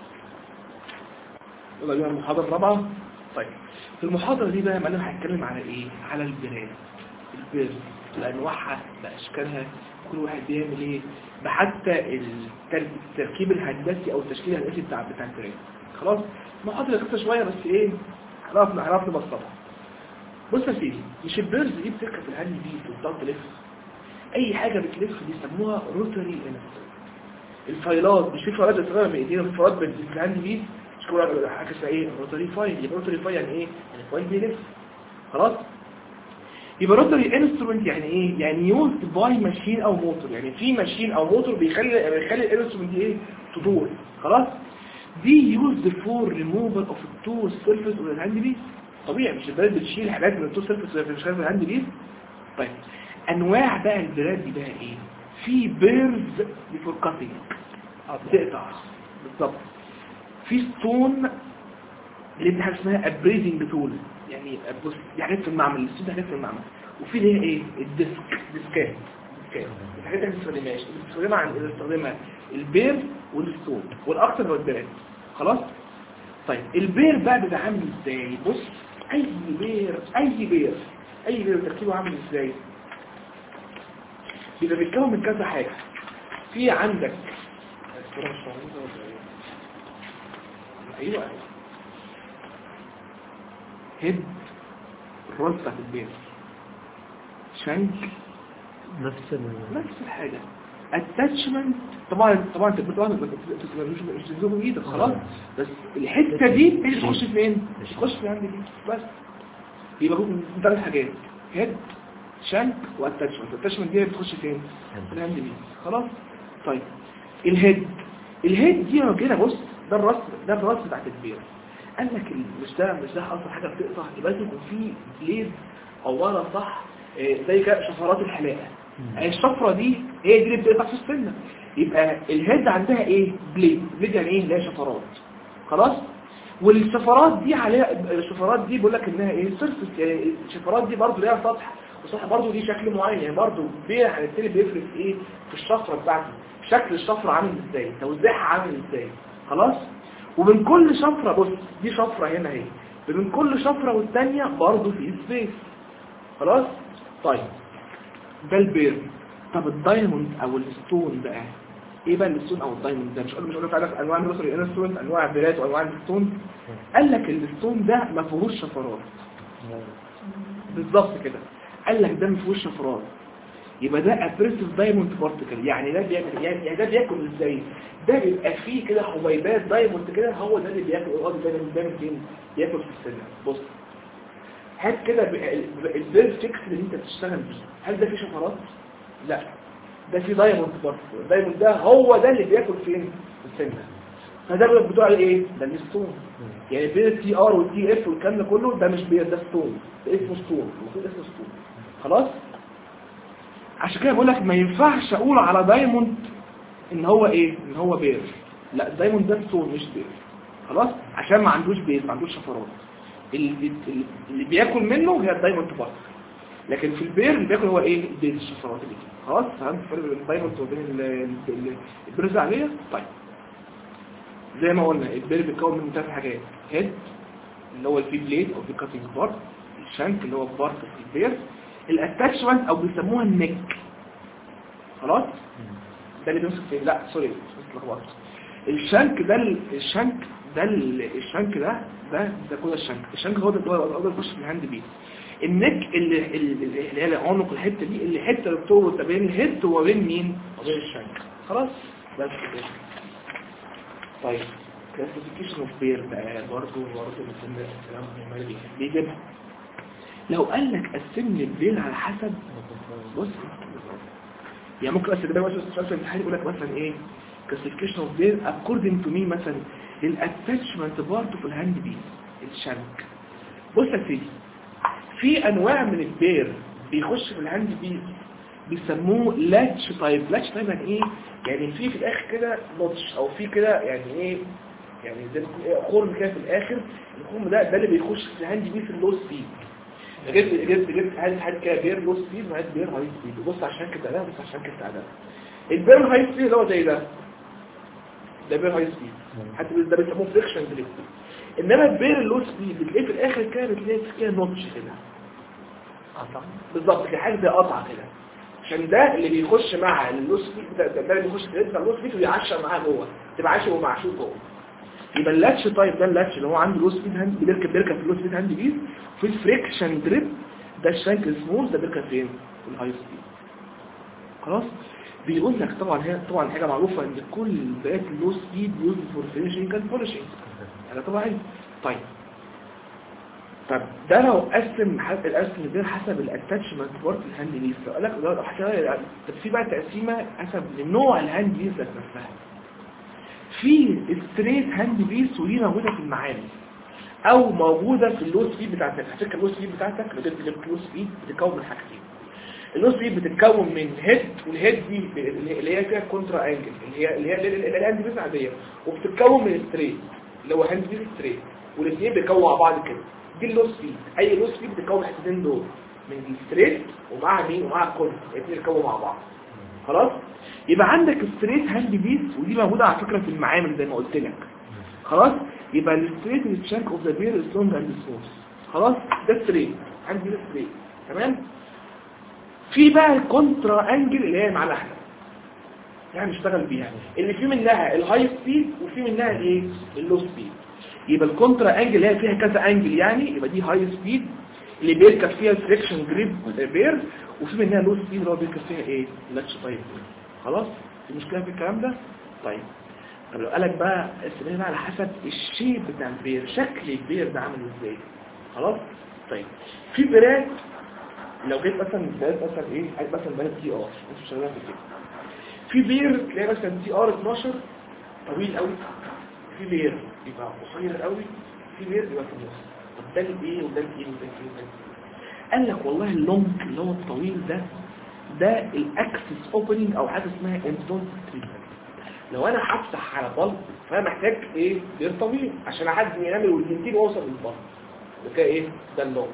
Speaker 1: يلا بينا المحاضره الرابعه. طيب في المحاضره دي بقى انا هتكلم على ايه؟ على البراد، البرد بانواعها باشكالها، كل واحد بيعمل ايه، بحتى التركيب الهندسي او التشكيل الهندسي بتاع البراد خلاص. المحاضره قصه شويه بس ايه، هنعرف نبسطها. بص يا سيدي، مش البيرز دي بتركب في الهاند بيس وبتقعد تلف، اي حاجه بتلف بيسموها روتري انسترومنت. الفايلات مش في فايلات بتستخدم بايدينا، في فايلات بالهاند بيس مش كل حاجه اسمها ايه روتري فايل. يبقى روتري فايل يعني ايه؟ يعني فايل بيلف خلاص. يبقى روتري انسترومنت يعني ايه؟ يعني يوزد باي ماشين او موتور، يعني في ماشين او موتور بيخلي الانسترومنت دي ايه تدور خلاص. دي يوزد فور ريموفال اوف التو سيرفيس من الهاند بيس. طبيعي مش البلاد بتشيل حاجات من التو سيرفيس اللي مش عارف الهاند بيس. طيب انواع بقى البلاد دي بقى ايه؟ في بيرز بيفور كاتنج بتقطع بالظبط، في ستون اللي دي حاجه اسمها ابريزنج تول، يعني بص دي حاجات في المعمل، الستون دي حاجات في المعمل. وفي اللي هي ايه؟ ديسكات الحاجات اللي بنستخدمها البير والستون، والاكثر هو البيرات خلاص. طيب البير بقى بيبقى عامل ازاي؟ بص اي بير تركيبه عامل ازاي؟ بيبقى بيتكون من كذا حاجه. في عندك ايوه هيد، الراس بتاعت البير، شنك نفس الحاجه، اتاتشمنت طبعا مش تزوم ايدك خلاص، بس الحته دي اللي تخش فين؟ تخش في عندي دي بس. يبقى من ثلاث حاجات، هيد شنك واتاتشمنت. الاتاتشمنت دي بتخش فين؟ في الهاند دي خلاص. طيب الهيد دي لو جينا بص، ده الراس بتاعت البير. قال لك مش ده اصلا حاجه بتقطع، يبقى لازم يكون في بليد او ورا صح زي كده شفرات الحلاقه. الشفره دي هي دي اللي بتقطع في السنه. يبقى الهيد عندها ايه؟ بليد يعني ايه؟ اللي هي شفرات خلاص. والشفرات دي عليها، الشفرات دي بيقول لك انها ايه؟ سيرفيس، يعني الشفرات دي برضو ليها سطح، وسطح برضو دي شكل معين، يعني برضو هنبتدي بيفرق في ايه؟ في الشفره بتاعته، شكل الشفره عامل ازاي، توزيعها عامل ازاي خلاص. ومن كل شفره بص دي شفره هنا اهي، بين كل شفره والثانيه برضو في سبيس خلاص. طيب ده البير. طب الدايموند او الستون بقى ايه بقى الستون او الدايموند ده؟ مش قلنا تعالى انواع الروتري انسترومنت، انواع البيرات وانواع الستون. قال لك الستون ده ما فيهوش شفرات بالظبط كده، قال لك ده ما فيهوش شفرات، يبقى ده ابريسيف دايموند بارتيكل. يعني ده بيعمل يعني ده بياكل ازاي؟ ده بيبقى فيه كده حبيبات دايموند كده، هو ده اللي بياكل دايموند فين؟ بياكل في السنه. بص هات كده البير فيكس اللي انت بتشتغل بيه، هل ده فيه شفرات؟ لا، ده فيه دايموند بارتيكل. الدايموند ده هو ده اللي بياكل فين؟ في السنه. فده بتوع ايه؟ ده الستون. يعني بين التي ار والتي اف والكلام ده كله ده مش بير، ده ستون، ده اسمه ستون، المفروض اسمه ستون خلاص. عشان كده بقول لك ما ينفعش اقول على دايموند ان هو ايه؟ ان هو بير. لا، دايموند ده ستون مش بير خلاص، عشان ما عندوش بيز، ما عندوش شفرات. اللي بياكل منه هي الدايموند بارت، لكن في البير اللي بياكل هو ايه؟ البيز، الشفرات اللي فيه خلاص. فهمت الفرق بين الدايموند وبين البيرز عليه؟ طيب زي ما قلنا البير بيتكون من ثلاث حاجات، هيد اللي هو الفي بليد او في كاتنج بارت، الشانك اللي هو بارت في البير، الاتاتشمنت او بيسموها النك خلاص ده اللي بيمسك فيه. لا سوري مش اتلخبطت. الشنك ده الشنك ده كده الشنك هو ده يخش في الهاند بيس. النك اللي هي العنق الحته دي اللي حته الطول ما بين الهيد وبين مين وبين الشنك. خلاص بس كده. طيب كلاسيفيكيشن اوف بير بقى برضه مثلا الكلام المالي بيجيبها. لو قال لك قسم لي البير على حسب بص يعني ممكن اقسم ده مثلا في الامتحان يقول لك مثلا ايه كلاسيفيكيشن اوف بير اكوردنج تو مين مثلا الاتاتشمنت بارت في الهاند بيس الشنك. بص يا سيدي في انواع من البير بيخش في الهاند بيس بيسموه لاتش تايب. لاتش تايب يعني ايه؟ يعني في الاخر كده نوتش او في كده يعني ايه يعني زي خرم كده في الاخر. الخرم ده اللي بيخش في الهاند بيس اللو سبيد. جبت حاجه كده بير لو سبيد وعايز بير هاي سبيد. بص عشان كده ده بص عشان كده ده البير الهاي سبيد اللي هو زي ده بير هاي سبيد حتى ده بيسموه فريكشن دريفت. انما البير اللو سبيد بتلاقيه في الاخر كده بتلاقي كده نوتش كده قطع بالظبط كده حاجه زي قطعه كده عشان ده اللي بيخش مع اللو سبيد ده اللي بيخش في اللو سبيد ويعشر معاه جوه تبقى عايشه ومعشوق جوه. يبقى اللاتش تايب ده اللاتش اللي هو عنده لو سبيد هاند بيركب في اللو سبيد هاند بيز. في الفريكشن دريب ده الشانك سموث ده بيركب فين في الهاي سبيد. خلاص بيقول لك طبعا حاجه معروفه ان كل بقيت اللو سبيد يوز فور فينيشنج اند بولشنج ده طبيعي. طيب ده لو قسم ده حسب الاتاتشمنت بارت الهاند بيز. قال لك طب في بقى تقسيمه حسب لنوع الهاند بيز ذات نفسها. في ستريت هاند بيس ودي موجوده في المعامل او موجوده في اللو سبيد بتاعتك. فكره اللو سبيد بتاعتك لو جبت لو سبيد بتتكون من حاجتين. اللو سبيد بتتكون من هيد والهيد دي اللي هي فيها كونترا انجل اللي هي الهاند بيس عاديه وبتتكون من ستريت اللي هو هاند بيس ستريت والاثنين بيتكونوا مع بعض كده. دي اللو سبيد. اي لو سبيد بتتكون الحتتين دول من الستريت ومع مين ومع الكونترا الاثنين بيتكونوا مع بعض. خلاص يبقى عندك الستريت هاند بيس ودي موجوده على فكره في المعامل زي ما قلت لك. خلاص يبقى الستريت الشانك اوف ذا بير از لونج اند سموث. خلاص ده ستريت هاند بيس ستريت تمام. في بقى الكونترا انجل اللي هي مع الاحنا يعني نشتغل بيها اللي في منها الهاي سبيد وفي منها الايه اللو سبيد. يبقى الكونترا انجل اللي هي فيها كذا انجل يعني يبقى دي هاي سبيد اللي بيركب فيها الفريكشن جريب بير وفي منها لو سبيد اللي هو بيركب فيها ايه لاتش تايب. خلاص في مشكله في الكلام ده. طيب لو قالك بقى السبيل على حسب الشيب بتاع البير شكل البير ده عامل ازاي. خلاص طيب في بيرات لو جيت مثلا ايه عايز مثلا بير تي ار مش شغاله في كده. في بير تلاقي مثلا تي ار 12 طويل قوي. في بير يبقى قصير قوي. في بير يبقى في النص. طب ده الايه وده الايه وده الايه. قال لك والله اللونج اللي هو الطويل ده الاكسس اوبننج او حاجه اسمها اندونت تريتمنت. لو انا هفتح على بلب فانا محتاج ايه بير طويل عشان احد يعمل والجنتين واوصل للبلب ده كده ايه ده اللونج.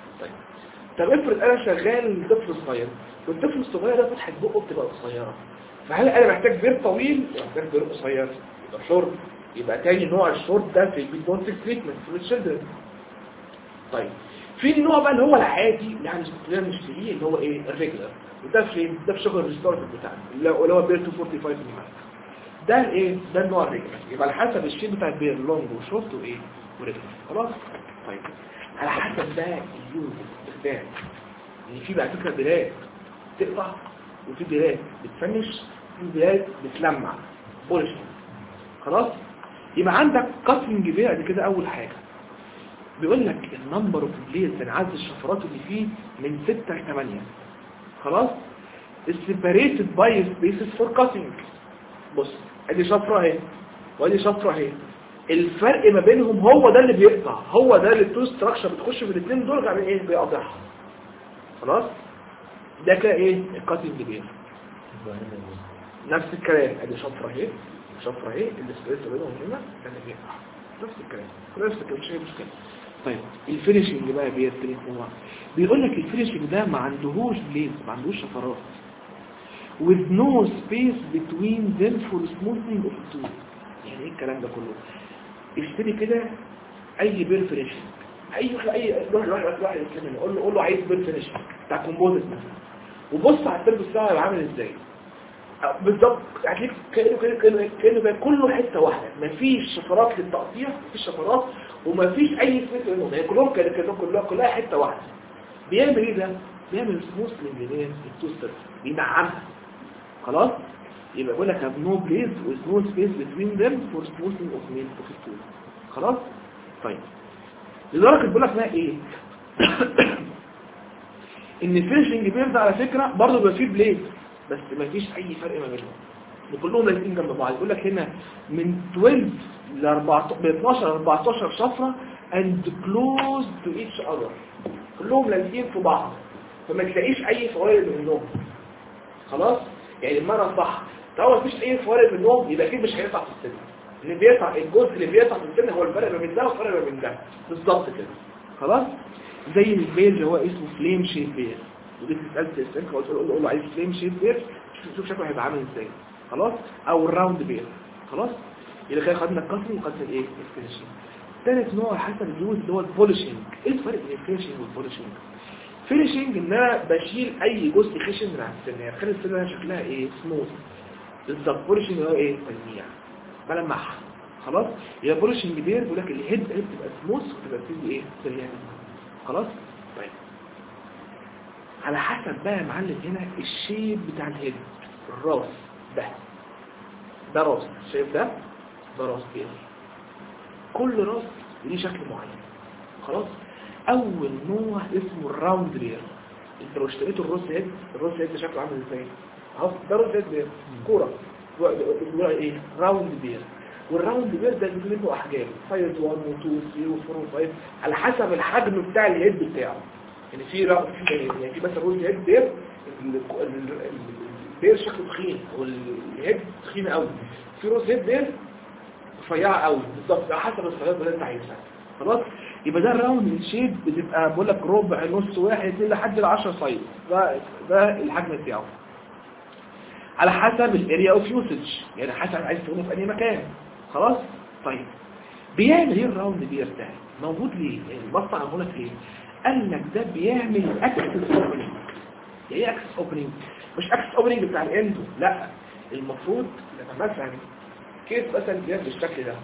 Speaker 1: طب افرض انا شغال طفل صغير والطفل الصغير ده فتحه بقه بتبقى قصيره فهل انا محتاج بير طويل ولا محتاج بير قصير؟ يبقى شورت. يبقى تاني نوع الشورت ده في الاندونت تريتمنت في الشيلدرن. طيب في النوع بقى اللي هو العادي يعني مش فيه اللي هو ايه الريجلر وده فين ده في شغل الريستورت بتاعنا اللي هو بير 245 ملم. ده الايه ده النوع الريجلر. يبقى على حسب الشيب بتاع البير لونج وشورت وايه وريجلر. خلاص طيب على حسب ده اليوز الاستخدام يعني في بقى فكره بلاد تقطع وفي بلاد بتفنش وفي بلاد بتلمع بولشنج. خلاص يبقى عندك كاتنج بير كده اول حاجه بيقول لك النمبر اوف بليدز عدد الشفرات اللي فيه من 6 ل 8. خلاص separated by spaces for cutting. بص ادي شفره اهي وادي شفره اهي الفرق ما بينهم هو ده اللي بيقطع هو ده اللي التو ستراكشر بتخش في الاثنين دول يعني ايه بيقطعها. خلاص ده كده ايه الكاتنج بير. نفس الكلام ادي شفره اهي شفره اهي السبيس بينهم هنا ده اللي بيقطع نفس الكلام نفس الكلام مش مشكله. طيب الفينيشنج بقى بيرتري هو بيقول لك الفينيشنج ده ما عندهوش بليز ما عندهوش شفرات with no space between them for smoothing of the tool. يعني ايه الكلام ده كله؟ اشتري كده اي بير فينيشنج اي روح يسلمني قول له عايز بير فينيشنج بتاع كومبوزيت مثلا وبص على التربو بتاعه عامل ازاي. بالظبط هتلاقيك كانه كله حته واحده، مفيش شفرات للتقطيع، مفيش شفرات ومفيش اي سميث منهم، يعني كلهم كلها حته واحده. بيعمل ايه ده؟ بيعمل سموث للجنين التوستر، بينعمها. خلاص يبقى بقول لك have no place with no space between them for smoothing of meat of food. خلاص طيب لدرجه بقول لك بقى ايه ان الفينشنج بيرد على فكره برضه بيبقى فيه بليد، بس ما فيش اي فرق ما بينهم، كلهم لازقين جنب بعض. يقول لك هنا من 12 ل 14 ب 12 ل 14 شفره and close to each other، كلهم لازقين في بعض فما تلاقيش اي فوارق منهم. خلاص يعني المعنى صح، طالما مفيش اي فوارق منهم يبقى اكيد مش هيقطع في السن، اللي بيقطع الجزء اللي بيقطع في السن هو الفرق ما بين ده والفرق ما بين ده بالظبط كده. خلاص زي البير اللي هو اسمه فليم شيب بير، ودي سالت السنك وقلت له عايز فليم شيب بير، شوف شكله هيبقى عامل ازاي. خلاص او الراوند بير. خلاص يبقى كده خدنا الكسر وخدنا الايه الفينشنج. ثالث نوع حسب اليوز اللي هو البولشنج. ايه الفرق بين الفينشنج والبولشنج؟ فينشنج ان انا بشيل اي جزء خشن من على السن، يعني خلي السن شكلها ايه سموث. بالظبط بولشنج هو ايه تلميع بلمعها. خلاص يبقى بولشنج بير بيقول لك الهيد بتبقى سموث وتبقى بتدي ايه تلميع. خلاص طيب على حسب بقى يا معلم هنا الشيب بتاع الهيد، الراس ده راس، شايف ده راس بير، كل راس ليه شكل معين. خلاص اول نوع اسمه الراوند بير. انت لو اشتريت الروس هيد شكله عامل ازاي اهو، ده روس هيد بير كوره بيقولوا ايه راوند بير. والراوند بير ده بيجي منه احجام سايز 1 و2 و3 و4 و5 على حسب الحجم بتاع الهيد بتاعه. يعني في مثلا روس هيد بير البير شكله تخين والهيد تخين قوي، في روس هيد بير رفيعه قوي بالظبط على حسب الصيغات اللي انت عايزها. خلاص يبقى ده الراوند شيب بتبقى بقول لك ربع نص واحد 2 لحد 10 سايز، ده الحجم بتاعه على حسب الاريا اوف يوسج، يعني حسب عايز تقوله في اي مكان. خلاص طيب بيعمل ايه الراوند بير ده؟ موجود ليه؟ يعني المصنع عمله لك ليه؟ قال لك ده بيعمل اكسس اوبننج. ايه اكسس اوبننج؟ مش اكسس اوبننج بتاع الاندو، لا المفروض لما مثلا كيس مثلا جاب بالشكل ده،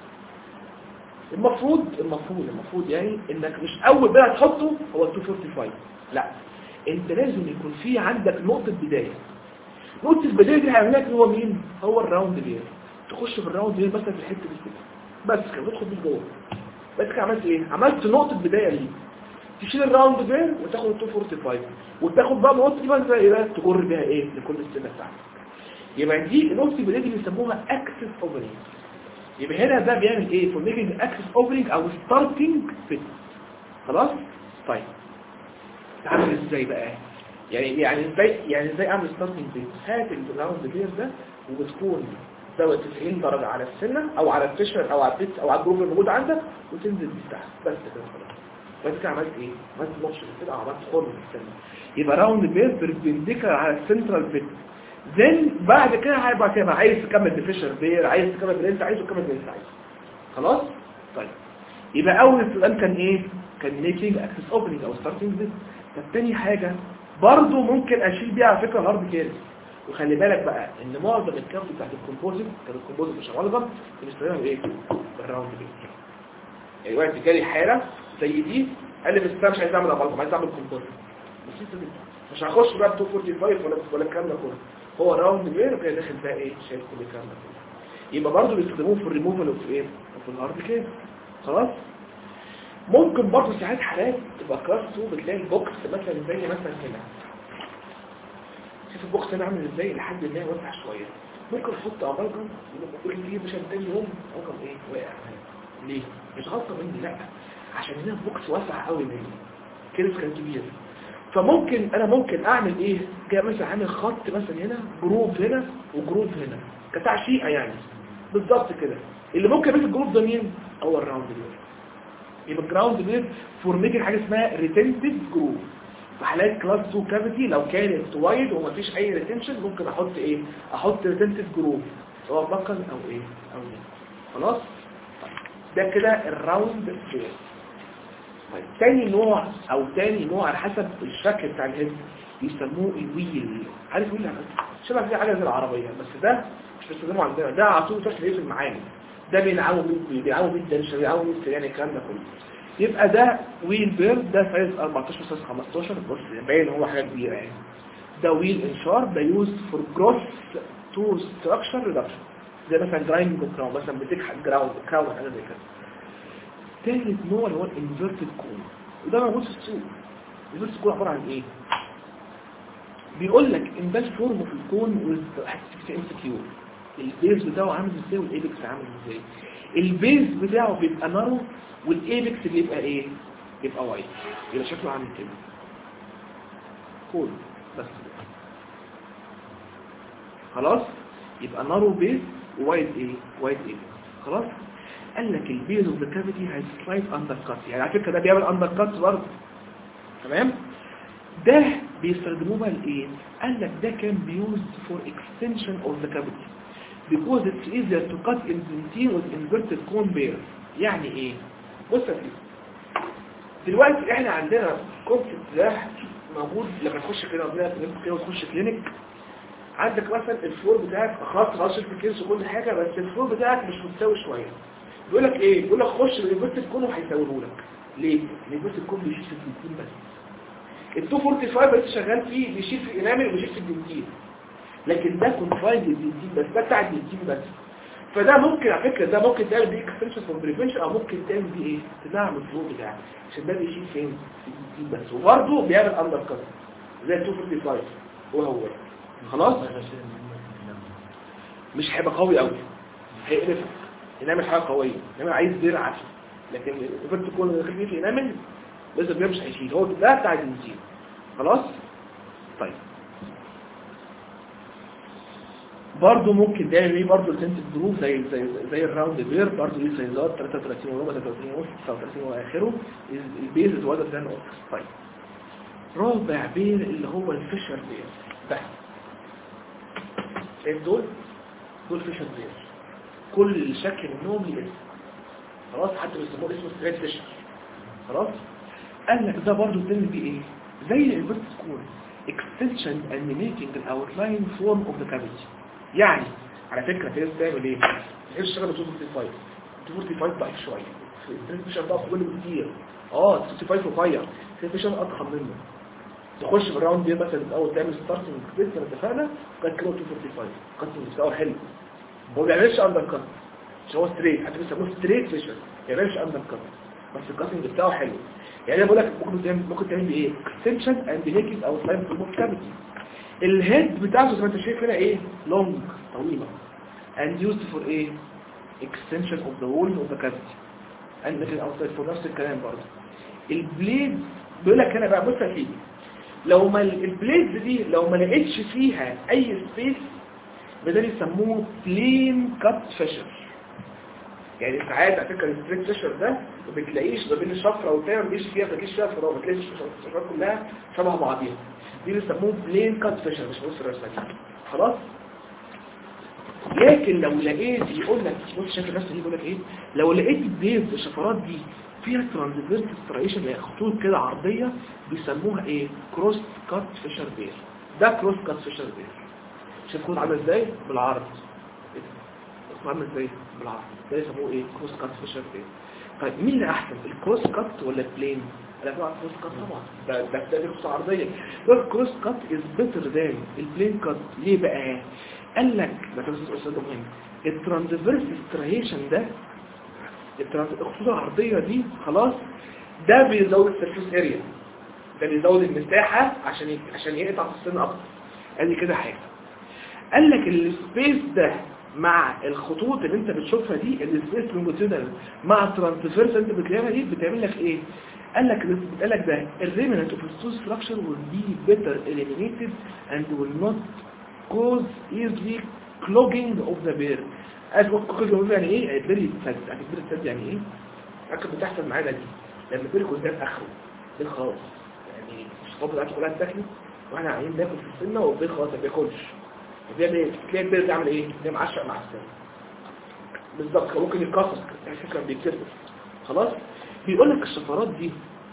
Speaker 1: المفروض يعني انك مش اول بقى تحطه هو 245، لا انت لازم يكون في عندك نقطة بداية. نقطة البداية دي هيعملها هو مين؟ هو الراوند بير. تخش في الراوند بير مثلا في الحتة دي كده بس كده تدخل بيه جوه، بس كده عملت ايه؟ عملت نقطة بداية ليه. تشيل الراوند بير وتاخد 245 وتاخد بقى نقطة دي بقى زي ايه تجر بيها ايه لكل السنة بتاعتك. يبقى دي نقطة البداية دي بيسموها اكسس اوبننج. يبقى هنا ده بيعمل ايه؟ for making access opening او starting fit. خلاص طيب تعمل ازاي بقى؟ يعني ازاي اعمل starting fit؟ هات الراوند بير ده وبتكون زاويه 90 درجه على السنه او على الفيشر او على البيت او على الجروب الموجود عندك وتنزل بيه تحت بس كده خلاص. بس كده عملت ايه؟ عملت نقش كده عملت خرم في السنه. يبقى راوند بير بيربنديكولار على السنترال فيت. زين بعد كده هيبقى كده عايز تكمل بفيشر بير، عايز تكمل باللي انت عايزه وتكمل باللي انت عايزه. خلاص طيب يبقى اول سؤال كان ايه؟ كان ميكينج اكسس اوبننج او ستارتنج بيت. طب تاني حاجه برضو ممكن اشيل بيها على فكره الهارد كيرز. وخلي بالك بقى ان معظم الكامب بتاعت الكومبوزيت كان الكومبوزيت مش معظم بنستخدمها بايه؟ بالراوند بيت. يعني وقت جالي حاله زي دي قال لي بس انا مش عايز اعمل امالجم، عايز اعمل كومبوزيت بس مش هخش بقى 245 ولا الكلام ده كله، هو راوند بير وكده داخل بقى ايه شايف كل الكلام ده كله. يبقى برضه بيستخدموه في الريموفال اوف ايه في الهارد كيس. خلاص ممكن برضه ساعات حالات تبقى كلاس 2 بتلاقي البوكس مثلا زي مثلا هنا، شوف البوكس هنا عامل ازاي لحد ما واسع شويه، ممكن احط امالجم يقول لي مش تاني يوم امالجم ايه واقع. ليه؟ مش غلطه مني، لا عشان هنا البوكس واسع قوي مني كده كان كبير. فممكن انا ممكن اعمل ايه؟ جاي مثلا عامل خط مثلا هنا جروب هنا وجروب هنا كتعشيقه يعني بالظبط كده. اللي ممكن يبقى الجروب ده مين؟ هو الراوند بير. يبقى الراوند بير فورميتنج حاجه اسمها ريتنتيف جروب. في حالات كلاس 2 كافيتي لو كانت وايد ومفيش اي ريتنشن ممكن احط ايه؟ احط ريتنتيف جروب سواء بقل او ايه او ايه. خلاص ده كده الراوند بير. طيب تاني نوع على حسب الشكل بتاع الهيد يسموه الويل. عارف الويل شبه في حاجه زي العربيه، بس ده مش بيستخدمه عندنا، ده على طول شكل ايه في المعاني، ده بيلعبوا بيه مش بيلعبوا بيه يعني الكلام ده كله. يبقى ده ويل بير، ده سايز 14 سايز 15. بص باين هو حاجه كبيره يعني. ده ويل انشار، ده يوز فور جروس تو ستراكشر ريدكشن، زي مثلا جرايند كراون، مثلا بتكحت كراون حاجه زي كده. ثالث نوع اللي هو الانفيرتد كون، وده موجود في السوق. الانفيرتد كون عباره عن ايه؟ بيقول لك ان ده الفورم في الكون في ام سي كيو، البيز بتاعه عامل ازاي والايبكس عامل ازاي. البيز بتاعه بيبقى نارو والايبكس اللي يبقى ايه؟ يبقى وايد، يبقى شكله عامل كده كون بس خلاص. يبقى نارو بيز ووايد ايه؟ وايد ايبكس. خلاص. قال لك البيز اوف ذا كافيتي هاز سلايت اندر كات، يعني على فكره ده بيعمل اندر كات برضه. تمام. ده بيستخدموه بقى لايه؟ قال لك ده كان بيوز فور اكستنشن اوف ذا كافيتي because it's easier to cut in dentine with inverted cone bear. يعني ايه؟ بص يا سيدي، دلوقتي احنا عندنا كونسبت ده موجود لما تخش كده وتخش كلينيك، عندك مثلا الفلور بتاعك خلاص شفت الكيس وكل حاجه، بس الفلور بتاعك مش متساوي شويه. بيقول لك ايه؟ بيقول لك خش بالانفرتد كون وهيساويه لك. ليه؟ الانفرتد كون بيشيل في الدنتين بس. ال 245 اللي شغال فيه بيشيل في الانامل وبيشيل في الدنتين، لكن ده كونفايند للدنتين بس، ده بتاع الدنتين بس. فده ممكن على فكره ده ممكن تعمل بيه اكستنشن فور بريفنشن، او ممكن تعمل بيه ايه؟ تدعم الفلو بتاعك، عشان ده بيشيل فين؟ في الدنتين بس، وبرضه بيعمل اندر كات زي ال 245 هو خلاص. مش هيبقى قوي قوي، هيقرفك. ينعمل حاجه قويه، ينعمل عايز دير عافيه، لكن الفرد تكون داخل فيه ينعمل لازم ده مش هيشيل، هو ده بتاع الدنتين. خلاص. طيب برضه ممكن تعمل ايه؟ برضه التنتد جروب زي الراوند بير، برضه ليه سايزات 33 وربع 33 ونص 39 واخره. البيز اتوضع ده نقطه. طيب رابع بير اللي هو الفيشر بير ده، شايف دول فيشر بير، كل شكل منهم ليه اسم. خلاص. حتى بيسموه اسمه ستريت فيشر. خلاص. قال لك ده برضه بتعمل بيه ايه؟ زي الفيرت سكور extension and making an outline form of the cavity. يعني على فكرة في ناس بتعمل ايه؟ تحس الشغل 245 ضعيف شوية، الستريت فيشر ضعف كله كتير. 245 رفيع، ستريت فيشر اضخم منه. تخش في الراوند دي مثلا الاول تعمل ستارتنج كده زي ما اتفقنا، كان كيلو 245 كاتنج بتاعه حلو. هو ما بيعملش اندر كات، مش هو ستريت، حتى بيسموه ستريت فيشر، ما بيعملش اندر كات، بس الكاتنج بتاعه حلو. يعني انا بقول لك ممكن تعمل بايه؟ اكستنشن اند ميكينج او سلايم في الكافيتي. الهيد بتاعته زي ما انت شايف كده ايه؟ لونج طويله and used for ايه؟ extension of the wall of the cavity and making outside for نفس الكلام برضه. البليد بيقول لك هنا بقى، بص يا سيدي، لو ما البليدز دي لو ما لقيتش فيها اي سبيس ده يسموه بلين كات فيشر. يعني ساعات على فكره الستريت فيشر ده ما بتلاقيش ما بين الشفره والتانيه، ما بتلاقيش فيها فراغ، ما بتلاقيش الشفرات كلها شبه بعضيها، دي بيسموه بلين كات فيشر، مش بص الرسمه دي. خلاص. لكن لو لقيت يقول لك بص شايف الرسمه دي بيقول لك ايه؟ لو لقيت البيز الشفرات دي فيها ترانزفيرس سترايشن، يعني خطوط كده عرضيه، بيسموها ايه؟ كروس كات فيشر بير. ده كروس كات فيشر بير. شايف الخطوط عامله ازاي؟ بالعرض. عامل ازاي؟ بالعرض. ده يسموه ايه؟ كروس كات فيشر بير. طيب مين اللي احسن؟ الكروس كات ولا البلين؟ انا طبعا كروس كات طبعا، ده خطوط عرضيه. الكروس كات از بيتر ذان البلين كات. ليه بقى؟ قال لك ده استاذ مهم، الترانزفيرس سترايشن ده، الخطوط العرضيه دي خلاص، ده بيزود السيرفيس اريا، ده بيزود المساحه عشان يقطع في السن اكتر. ادي كده حاجه. قال لك السبيس ده مع الخطوط اللي انت بتشوفها دي، السبيس لونجيتودينال مع الترانسفيرس اللي انت بتلاقيها دي، بتعمل لك ايه؟ قال لك ده الريمننت اوف ستول ستراكشر will be better eliminated and will not cause easily clogging of the bear. clogging يعني ايه؟ البير يتسد. البير يتسد يعني ايه؟ اكيد بتحصل معانا دي لما البير يكون ده اخره، ده خلاص يعني الصوت بتاعته كلها اتاكلت واحنا عايزين ناكل في السنه، والبير خلاص ما بياكلش. تلاقي البير ده عامل ايه؟ ده معشق مع السنه بالظبط، ممكن يتكسر، يعني فكره بيتكسر. خلاص. بيقول لك الشفرات دي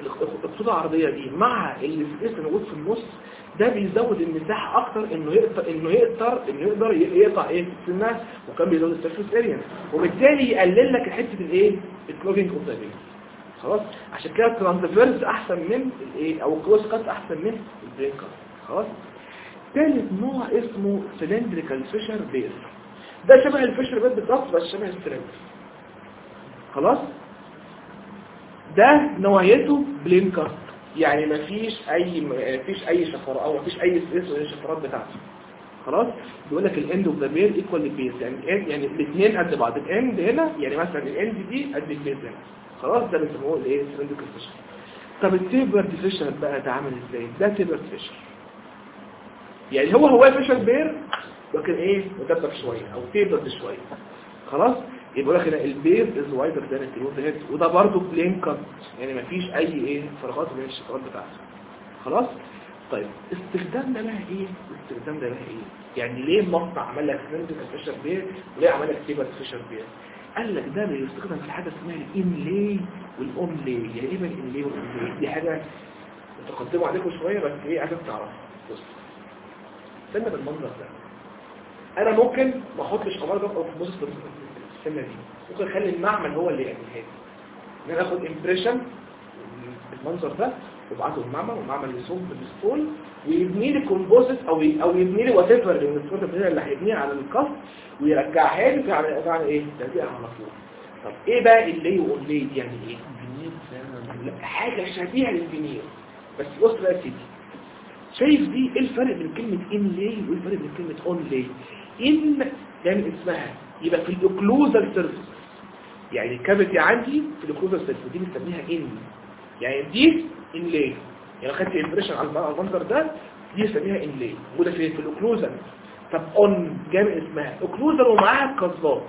Speaker 1: الخطوط العرضيه دي مع السبيس اللي موجود في النص، ده بيزود المساحه اكتر انه يقدر يقطع ايه في السنه، وكان بيزود السيرفيس اريا، وبالتالي يقلل لك حته الايه الكلوجينج اوف ذا بير. خلاص، عشان كده الترانسفيرس احسن من الايه او الكروس كات احسن من البرين كات. خلاص. ثالث نوع اسمه سلندريكال فيشر بير، ده شبه الفيشر بير بالظبط بس شبه السلندر. خلاص، ده نوعيته بلين كات، يعني مفيش اي شفرات او مفيش اي سبيس ولا الشفرات بتاعته. خلاص، بيقول لك الاند اوف ذا بير ايكوال للبيز، يعني الاثنين قد بعض، الاند هنا يعني مثلا الاند دي قد البيز هنا. خلاص، ده بنسموه الايه سلندريكال فيشر. طب التيبرد فيشر بقى ده عامل ازاي؟ ده تيبرد فيشر، يعني هو فيشر بير لكن ايه مدبب شويه او تيبرد شويه. خلاص، يبقى لك هنا البير از وايدر ذان الكلوز هيد، وده برضه بلين كات، يعني مفيش اي ايه فراغات بين الشفرات بتاعته. خلاص. طيب استخدام ده بقى ايه؟ يعني ليه المصنع عمل لك سلندريكال فيشر بير وليه عمل لك تيبرد فيشر بير؟ قال لك ده بيستخدم في حاجه اسمها الانلاي والاونلاي. يعني ايه الانلاي والاونلاي؟ دي حاجه متقدمه عليكم شويه بس ايه عايزك تعرفها. بص، استنى بالمنظر ده، انا ممكن ما احطش قمر ده او في السنه دي، ممكن اخلي المعمل هو اللي يعملها لي، ان انا اخد امبريشن بالمنظر ده وابعته للمعمل، والمعمل يصب بالسطول ويبني لي كومبوزيت او يبني لي وات ايفر اللي هيبنيها على الكاست ويرجعها لي على ايه ترجيع على طول. طب ايه بقى اللي واللي دي يعني ايه؟ حاجه شبيهه للفينير. بس بص بقى يا سيدي، شايف دي ايه الفرق بين كلمه ان لاي وايه الفرق بين كلمه اون لاي؟ ان يعني اسمها يبقى في الاوكلوزال سيرفيس، يعني الكافيتي عندي في الاوكلوزال سيرفيس دي بنسميها ان، يعني دي ان لاي، يعني خدت امبريشن على المنظر ده دي بنسميها ان لاي موجوده في الاوكلوزال. طب اون جامع اسمها اوكلوزال ومعاها الكاسبات.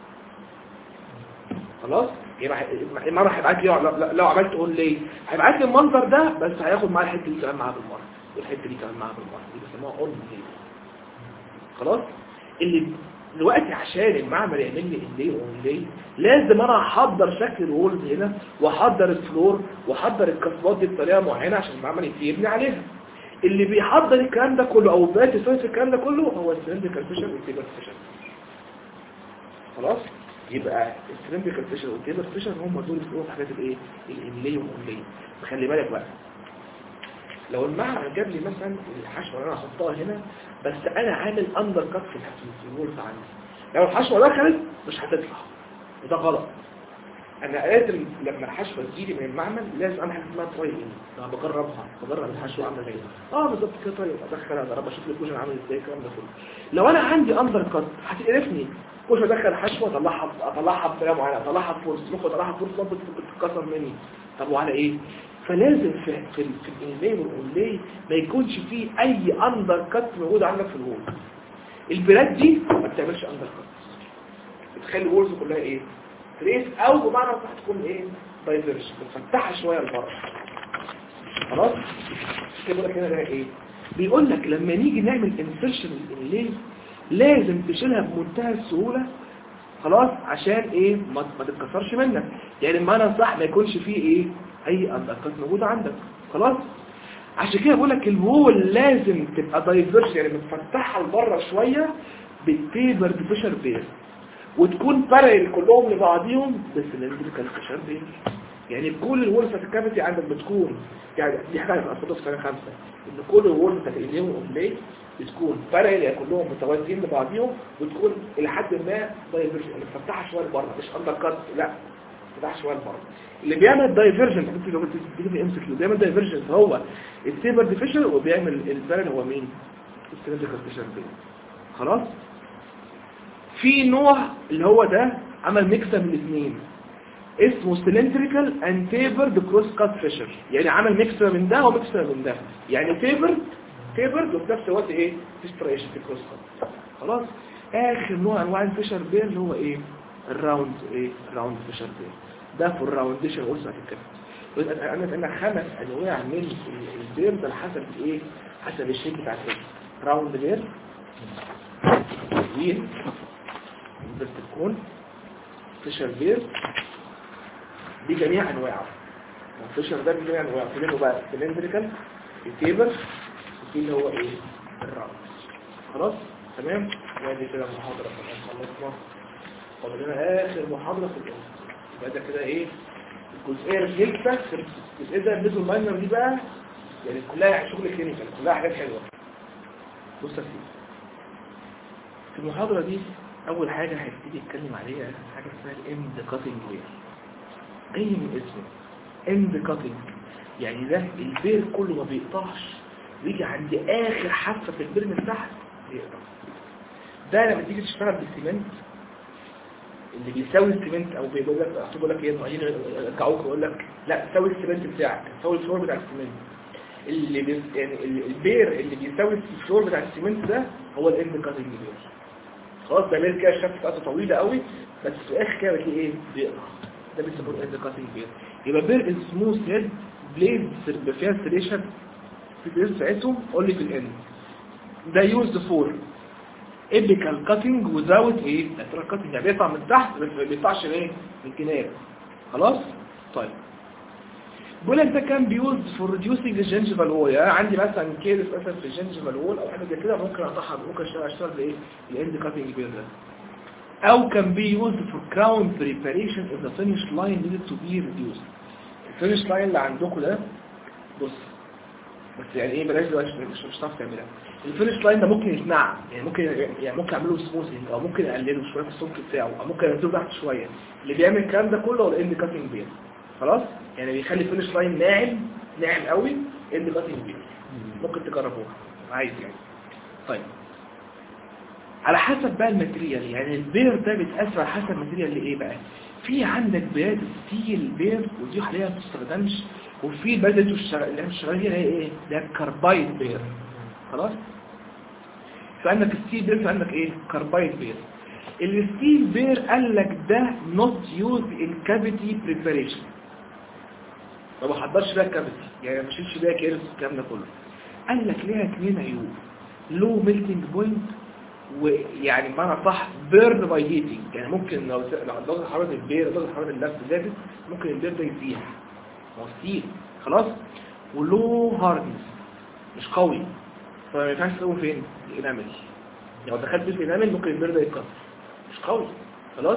Speaker 1: خلاص، يبقى المره هيبعت لي لو عملت اون لاي هيبعت لي المنظر ده، بس هياخد معاه الحته دي كمان معاها بالمره، والحته دي كمان معاها بالمره، دي بيسموها اون لاي. خلاص، اللي دلوقتي عشان المعمل يعمل لي اللي اون لاي لازم انا احضر شكل الوولز هنا واحضر الفلور واحضر الكاسبات دي بطريقه معينه عشان المعمل يبني عليها. اللي بيحضر الكلام ده كله او بدايه الفرق الكلام ده كله هو السلندريكال فيشر والتيبر فيشر. خلاص، يبقى السلندريكال فيشر والتيبر فيشر هم دول اللي في حاجات الايه الانلاي والاونلاي. خلي بالك بقى، لو المعمل جاب لي مثلا الحشوه اللي انا هحطها هنا بس انا عامل اندر كات في الوولز عندي، لو الحشوه دخلت مش هتطلع وده غلط. انا لازم لما الحشوه تجيلي من المعمل لازم اعمل حاجه اسمها تراي ان، انا بجرب الحشوه عامله ازاي. بالظبط كده، طيب ادخلها اجرب اشوف الكوشن عامل ازاي الكلام ده كله. لو انا عندي اندر كات هتقرفني، كل ادخل حشوه اطلعها بطريقه معينه، اطلعها فورس، ممكن اطلعها فورس بتتكسر مني. طب وعلى ايه؟ فلازم في الانلاي والاونلاي ما يكونش فيه اي اندر كات موجود عندك في الوول. البلاد دي ما بتعملش اندر كات، بتخلي الوولز كلها ايه تريس، او بمعنى صح تكون ايه دايفرجن، بتفتحها شويه لبره. خلاص كده بقول لك هنا ده ايه بيقول لك لما نيجي نعمل انسرشن للانلاي لازم تشيلها بمنتهى السهوله. خلاص، عشان ايه ما تتكسرش منك، يعني بمعنى صح ما يكونش فيه ايه اي اندركات موجوده عندك. خلاص، عشان كده بقول لك الوول لازم تبقى دايفرجن، يعني بتفتحها لبره شويه بالتيبر فيشر بير، وتكون بارل كلهم لبعضهم بالسلندريكال فيشر بير. يعني كل الولفة الكافيتي عندك بتكون، يعني دي حاجه هنقصدها في سنه 5 ان كل الولفة الاليوم اوبليت بتكون بارل، يعني كلهم متوازيين لبعضهم، وتكون الى حد ما دايفرجن، يعني بتفتحها شويه لبره مش اندر كات، لا بتفتحها شويه لبره. اللي بيعمل دايفرجن انت لو بتيجي ام سي كيو بيعمل دايفرجن هو التيبر ديفيشن، وبيعمل البارل هو مين السلندريكال فيشر بير. خلاص، في نوع اللي هو ده عمل ميكس من الاثنين اسمه سلندريكال اند تيبرد كروس كات فيشر، يعني عمل ميكس من ده وميكس من ده، يعني تيبرد وفي نفس الوقت ايه ديستريشن في كروس كات. خلاص، اخر نوع انواع الفيشر بير اللي هو ايه الراوند راوند فيشر بير، ده في الراونديشن قلت هتتكلم. انا 5 انواع من البير ده حسب ايه حسب الشيب بتاع البير. راوند بير، وين بتكون فيشر بير، دي جميع انواعه. الفيشر ده بيجي يعني هو فين بقى سلندريكال التيبل وفي اللي هو ايه الراوند. خلاص تمام. وادي كده المحاضره خلصنا. فاضل لنا اخر محاضره في الاسم. يبقى ده كده ايه الجزئيه الجلسه. الجزئيه ده البيزو ماينر دي بقى يعني كلها شغل كلينيكال، كلها حاجات حلوه. بص يا سيدي، في المحاضره دي اول حاجه هيبتدي يتكلم عليها حاجه اسمها الاند كاتنج وير. جاي من اسمه اند كاتنج، يعني ده البير كله ما بيقطعش ويجي عند اخر حافه في البير من تحت يقطع. ده لما تيجي تشتغل بالسيمنت اللي بيساوي السيمنت او بيقول لك ايه معين رجعوك ويقول لك لا ساوي السيمنت بتاعك، ساوي الفلور بتاع السيمنت. اللي يعني البير اللي بيساوي الفلور بتاع السيمنت ده هو الاند كاتنج بير. خلاص ده بير كده شافت فتره طويله قوي بس في الاخر كده بتلاقي ايه بيقطع. ده بيسموه الاند كاتنج بير. يبقى بير سموث هيد بليد فيها ستريشن في البير بتاعتهم اونلي في الاند. ده يوزد فور ايبيكال كاتنج وزاوت ايه لاترال كاتنج، يعني بيطلع من تحت بس ما بيطلعش ايه من الجناب. خلاص طيب بقول لك ده كان بيوزد فور ريديوسينج الجنجفال وول. يعني عندي مثلا كيرس مثلا في الجنجفال وول او حاجه زي كده ممكن اقطعها، ممكن اشتغل بايه الاند كاتنج بير ده. او كان بي يوزد فور كراون بريباريشن اوف ذا فينيش لاين نيدد تو بي ريديوسد. الفينيش لاين اللي عندكم ده بص بس يعني ايه بلاش دلوقتي مش هتعرف تعملها. الفينش لاين ده ممكن يتنعم، يعني ممكن اعمله سموثنج او ممكن اقلله شويه في السمك بتاعه او ممكن انزله تحت شويه. اللي بيعمل الكلام ده كله هو الاند كاتنج بير. خلاص يعني بيخلي الفينش لاين ناعم قوي اند كاتنج بير. ممكن تجربوها عايز يعني. طيب على حسب بقى الماتيريال، يعني البير ده بيتاثر على حسب الماتيريال اللي ايه بقى. في عندك بيرات ستيل بير ودي حاليا ما بتستخدمش، وفي البلد اللي احنا شغالين فيها هي ايه ده كاربايد بير. خلاص فعندك الستيل بير عندك ايه كاربايد بير. الستيل بير قال لك ده نوت يوز ان كافيتي بريباريشن، ما بحضرش بيها كافيتي يعني ما بشيلش بيها كيرس الكلام ده كله. قال لك ليها اثنين عيوب، لو ميلتنج بوينت ويعني بمعنى صح بيرن باي هيتنج، يعني ممكن لو درجه حراره البير درجه حراره اللف زادت ممكن البير ده يسيح هو ستيل. خلاص ولو هاردنس مش قوي فما ينفعش تسوي فين الانامل، لو دخلت في الانامل ممكن البير ده يتكسر مش قوي. خلاص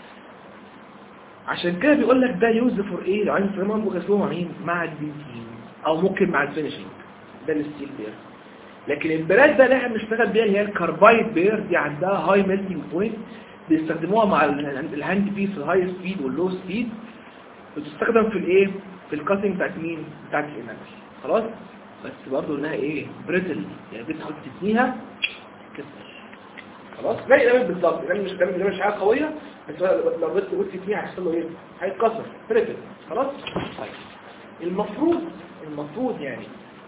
Speaker 1: عشان كده بيقول لك ده يوز فور ايه لو عايز تسميه ممكن تسويه مع مين مع البنزين او ممكن مع الفينيشنج. ده الستيل بير. لكن البيرات ده اللي احنا بنشتغل بيها اللي هي الكاربايد بير دي عندها هاي ميلتنج بوينت، بيستخدموها مع الهاند بيس الهاي سبيد واللو سبيد، بتستخدم في الايه في الكاتنج بتاعت مين بتاعت الانامل. خلاص بس برضه انها ايه بريتل، يعني بتحط تتنيها تكسر. خلاص زي الانامل بالظبط، الانامل مش حاجه قويه بس لو بس قلت تتنيها هيحصل له ايه هيتكسر بريتل. خلاص طيب المفروض يعني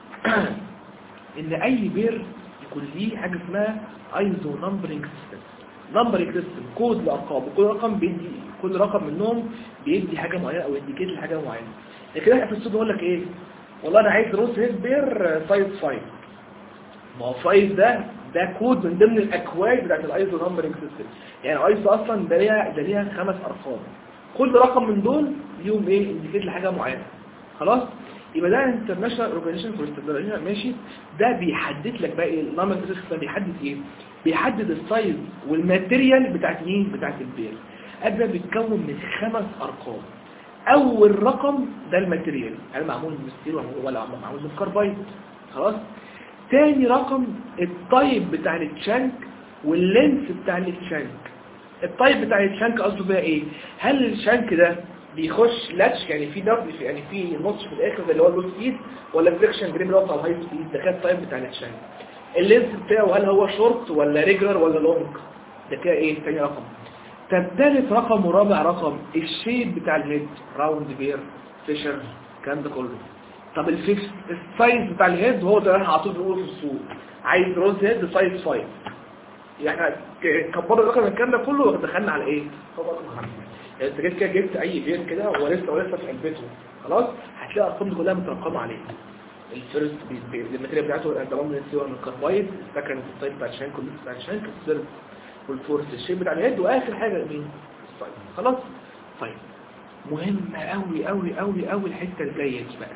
Speaker 1: ان اي بير يكون ليه حاجه اسمها ايزو نمبرنج سيستم. نمبرنج سيستم كود لارقام، وكل رقم بيدي كل رقم منهم بيدي حاجه معينه او انديكيت لحاجه معينه. لكن احنا في السوق بقول لك ايه والله انا عايز روز هيد بير سايز 5، ما هو 5 ده كود من ضمن الاكواد بتاعت الايزو نمبرنج سيستم. يعني الايزو اصلا ده ليها 5 ارقام، كل رقم من دول ليهم ايه انديكيت لحاجه معينه. خلاص يبقى ده انترناشونال اورجانيزيشن فور ستاندردايزيشن ماشي. ده بيحدد لك بقى ايه النمبرنج سيستم، بيحدد ايه بيحدد السايز والماتيريال بتاعت مين بتاعت البير. ده بيتكون من 5 ارقام. اول رقم ده الماتيريال هل معمول من ستيل ولا معمول من كاربايد. خلاص تاني رقم التايب بتاع التشانك واللينس بتاع التشانك. التايب بتاع التشانك قصده بقى ايه هل الشانك ده بيخش لاتش يعني في دبل يعني في نص في الاخر اللي هو اللو سبيد ولا فليكشن جريم اللي هو بتاع الهاي سبيد. ده كده التايب بتاع التشانك. اللينس بتاعه هل هو شورت ولا ريجولار ولا لونج. ده كده ايه تاني رقم. طب ثالث رقم ورابع رقم الشيب بتاع الهيد راوند بير فيشر الكلام ده كله. طب الفيكس السايز بتاع الهيد هو ده انا هعطيه بقول في السوق عايز روز هيد سايز 5. يعني كبرنا الرقم الكلام ده كله ودخلنا على ايه هو رقم 5. يعني انت كده جبت اي بير كده هو لسه في قلبته خلاص هتلاقي الارقام دي كلها مترقمه عليه. الفيرست الماتيريال بتاعته انت ضامن السيور من الكاربايد، السكند السايد بتاع الشانك والليس بتاع الشانك، والفورس الشيب بتاع الهيد، واخر حاجه مين السايد. خلاص طيب مهمة قوي قوي قوي قوي الحتة الجاية دي بقى.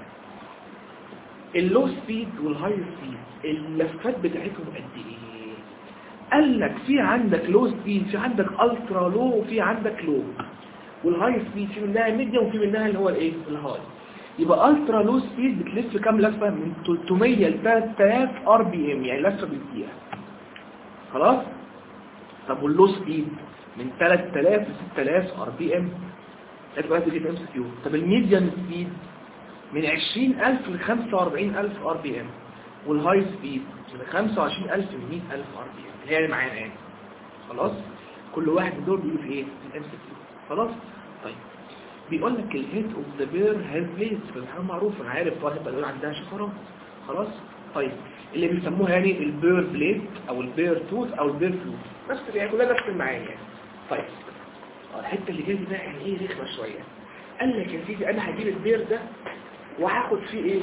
Speaker 1: اللو سبيد والهاي سبيد اللفات بتاعتهم قد ايه؟ قال لك في عندك لو سبيد، في عندك الترا لو، وفي عندك لو. والهاي سبيد في منها ميديوم وفي منها اللي هو الايه الهاي. يبقى الترا لو سبيد بتلف كام لفة؟ من 300 ل 3000 ار بي ام، يعني لفة بالدقيقة. خلاص. طب واللو سبيد من 3000 ل 6000 ار بي ام. دلوقتي كده ام سي كيو. طب الميديان سبيد من 20000 ل 45000 ار بي ام. والهاي سبيد من 25000 ل 100000 ار بي ام، اللي هي معانا يعني. خلاص. كل واحد من دول بيقول في ايه؟ في الام سي كيو. خلاص. طيب بيقول لك الهيد اوف ذا بير هاز بليدز، فالحاجه معروفه، انا عارف واحد بيقول عندها شفرات. خلاص. طيب اللي بيسموها يعني البير بليد او البير توث او البير فلوت، نفس يعني كلها نفس المعاني يعني. طيب الحته اللي جايه دي بقى يعني ايه رخمه شويه. قال لك يا سيدي انا هجيب البير ده وهاخد فيه ايه؟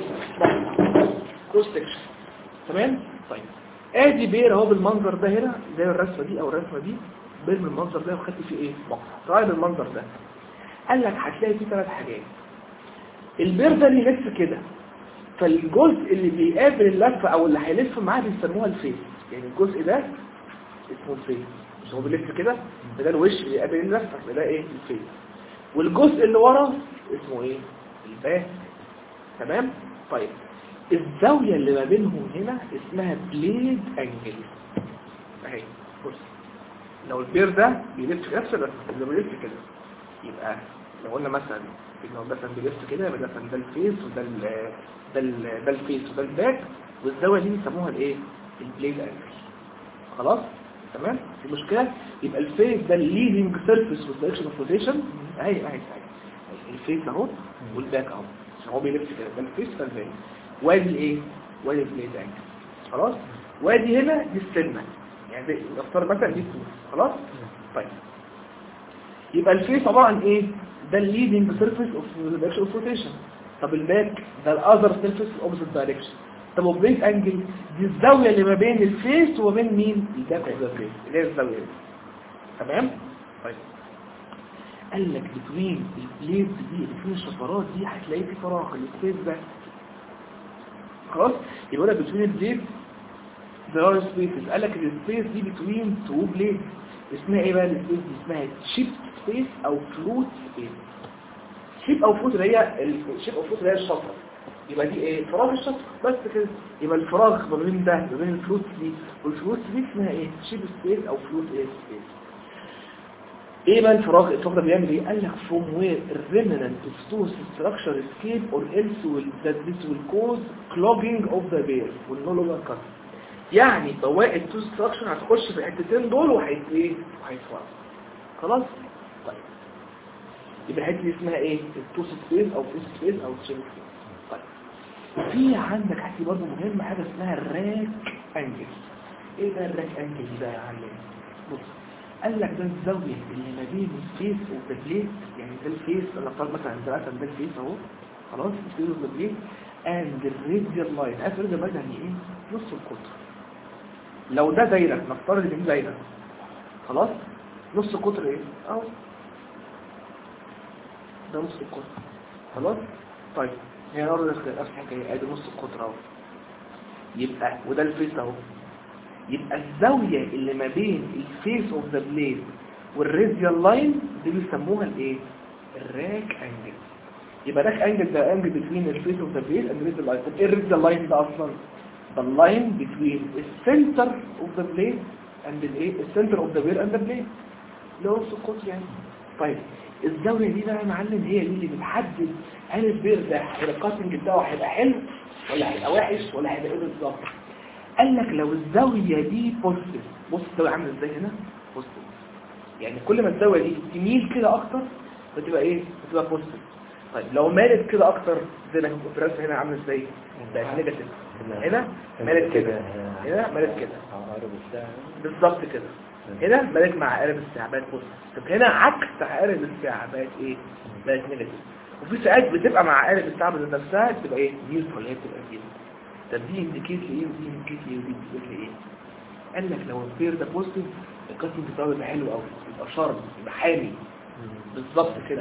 Speaker 1: كروس سكشن. تمام. طيب ادي بير اهو بالمنظر ده هنا، زي الرسمه دي او الرسمه دي، بير بالمنظر ده وخدت فيه ايه؟ مقطع. طيب المنظر ده قال لك هتلاقي فيه 3 حاجات. البير ده بيلف كده، فالجزء اللي بيقابل اللفه او اللي هيلف معاه بيسموها الفيس. يعني الجزء ده اسمه الفيس، مش هو بيلف كده، ده الوش اللي بيقابل اللفه، ده ايه؟ الفيس. والجزء اللي ورا اسمه ايه؟ الباك. تمام. طيب الزاويه اللي ما بينهم هنا اسمها بليد انجل. اهي بص، لو البير ده بيلف نفس اللي بيلف كده، يبقى لو قلنا مثلا انه مثلا بيلف كده، يبقى مثلا ده الفيس وده ده الفيس وده الباك، والزاويه دي بيسموها الايه؟ البليد انجل. خلاص. تمام. في مشكله. يبقى الفيس ده الليدنج سيرفيس والدايركشن اوف روتيشن. اهي الفيس اهو والباك اهو، عشان هو بيلف كده، ده الفيس ده الباك. وادي الايه؟ وادي البليد انجل. خلاص. وادي هنا دي السنه، يعني نفترض مثلا دي الفيس. خلاص. طيب يبقى الفيس عباره عن ايه؟ ده الليدنج سيرفيس اوف دايركشن اوف روتيشن. طب الباك ده الاذر سيرفيس اوبوزيت دايركشن. طب والبليد انجل دي الزاويه اللي ما بين الفيس وما بين مين؟ الباك اوف ذا فيس، اللي هي الزاويه دي. تمام. طيب قال لك بتوين البليد دي، بتوين الشفرات دي هتلاقي في فراغ السبيس ده. خلاص. يبقى لك بتوين البليد there are spaces. قال لك السبيس دي بتوين تو بليد اسمها ايه بقى؟ السبيس دي اسمها شيب سبيس او فلوت سبيس. شيب او فلوت اللي هي الشيب او فلوت اللي هي الشفره، يبقى دي ايه؟ فراغ الشفره بس كده. يبقى الفراغ ما بين ده ما بين الفلوت دي والفلوت دي اسمها ايه؟ شيب سبيس او فلوت ايه سبيس. ايه بقى الفراغ ده بيعمل ايه؟ قال لك from where remnant of source structure escape or else that this will cause clogging of the bear will no longer cut. يعني بواقي التو ستراكشر هتخش في الحتتين دول وهيتفرق. خلاص. طيب يبقى الحته دي اسمها ايه؟ التو سبيس او فيس سبيس او تشين سبيس. طيب في عندك حاجه برضه مهمه، حاجه اسمها الراك انجل. ايه ده الراك انجل دي بقى يا معلم؟ بص قال لك ده الزاويه اللي ما بين الفيس والبليت، يعني ده الفيس انا افترض مثلا ده الفيس اهو. خلاص. الفيس والبليت اند الراديال لاين. عارف الراديال لاين يعني ايه؟ نص القطر. لو ده دايره، نفترض ان دي دايره. خلاص. نص القطر ايه؟ اهو ده نص القطر. خلاص. طيب هي نقول نفس الحكايه، ادي نص القطر اهو. يبقى وده الفيس اهو. يبقى الزاويه اللي ما بين الفيس اوف ذا بليد والراديال لاين دي بيسموها الايه؟ الراك انجل. يبقى راك انجل ده انجل بين الفيس اوف ذا بليد اند الراديال لاين. طب ايه الراديال لاين ده اصلا؟ the line between the center of the blade and the center of the bear and the blade، اللي هو نص القطر يعني. طيب الزاويه دي بقى يا معلم هي دي اللي بتحدد هل البير ده الكاتنج بتاعه هيبقى حلو ولا هيبقى وحش ولا هيبقى ايه بالظبط. قال لك لو الزاويه دي بوزيتيف، بص الزاويه عامله ازاي هنا؟ بوزيتيف، يعني كل ما الزاويه دي تميل كده اكتر بتبقى ايه؟ بتبقى بوزيتيف. طيب لو مالت كده اكتر زي ما كنت راسم هنا عامل ازاي؟ بقت نيجاتيف. هنا مالت كده، هنا مالت كده بالظبط كده. هنا مالت مع عقارب الساعه بقت بوزيتيف. طب هنا عكس عقارب الساعه بقت ايه؟ بقت نيجاتيف. وفي ساعات بتبقى مع عقارب الساعه نفسها بتبقى ايه؟ نيوترال، هي بتبقى كده. طب دي انديكيت لايه ودي انديكيت لايه ودي انديكيت لايه؟ قال لك لو البير ده بوزيتيف الكاتنج بتاعه يبقى حلو قوي، يبقى شارب، يبقى حامي بالظبط كده.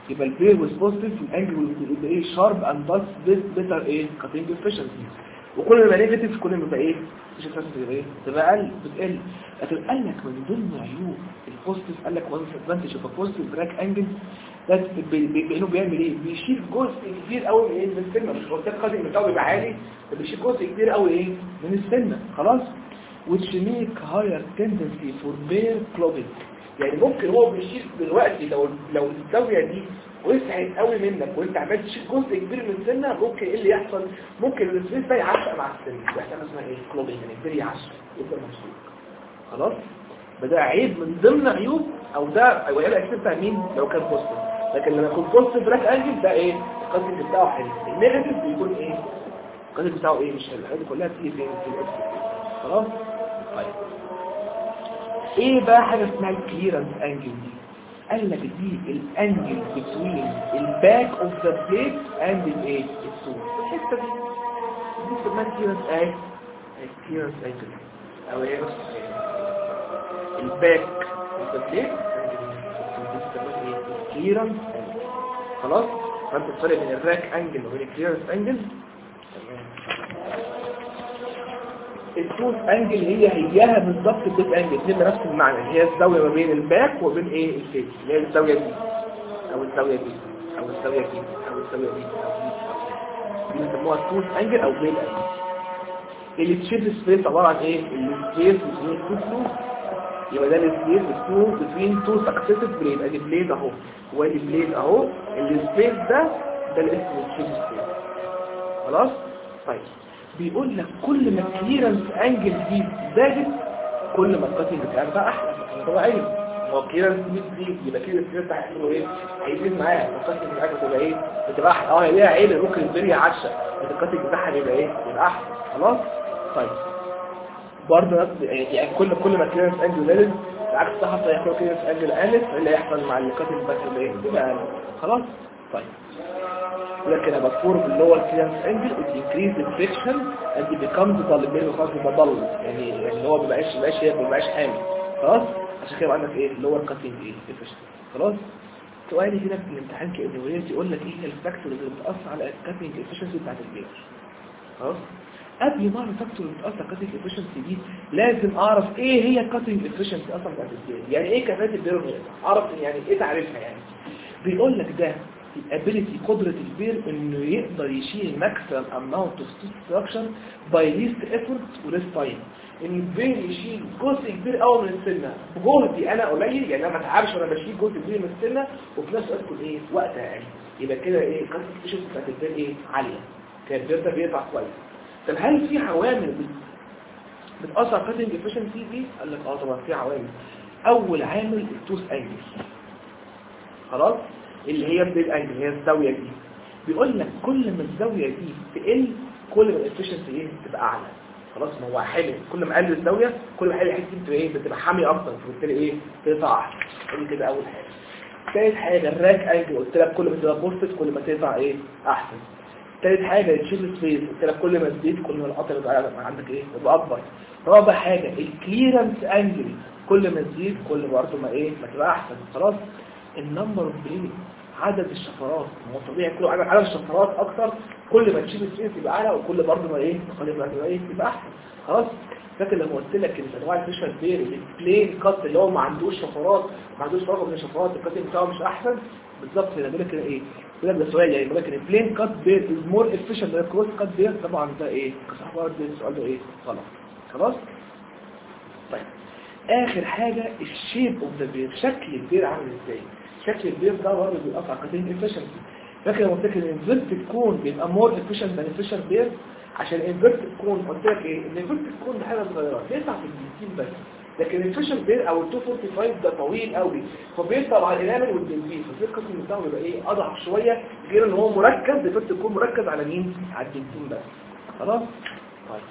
Speaker 1: يبقى البير ويز بوزيتيف الانجل يبقى ايه شارب اند باس بيتر ايه كاتنج افشنسي. وكل ما نيجاتيف كل ما يبقى ايه مش تبقى ايه تبقى اقل بتقل. لكن قال لك من ضمن عيوب البوزيتيف قال لك وان ادفانتج اوف بوزيتيف براك انجل ده بانه بيعمل ايه بيشيل جزء كبير قوي من ايه من السنه. مش قلت لك القدم بتاعه بيبقى عالي بيشيل جزء كبير قوي ايه من السنه خلاص. which make higher tendency for bear clubbing. يعني ممكن هو بيشيل دلوقتي لو الزاويه دي وسعت قوي منك وانت عمال تشيل جزء كبير من السنه ممكن ايه اللي يحصل؟ ممكن السبيس ده يعشق مع السن يحصل اسمها ايه كلوبينج يعني البير يعشق يفضل مشدود خلاص. فده عيب من ضمن عيوب او ده عيب اكيد بتاع مين لو كان بوزيتيف. لكن لما يكون بوزيتيف براك انجل ده ايه القسم بتاعه حلو. النيجاتيف بيكون ايه القسم بتاعه ايه مش حلو. الحاجات كلها بتيجي فين في الاكس خلاص. طيب ايه بقى حاجه اسمها الكليرنس انجل دي؟ قال لك دي الانجل بتوين الباك اوف ذا بليت اند الايه السول. الحته دي اسمها كليرنس انجل. الكليرنس انجل او ايه الباك اوف ذا بليت اسمها الكليرنس انجل خلاص. فانت الفرق بين الراك انجل وبين الكليرنس انجل التوث انجل هيها بالضبط البيت انجل الاثنين بنفس المعنى. هي الزاويه ما بين الباك وبين ايه الفيس اللي هي الزاويه دي او الزاويه دي او الزاويه دي او الزاويه دي دي بيسموها التوث انجل او بليد انجل. اللي تشيل سبيس عباره عن ايه السبيس بين تو فلوس. يبقى ده السبيس بين تو سكسيسيف بليد. ادي بليد اهو وادي بليد اهو. السبيس ده اللي اسمه تشيل سبيس خلاص. طيب بيقول لك كل ما الكليرنس انجل دي زادت كل ما القتل بتاعك بقى احلى. طبيعي هو الكليرنس دي يبقى كده الكليرنس بتاعك ايه هيزيد معاك القتل بتاعك بتبقى ايه بتبقى احلى. هي ليها عيب ممكن الدنيا عشا القتل بتاعها بيبقى ايه يبقى احلى خلاص. طيب برضه يعني كل ما الكليرنس انجل زادت العكس ده حصل يحصل كليرنس انجل قلت اللي هيحصل مع القتل بتاعك ايه يبقى خلاص. طيب لكن بفور اللي هو الكليرنس انجل it increase the friction and it becomes dull. البير خلاص بيبقى ضل يعني هو ما بقاش حامل خلاص. عشان كده عندك ايه اللي هو الكاتنج ايه efficiency خلاص. سؤالي هنا في الامتحان كانه يقول لك ايه الفاكتور اللي بتاثر على الكاتنج efficiency بتاعت البير خلاص. قبل ما اعرف الفاكتور اللي بتاثر على الكاتنج efficiency دي لازم اعرف ايه هي الكاتنج efficiency اصلا بتاعت البير. يعني ايه كفاءه البير اعرف يعني ايه تعريفها. يعني بيقول لك ده الابيليتي قدرة البير انه يقدر يشيل ماكسيمم اماونت اوف ستراكشر باي ليست ايفورت وليس تايم. ان البير يشيل جزء كبير قوي من السنه بجهدي انا قليل يعني انا ما اتعبش وانا بشيل جزء كبير من السنه وفي نفس الوقت ايه وقت اقل. يبقى كده ايه الكونسنتريشن بتاعت البير ايه عاليه كان البير ده بيطلع كويس. طب هل في عوامل بتاثر على الكاتنج افشنسي دي؟ قال لك طبعا في عوامل. اول عامل التوث انجل خلاص اللي هي البيد انجل هي الزاويه دي. بيقول لك كل ما الزاويه دي تقل كل ما الافشنسي ايه تبقى اعلى خلاص. ما هو حامل كل ما قل الزاويه كل ما الحته دي بتبقى ايه بتبقى حامي اكتر فبالتالي ايه تقطع احسن. دي كده اول حاجه. ثالث حاجه الراك انجل قلت لك كل ما تبقى بوستد كل ما تقطع ايه احسن. ثالث حاجه الشيل سبيس قلت لك كل ما تزيد كل ما القطر يبقى عندك ايه يبقى اكبر. رابع حاجه الكليرنس انجل كل ما تزيد كل برضه ما ايه ما تبقى احسن خلاص. النمبر اوف بليد عدد الشفرات هو طبيعي كل عدد الشفرات اكتر كل ما تشيل السبيس يبقى اعلى وكل برضه ما ايه كل ما تبقى ايه يبقى احسن خلاص. لكن لما قلت لك ان انواع الفيشر بير البلين كات اللي هو ما عندوش شفرات ما عندوش فرق بين الشفرات الكاتنج بتاعه مش احسن بالظبط. هنا بيقول لك ايه بيقول لك ده سؤال يعني بيقول لك البلين كات بير از مور افيشنت من الكروس كات بير. طبعا ده ايه كصحابه ده السؤال ده ايه غلط خلاص. طيب اخر حاجه الشيب اوف ذا بير شكل البير عامل ازاي. شكل البير ده برضه بيقطع كاتنج افيشنسي. لكن لما قلت لك الانفيرت كون بيبقى مور افيشنت من الفيشر بير عشان الانفيرت كون قلت لك ايه ان الانفيرت كون ده حاجه صغيره بيقطع في الدنتين بس. لكن الفيشر بير او ال 245 ده طويل قوي فبيقطع على الانامل والدنتين فالبير القسم بتاعه بيبقى ايه اضعف شويه غير ان هو مركز الانفيرت كون مركز على مين على الدنتين بس خلاص. طيب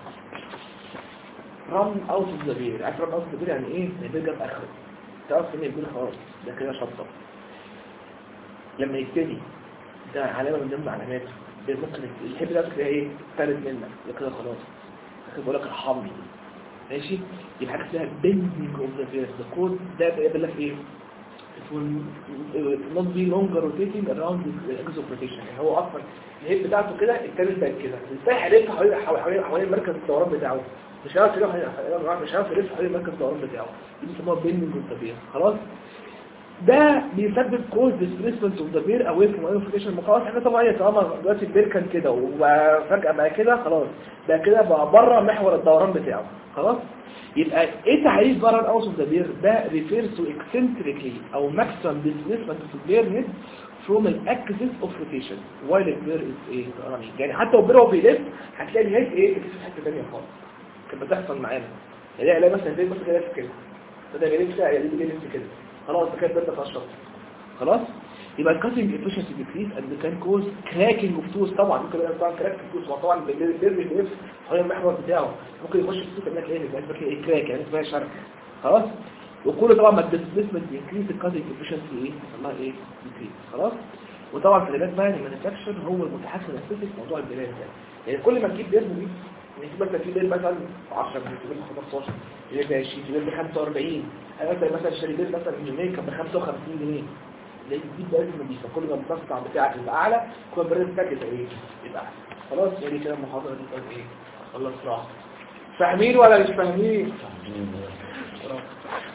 Speaker 1: رن اوت اوف ذا بير. عارف رن اوت اوف ذا بير يعني ايه؟ البير جاب اخره تعرف ان البير خلاص ده كده شطه. لما يبتدي ده علامه من ضمن علاماته ممكن الحب ده كده ايه ثالث منك ده كده خلاص بقول لك ارحمني ماشي. يبقى حاجه اسمها بيندنج اوف ذا فيرس. الكود ده بيقول لك ايه it will not be longer rotating around the axis of rotation. يعني هو اصلا الهيد بتاعته كده التالت بقت كده ازاي هيلف حوالين مركز الدوران بتاعه مش عارف يلف حوالين مركز الدوران بتاعه دي بيسموها بيندنج اوف ذا بير. خلاص ده بيسبب كوز ديسبيسمنت اوف ذا بير اواي فروم ايروفيكيشن. خلاص احنا طبعا طالما دلوقتي البير كان كده وفجاه بقى كده خلاص ده كده بقى بره محور الدوران بتاعه. خلاص يبقى ايه تعريف بره الاوس اوف ذا بير؟ ده refers to eccentrically او maximum displacement of the bear head from the axis of rotation while the bear is ايه running. يعني حتى لو البير هو بيلف هتلاقي الهيد ايه في حته ثانيه خالص. كانت بتحصل معانا يعني مثلا زي مثلا كده ده بيلف كده بيلف كده خلاص ده كده بدأت اشرب. خلاص يبقى الكاتنج efficiency decrease and can cause cracking of tools. طبعا ممكن يبقى طبعا كراك في التوز وطبعا بيلف حوالين المحور بتاعه ممكن يخش في التوز كده تلاقيه ايه كراك يعني اسمها شرخ. خلاص وكل طبعا ما الديسبيسمنت انكريز الكاتنج efficiency ايه اسمها ايه decrease. خلاص وطبعا في العلاج بقى المانيفاكتشر هو المتحكم الاساسي في موضوع البلاد ده. يعني كل ما تجيب بيرن دي يعني مثلا في بيرن مثلا 10 بيرن 15 بيرن 20 بيرن 45 مثلا شاري بيرن مثلا من يومين كان ب 55 جنيه دي بقى المدينه. كل ما التصنع بتاعك يبقى اعلى كل ما البريد بتاعك يبقى ايه يبقى احسن. خلاص يعني كده المحاضره دي كانت ايه خلاص راح فاهمين ولا مش فاهمين؟